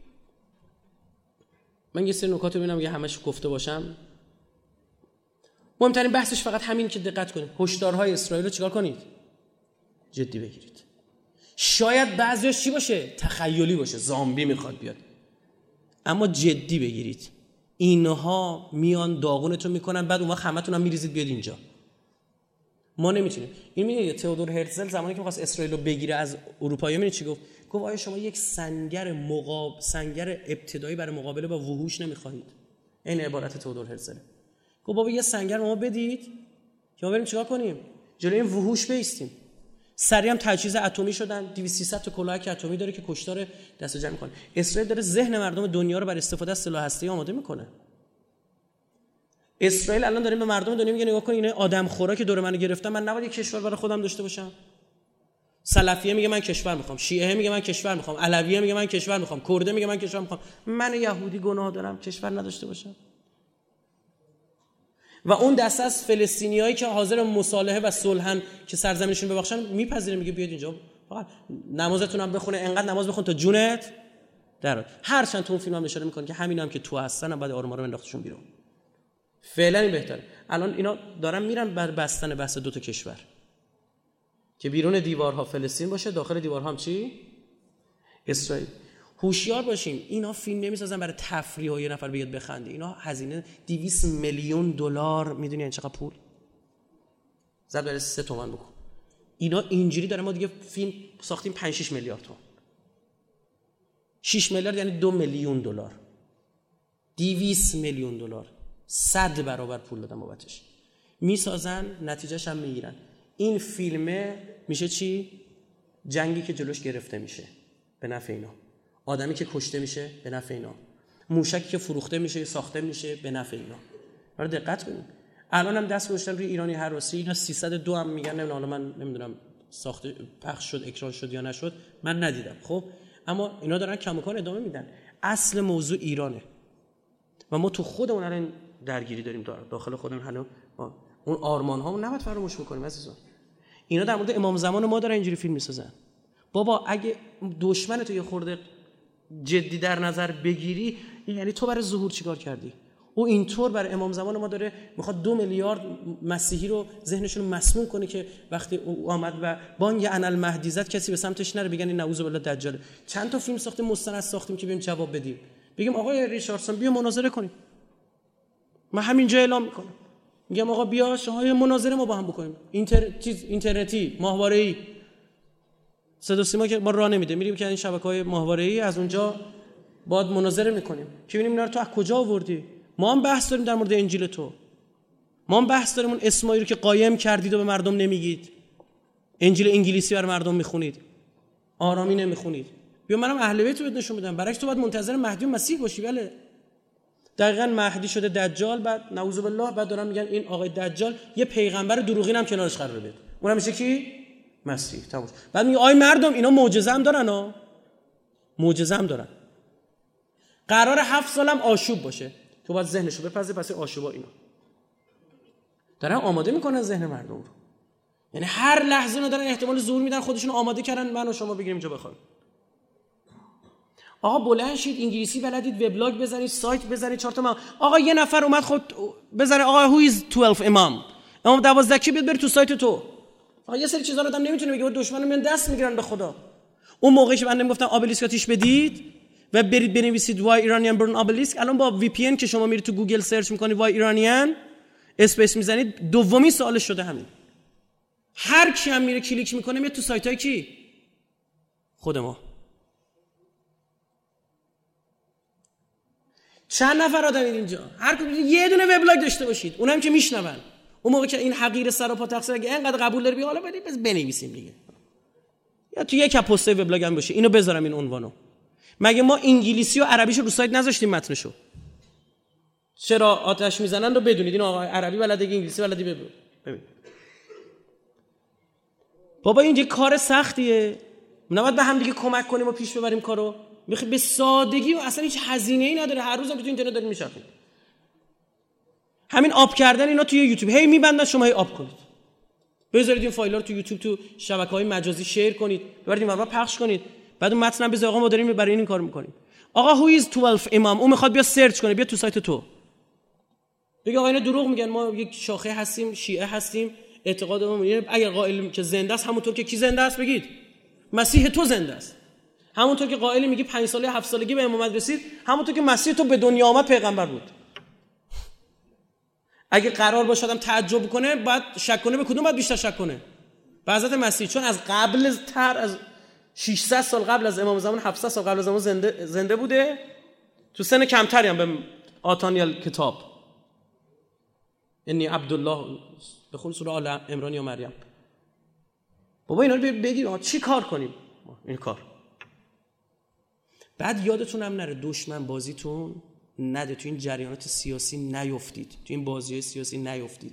من یه سری نکات ببینم یه همش گفته باشم. مهمترین بحثش فقط همین که دقت کنید. هشدارهای اسرائیل رو چیکار کنید؟ جدی بگیرید. شاید بعضیش چی باشه؟ تخیلی باشه، زامبی میخواد بیاد. اما جدی بگیرید. اینها میان داغونتون میکنن، بعد اون وقت همتون هم میریزید بیاد اینجا. ما نمیتونیم. این میگه تئودور هرتزل زمانی که می‌خواست اسرائیل رو بگیره از اروپایی‌ها، می‌بینید چی گفت؟ گفت آیا شما یک سنگر مقاب سنگر ابتدایی برای مقابله با وحوش نمی‌خواهید؟ این عبارت تئودور هرتزل. گفت بابا یه سنگر ما بدید که ما بریم چیکار کنیم؟ جلوی این وحوش بایستیم. سریع هم تجهیز اتمی شدن. دویست سیصد تا کلاهک اتمی داره که کشتار دست جمع می‌کنه. اسرائیل داره ذهن مردم دنیا رو برای استفاده از سلاح هسته‌ای آماده می‌کنه. اسرائیل الان داره به مردم دنیا میگه نگاه کن اینا آدم خورا که دور منو گرفتن، من نباید یک کشور برای خودم داشته باشم. سلفیه میگه من کشور میخوام، شیعه میگه من کشور میخوام، علویه میگه من کشور میخوام، کرده میگه من کشور میخوام. من یهودی گناه دارم کشور نداشته باشم؟ و اون دسته از فلسطینیایی که حاضر مصالحه و صلحن که سرزمینشون ببخشن میپذیره، میگه بیاید اینجا فقط نمازتون هم بخونه، انقدر نماز بخون تا جونت در. هرچند تو اون فیلم هم اشاره میکنه که همینا هم که تو هستن بعد آروم آروم انداختشون بیرون. فعلا این بهتره. الان اینا دارن میرن بر بستن بحث دو تا کشور که بیرون دیوارها فلسطین باشه، داخل دیوارها هم چی؟ اسرائیل. هوشیار باشیم، اینا فیلم نمیسازن برای تفریح و یه نفر بیاد بخنده. اینا هزینه دویست میلیون دلار، میدونی این چقدر پول؟ ضرب در سه تومن بکن. اینا اینجوری داره ما دیگه فیلم ساختیم پنج شش میلیارد تومان. شش میلیارد یعنی دو میلیون دلار. دویست میلیون دلار. صد برابر پول دادن بابتش. میسازن، نتیجهش هم میگیرن. این فیلمه میشه چی؟ جنگی که جلوش گرفته میشه به نفع اینا. آدمی که کشته میشه به نفع اینا. موشکی که فروخته میشه ساخته میشه به نفع اینا. برای دقت کنید. الان هم دست گذاشتن روی ایرانی هراسی، اینا سیصد و دو هم میگن، نمیدونم حالا من نمیدونم ساخته پخش شد اکران شد یا نشد، من ندیدم. خب اما اینا دارن کماکان ادامه میدن. اصل موضوع ایرانه و ما تو خودمون الان درگیری داریم داخل خودمون. هنوز اون آرمان هامون نباید فراموش بکنیم عزیزان. اینا در مورد امام زمان ما دارن اینجوری فیلم میسازن. بابا اگه دشمن تو یه خورده جدی در نظر بگیری، یعنی تو برای ظهور چیکار کردی؟ او اینطور برای امام زمان ما داره میخواد دو میلیارد مسیحی رو ذهنشون رو مسموم کنه که وقتی او آمد و بانگ انالمهدی زد کسی به سمتش نره بگن این نعوذ بالله دجاله. چند تا فیلم ساختیم، مستند ساختیم که بریم جواب بدیم، بگیم آقای ریچاردسون بیا مناظره کنیم. من همینجا اعلام میکنم، میگم آقا بیا شما یه مناظره ما با هم بکنیم. اینتر چیز اینترنتی، ماهواره‌ای. صدا سیما که ما راه نمیده، میریم که این شبکه‌های ماهواره‌ای از اونجا باید مناظره میکنیم که ببینیم اینا رو تو از کجا آوردی. ما هم بحث داریم در مورد انجیل تو. ما هم بحث داریم اون اسمایی رو که قایم کردید و به مردم نمیگید. انجیل انگلیسی برای مردم میخونید، آرامی نمیخونید. بیا منم اهل بیت رو نشون بدم. برعکس تو باید منتظر مهدی و مسیح باشی. بله دقیقاً مهدی شده دجال، بعد نعوذ بالله بعد دارن میگن این آقای دجال یه پیغمبر دروغین هم کنارش قرار بده. اونم میشه کی؟ مسیح. تموم. بعد میگه آی مردم اینا معجزه هم دارن ها. معجزه هم دارن. قرار هفت سالم آشوب باشه. تو باید ذهنشو بپزه پس آشوبا اینا. دارن آماده میکنن ذهن مردم رو. یعنی هر لحظه اینا دارن احتمال ظهور میدن، خودشون آماده کردن من و شما بگیریم اینجا بخوایم. آقا بلند شید، انگلیسی بلدید، وبلاگ بزنید، سایت بزنید، چهار تا ما. آقا یه نفر اومد خود بزنه آقا هو ایز دوازده امام. امام دوازده کی بیاد بره تو سایت تو. آقا یه سری چیزا رو آدم نمیتونه بگه، دشمنو میان دست میگیرن به خدا. اون موقعی که من نمیگفتم آبلیسک آتیش بدید و برید بنویسید وای ایرانیان برن آبلیسک، الان با وی پی ان که شما میرید تو گوگل سرچ میکنید وای ایرانیان اسپیس میزنید، دومی سوالش شده همین. هر کی هم میره کلیک میکنه میاد تو سایتای کی؟ خود ما. چند نفر آدمید اینجا؟ هر کدوم یه دونه وبلاگ داشته باشید، اونم که میشنون. اون موقع که این حقیر سر و پا تقصیر اگه اینقدر قبول داره بیا حالا بدید بس بنویسیم دیگه. یا تو یک پست وبلاگ هم باشه اینو بذارم این عنوانو. مگه ما انگلیسی و عربیشو رو سایت نذاشتیم متنشو؟ چرا آتش میزنن رو بدونید این آقا عربی بلده انگلیسی بلدی ببین. بابا این یه کار سختیه. نباید به هم دیگه کمک کنیم و پیش ببریم کارو. میخوای به سادگی و اصلا هیچ هزینه‌ای نداره، هر روز هم تو اینترنت دارین میشرخید. همین آب کردن اینا توی یوتیوب هی میبندن، شما هی آب کنید. بذارید این فایل‌ها رو تو یوتیوب تو شبکه‌های مجازی شیر کنید، ببرید اینورا پخش کنید. بعد اون متن هم بذارید آقا ما داریم برای این کار می‌کنیم. آقا هو ایز دوازده امام، اون میخواد بیا سرچ کنه، بیا تو سایت تو. بگه آقا اینا دروغ میگن، ما یک شاخه هستیم، شیعه هستیم، اعتقادمون اینه اگر قائل که زنده است همونطور که کی زنده است بگید مسیح تو زنده است. همونطور که قائل میگی پنج ساله هفت سالگی به امامت رسید، همونطور که مسیح تو به دنیا آمد پیغمبر بود. اگه قرار باشه آدم تعجب کنه بعد شک کنه، به کدوم باید بیشتر شک کنه؟ به حضرت مسیح، چون از قبل تر از ششصد سال قبل از امام زمان، هفتصد سال قبل از امام زنده زنده بوده. تو سن کمتری هم به آتانیال کتاب. انی عبدالله، بخون سوره آل عمران یا مریم. بابا اینا رو بگید چی کار کنیم؟ این کار. بعد یادتون هم نره دشمن بازیتون نده، تو این جریانات سیاسی نیفتید، تو این بازی‌های سیاسی نیفتید.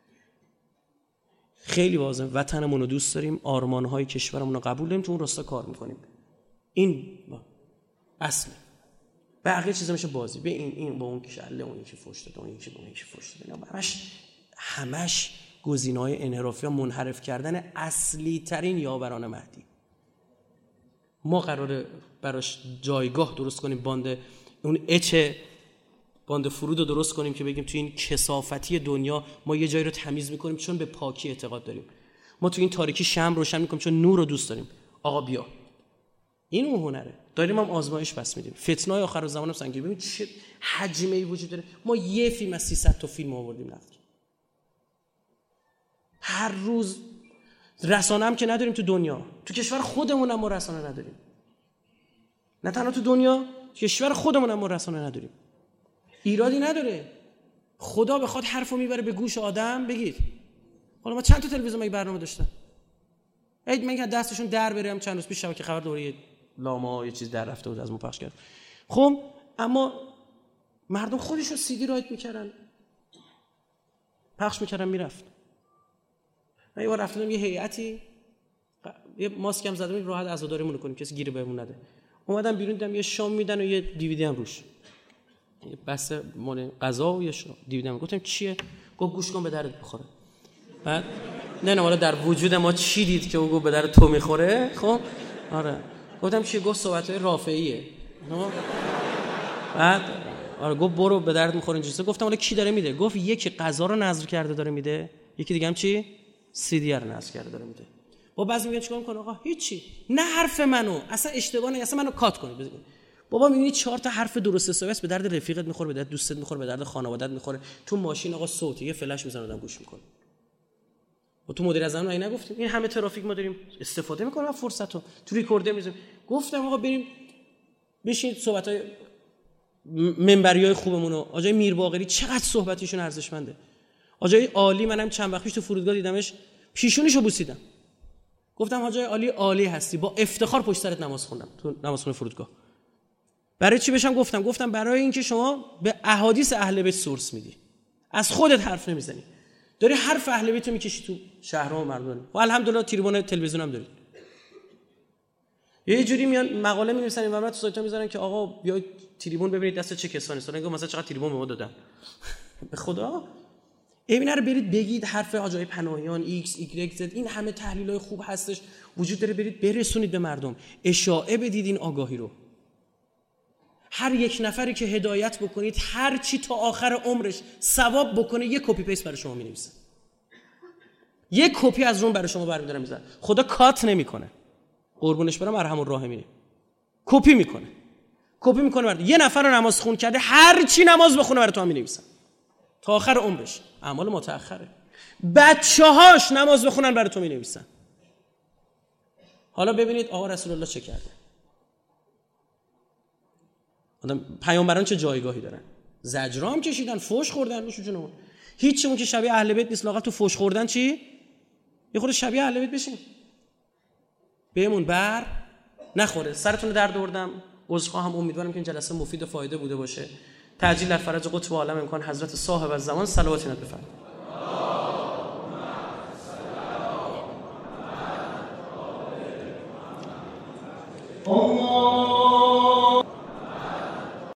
خیلی واضحه وطنمون رو دوست داریم، آرمان‌های کشورمون رو قبول داریم، تو اون راستا کار می‌کنیم. این اصل. بقیه چیزا میشه بازی. به این این با اون کله، اون یکی فوش داد، اون یکی با اون یکی فوش داد. اینا همش همش گزینه‌های انحرافی و منحرف کردن اصلی ترین یاوران مهدی. ما قراره براش جایگاه درست کنیم، باند اون اچ باند فرود رو درست کنیم که بگیم تو این کثافتی دنیا ما یه جایی رو تمیز میکنیم چون به پاکی اعتقاد داریم. ما تو این تاریکی شمع روشن میکنیم چون نور رو دوست داریم. آقا بیا. این اون هنره. داریم هم آزمایش بس میدیم. فتنه‌های آخر زمان هم سنگین. ببین چه حجمه‌ای وجود داره. ما یه فیلم از سیصد تا فیلم آوردیم نقد. هر روز رسانه هم که نداریم تو دنیا. تو کشور خودمون هم ما رسانه نداریم. نه تنها تو دنیا، تو کشور خودمون هم ما رسانه نداریم. ایرادی نداره. خدا بخواد حرفو میبره به گوش آدم بگید. حالا ما چند تا تلویزیون مگه برنامه داشتن؟ اید من که دستشون در بریم چند روز پیش شبکه خبر دوره لاما یه چیز در رفته بود از ما پخش کرد. خب اما مردم خودشون سی دی رایت میکردن. پخش میکردن میرفت. من یه بار رفتم یه هیئتی یه ماسک هم زدم راحت عزاداریمون کنیم کسی گیره بهمون نده. اومدم بیرون دیدم یه شام میدن و یه دیویدی هم روش. یه بسته مال غذا و یه شام دیویدی هم. گفتم چیه؟ گفت گوش کن به درد بخوره. بعد نه نه حالا در وجود ما چی دید که اون به درد تو میخوره؟ خب آره. گفتم چیه؟ گفت صحبت‌های رافعیه. بعد آره گفت برو به درد میخوره اینجوری. گفتم حالا کی داره میده؟ گفت یکی غذا رو نذر کرده داره میده، یکی دیگه هم چی؟ سی دی رو نذر کرده داره میده. با بعضی میگن چیکار میکنه آقا؟ هیچی. نه حرف منو اصلا اشتباه نه، اصلا منو کات کنید. بابا میبینی چهار تا حرف درست حسابی به درد رفیقت میخوره، به درد دوستت میخوره، به درد خانواده‌ت میخوره. تو ماشین آقا صوتی یه فلش میزنه آدم گوش میکنه. و تو مدیر اعظم این نگفتیم این همه ترافیک ما داریم استفاده میکنیم از فرصتو تو ریکوردر میذاریم. گفتم آقا بریم بشینید صحبتای منبریای خوبمونو. آقای میرباقری چقدر صحبتیشون ارزشمنده. آقای عالی منم چند وقت پیش تو فرودگاه دیدمش پیشونیشو بوسیدم. گفتم آقای عالی عالی هستی، با افتخار پشت سرت نماز خوندم تو نمازخونه فرودگاه. برای چی بشم گفتم گفتم برای اینکه شما به احادیث اهل بیت سورس میدی، از خودت حرف نمیزنی، داری حرف اهل بیت رو میکشی تو شهرها و مردم. و الحمدلله تریبون تلویزیون هم دارید. یه جوری میان مقاله می‌نویسن این وقت تو سایت‌ها میذارن که آقا بیا تریبون ببینید دست چه کسانی هستن. میگم مثلا چقدر تریبون به ما دادن. به خدا اینا رو برید بگید حرف آقای پناهیان ایکس ایگرگ زد این همه تحلیل‌های خوب هستش وجود داره، برید برسونید به مردم، اشاعه بدید این آگاهی رو. هر یک نفری که هدایت بکنید هر چی تا آخر عمرش ثواب بکنه یک کپی پیست برای شما می‌نویسه. یک کپی از اون برای شما برمی‌دارم میذارم. خدا کات نمی‌کنه. قربونش برم ارحم الراحمین. کپی میکنه. کپی میکنه برات. یه نفر رو نماز خون کرده هر چی نماز بخونه برای تو هم می‌نویسن. تا آخر عمرش. اعمال متأخره. بچه‌هاش نماز بخونن برای تو می‌نویسن. حالا ببینید آقا رسول الله چه کرده. آدم پیامبران چه جایگاهی دارن. زجرام کشیدن، فوش خوردن، میشه جونمون. هیچمون که شبیه اهل بیت نیست، لااقل تو فوش خوردن چی؟ یه خورده شبیه اهل بیت بشین. بهمون بر نخوره. سرتون رو درد آوردم. عذرخواهم، امیدوارم که این جلسه مفید و فایده بوده باشه. تعجیل در فرج قطب عالم امکان حضرت صاحب الزمان صلواتی نت بفرمایید.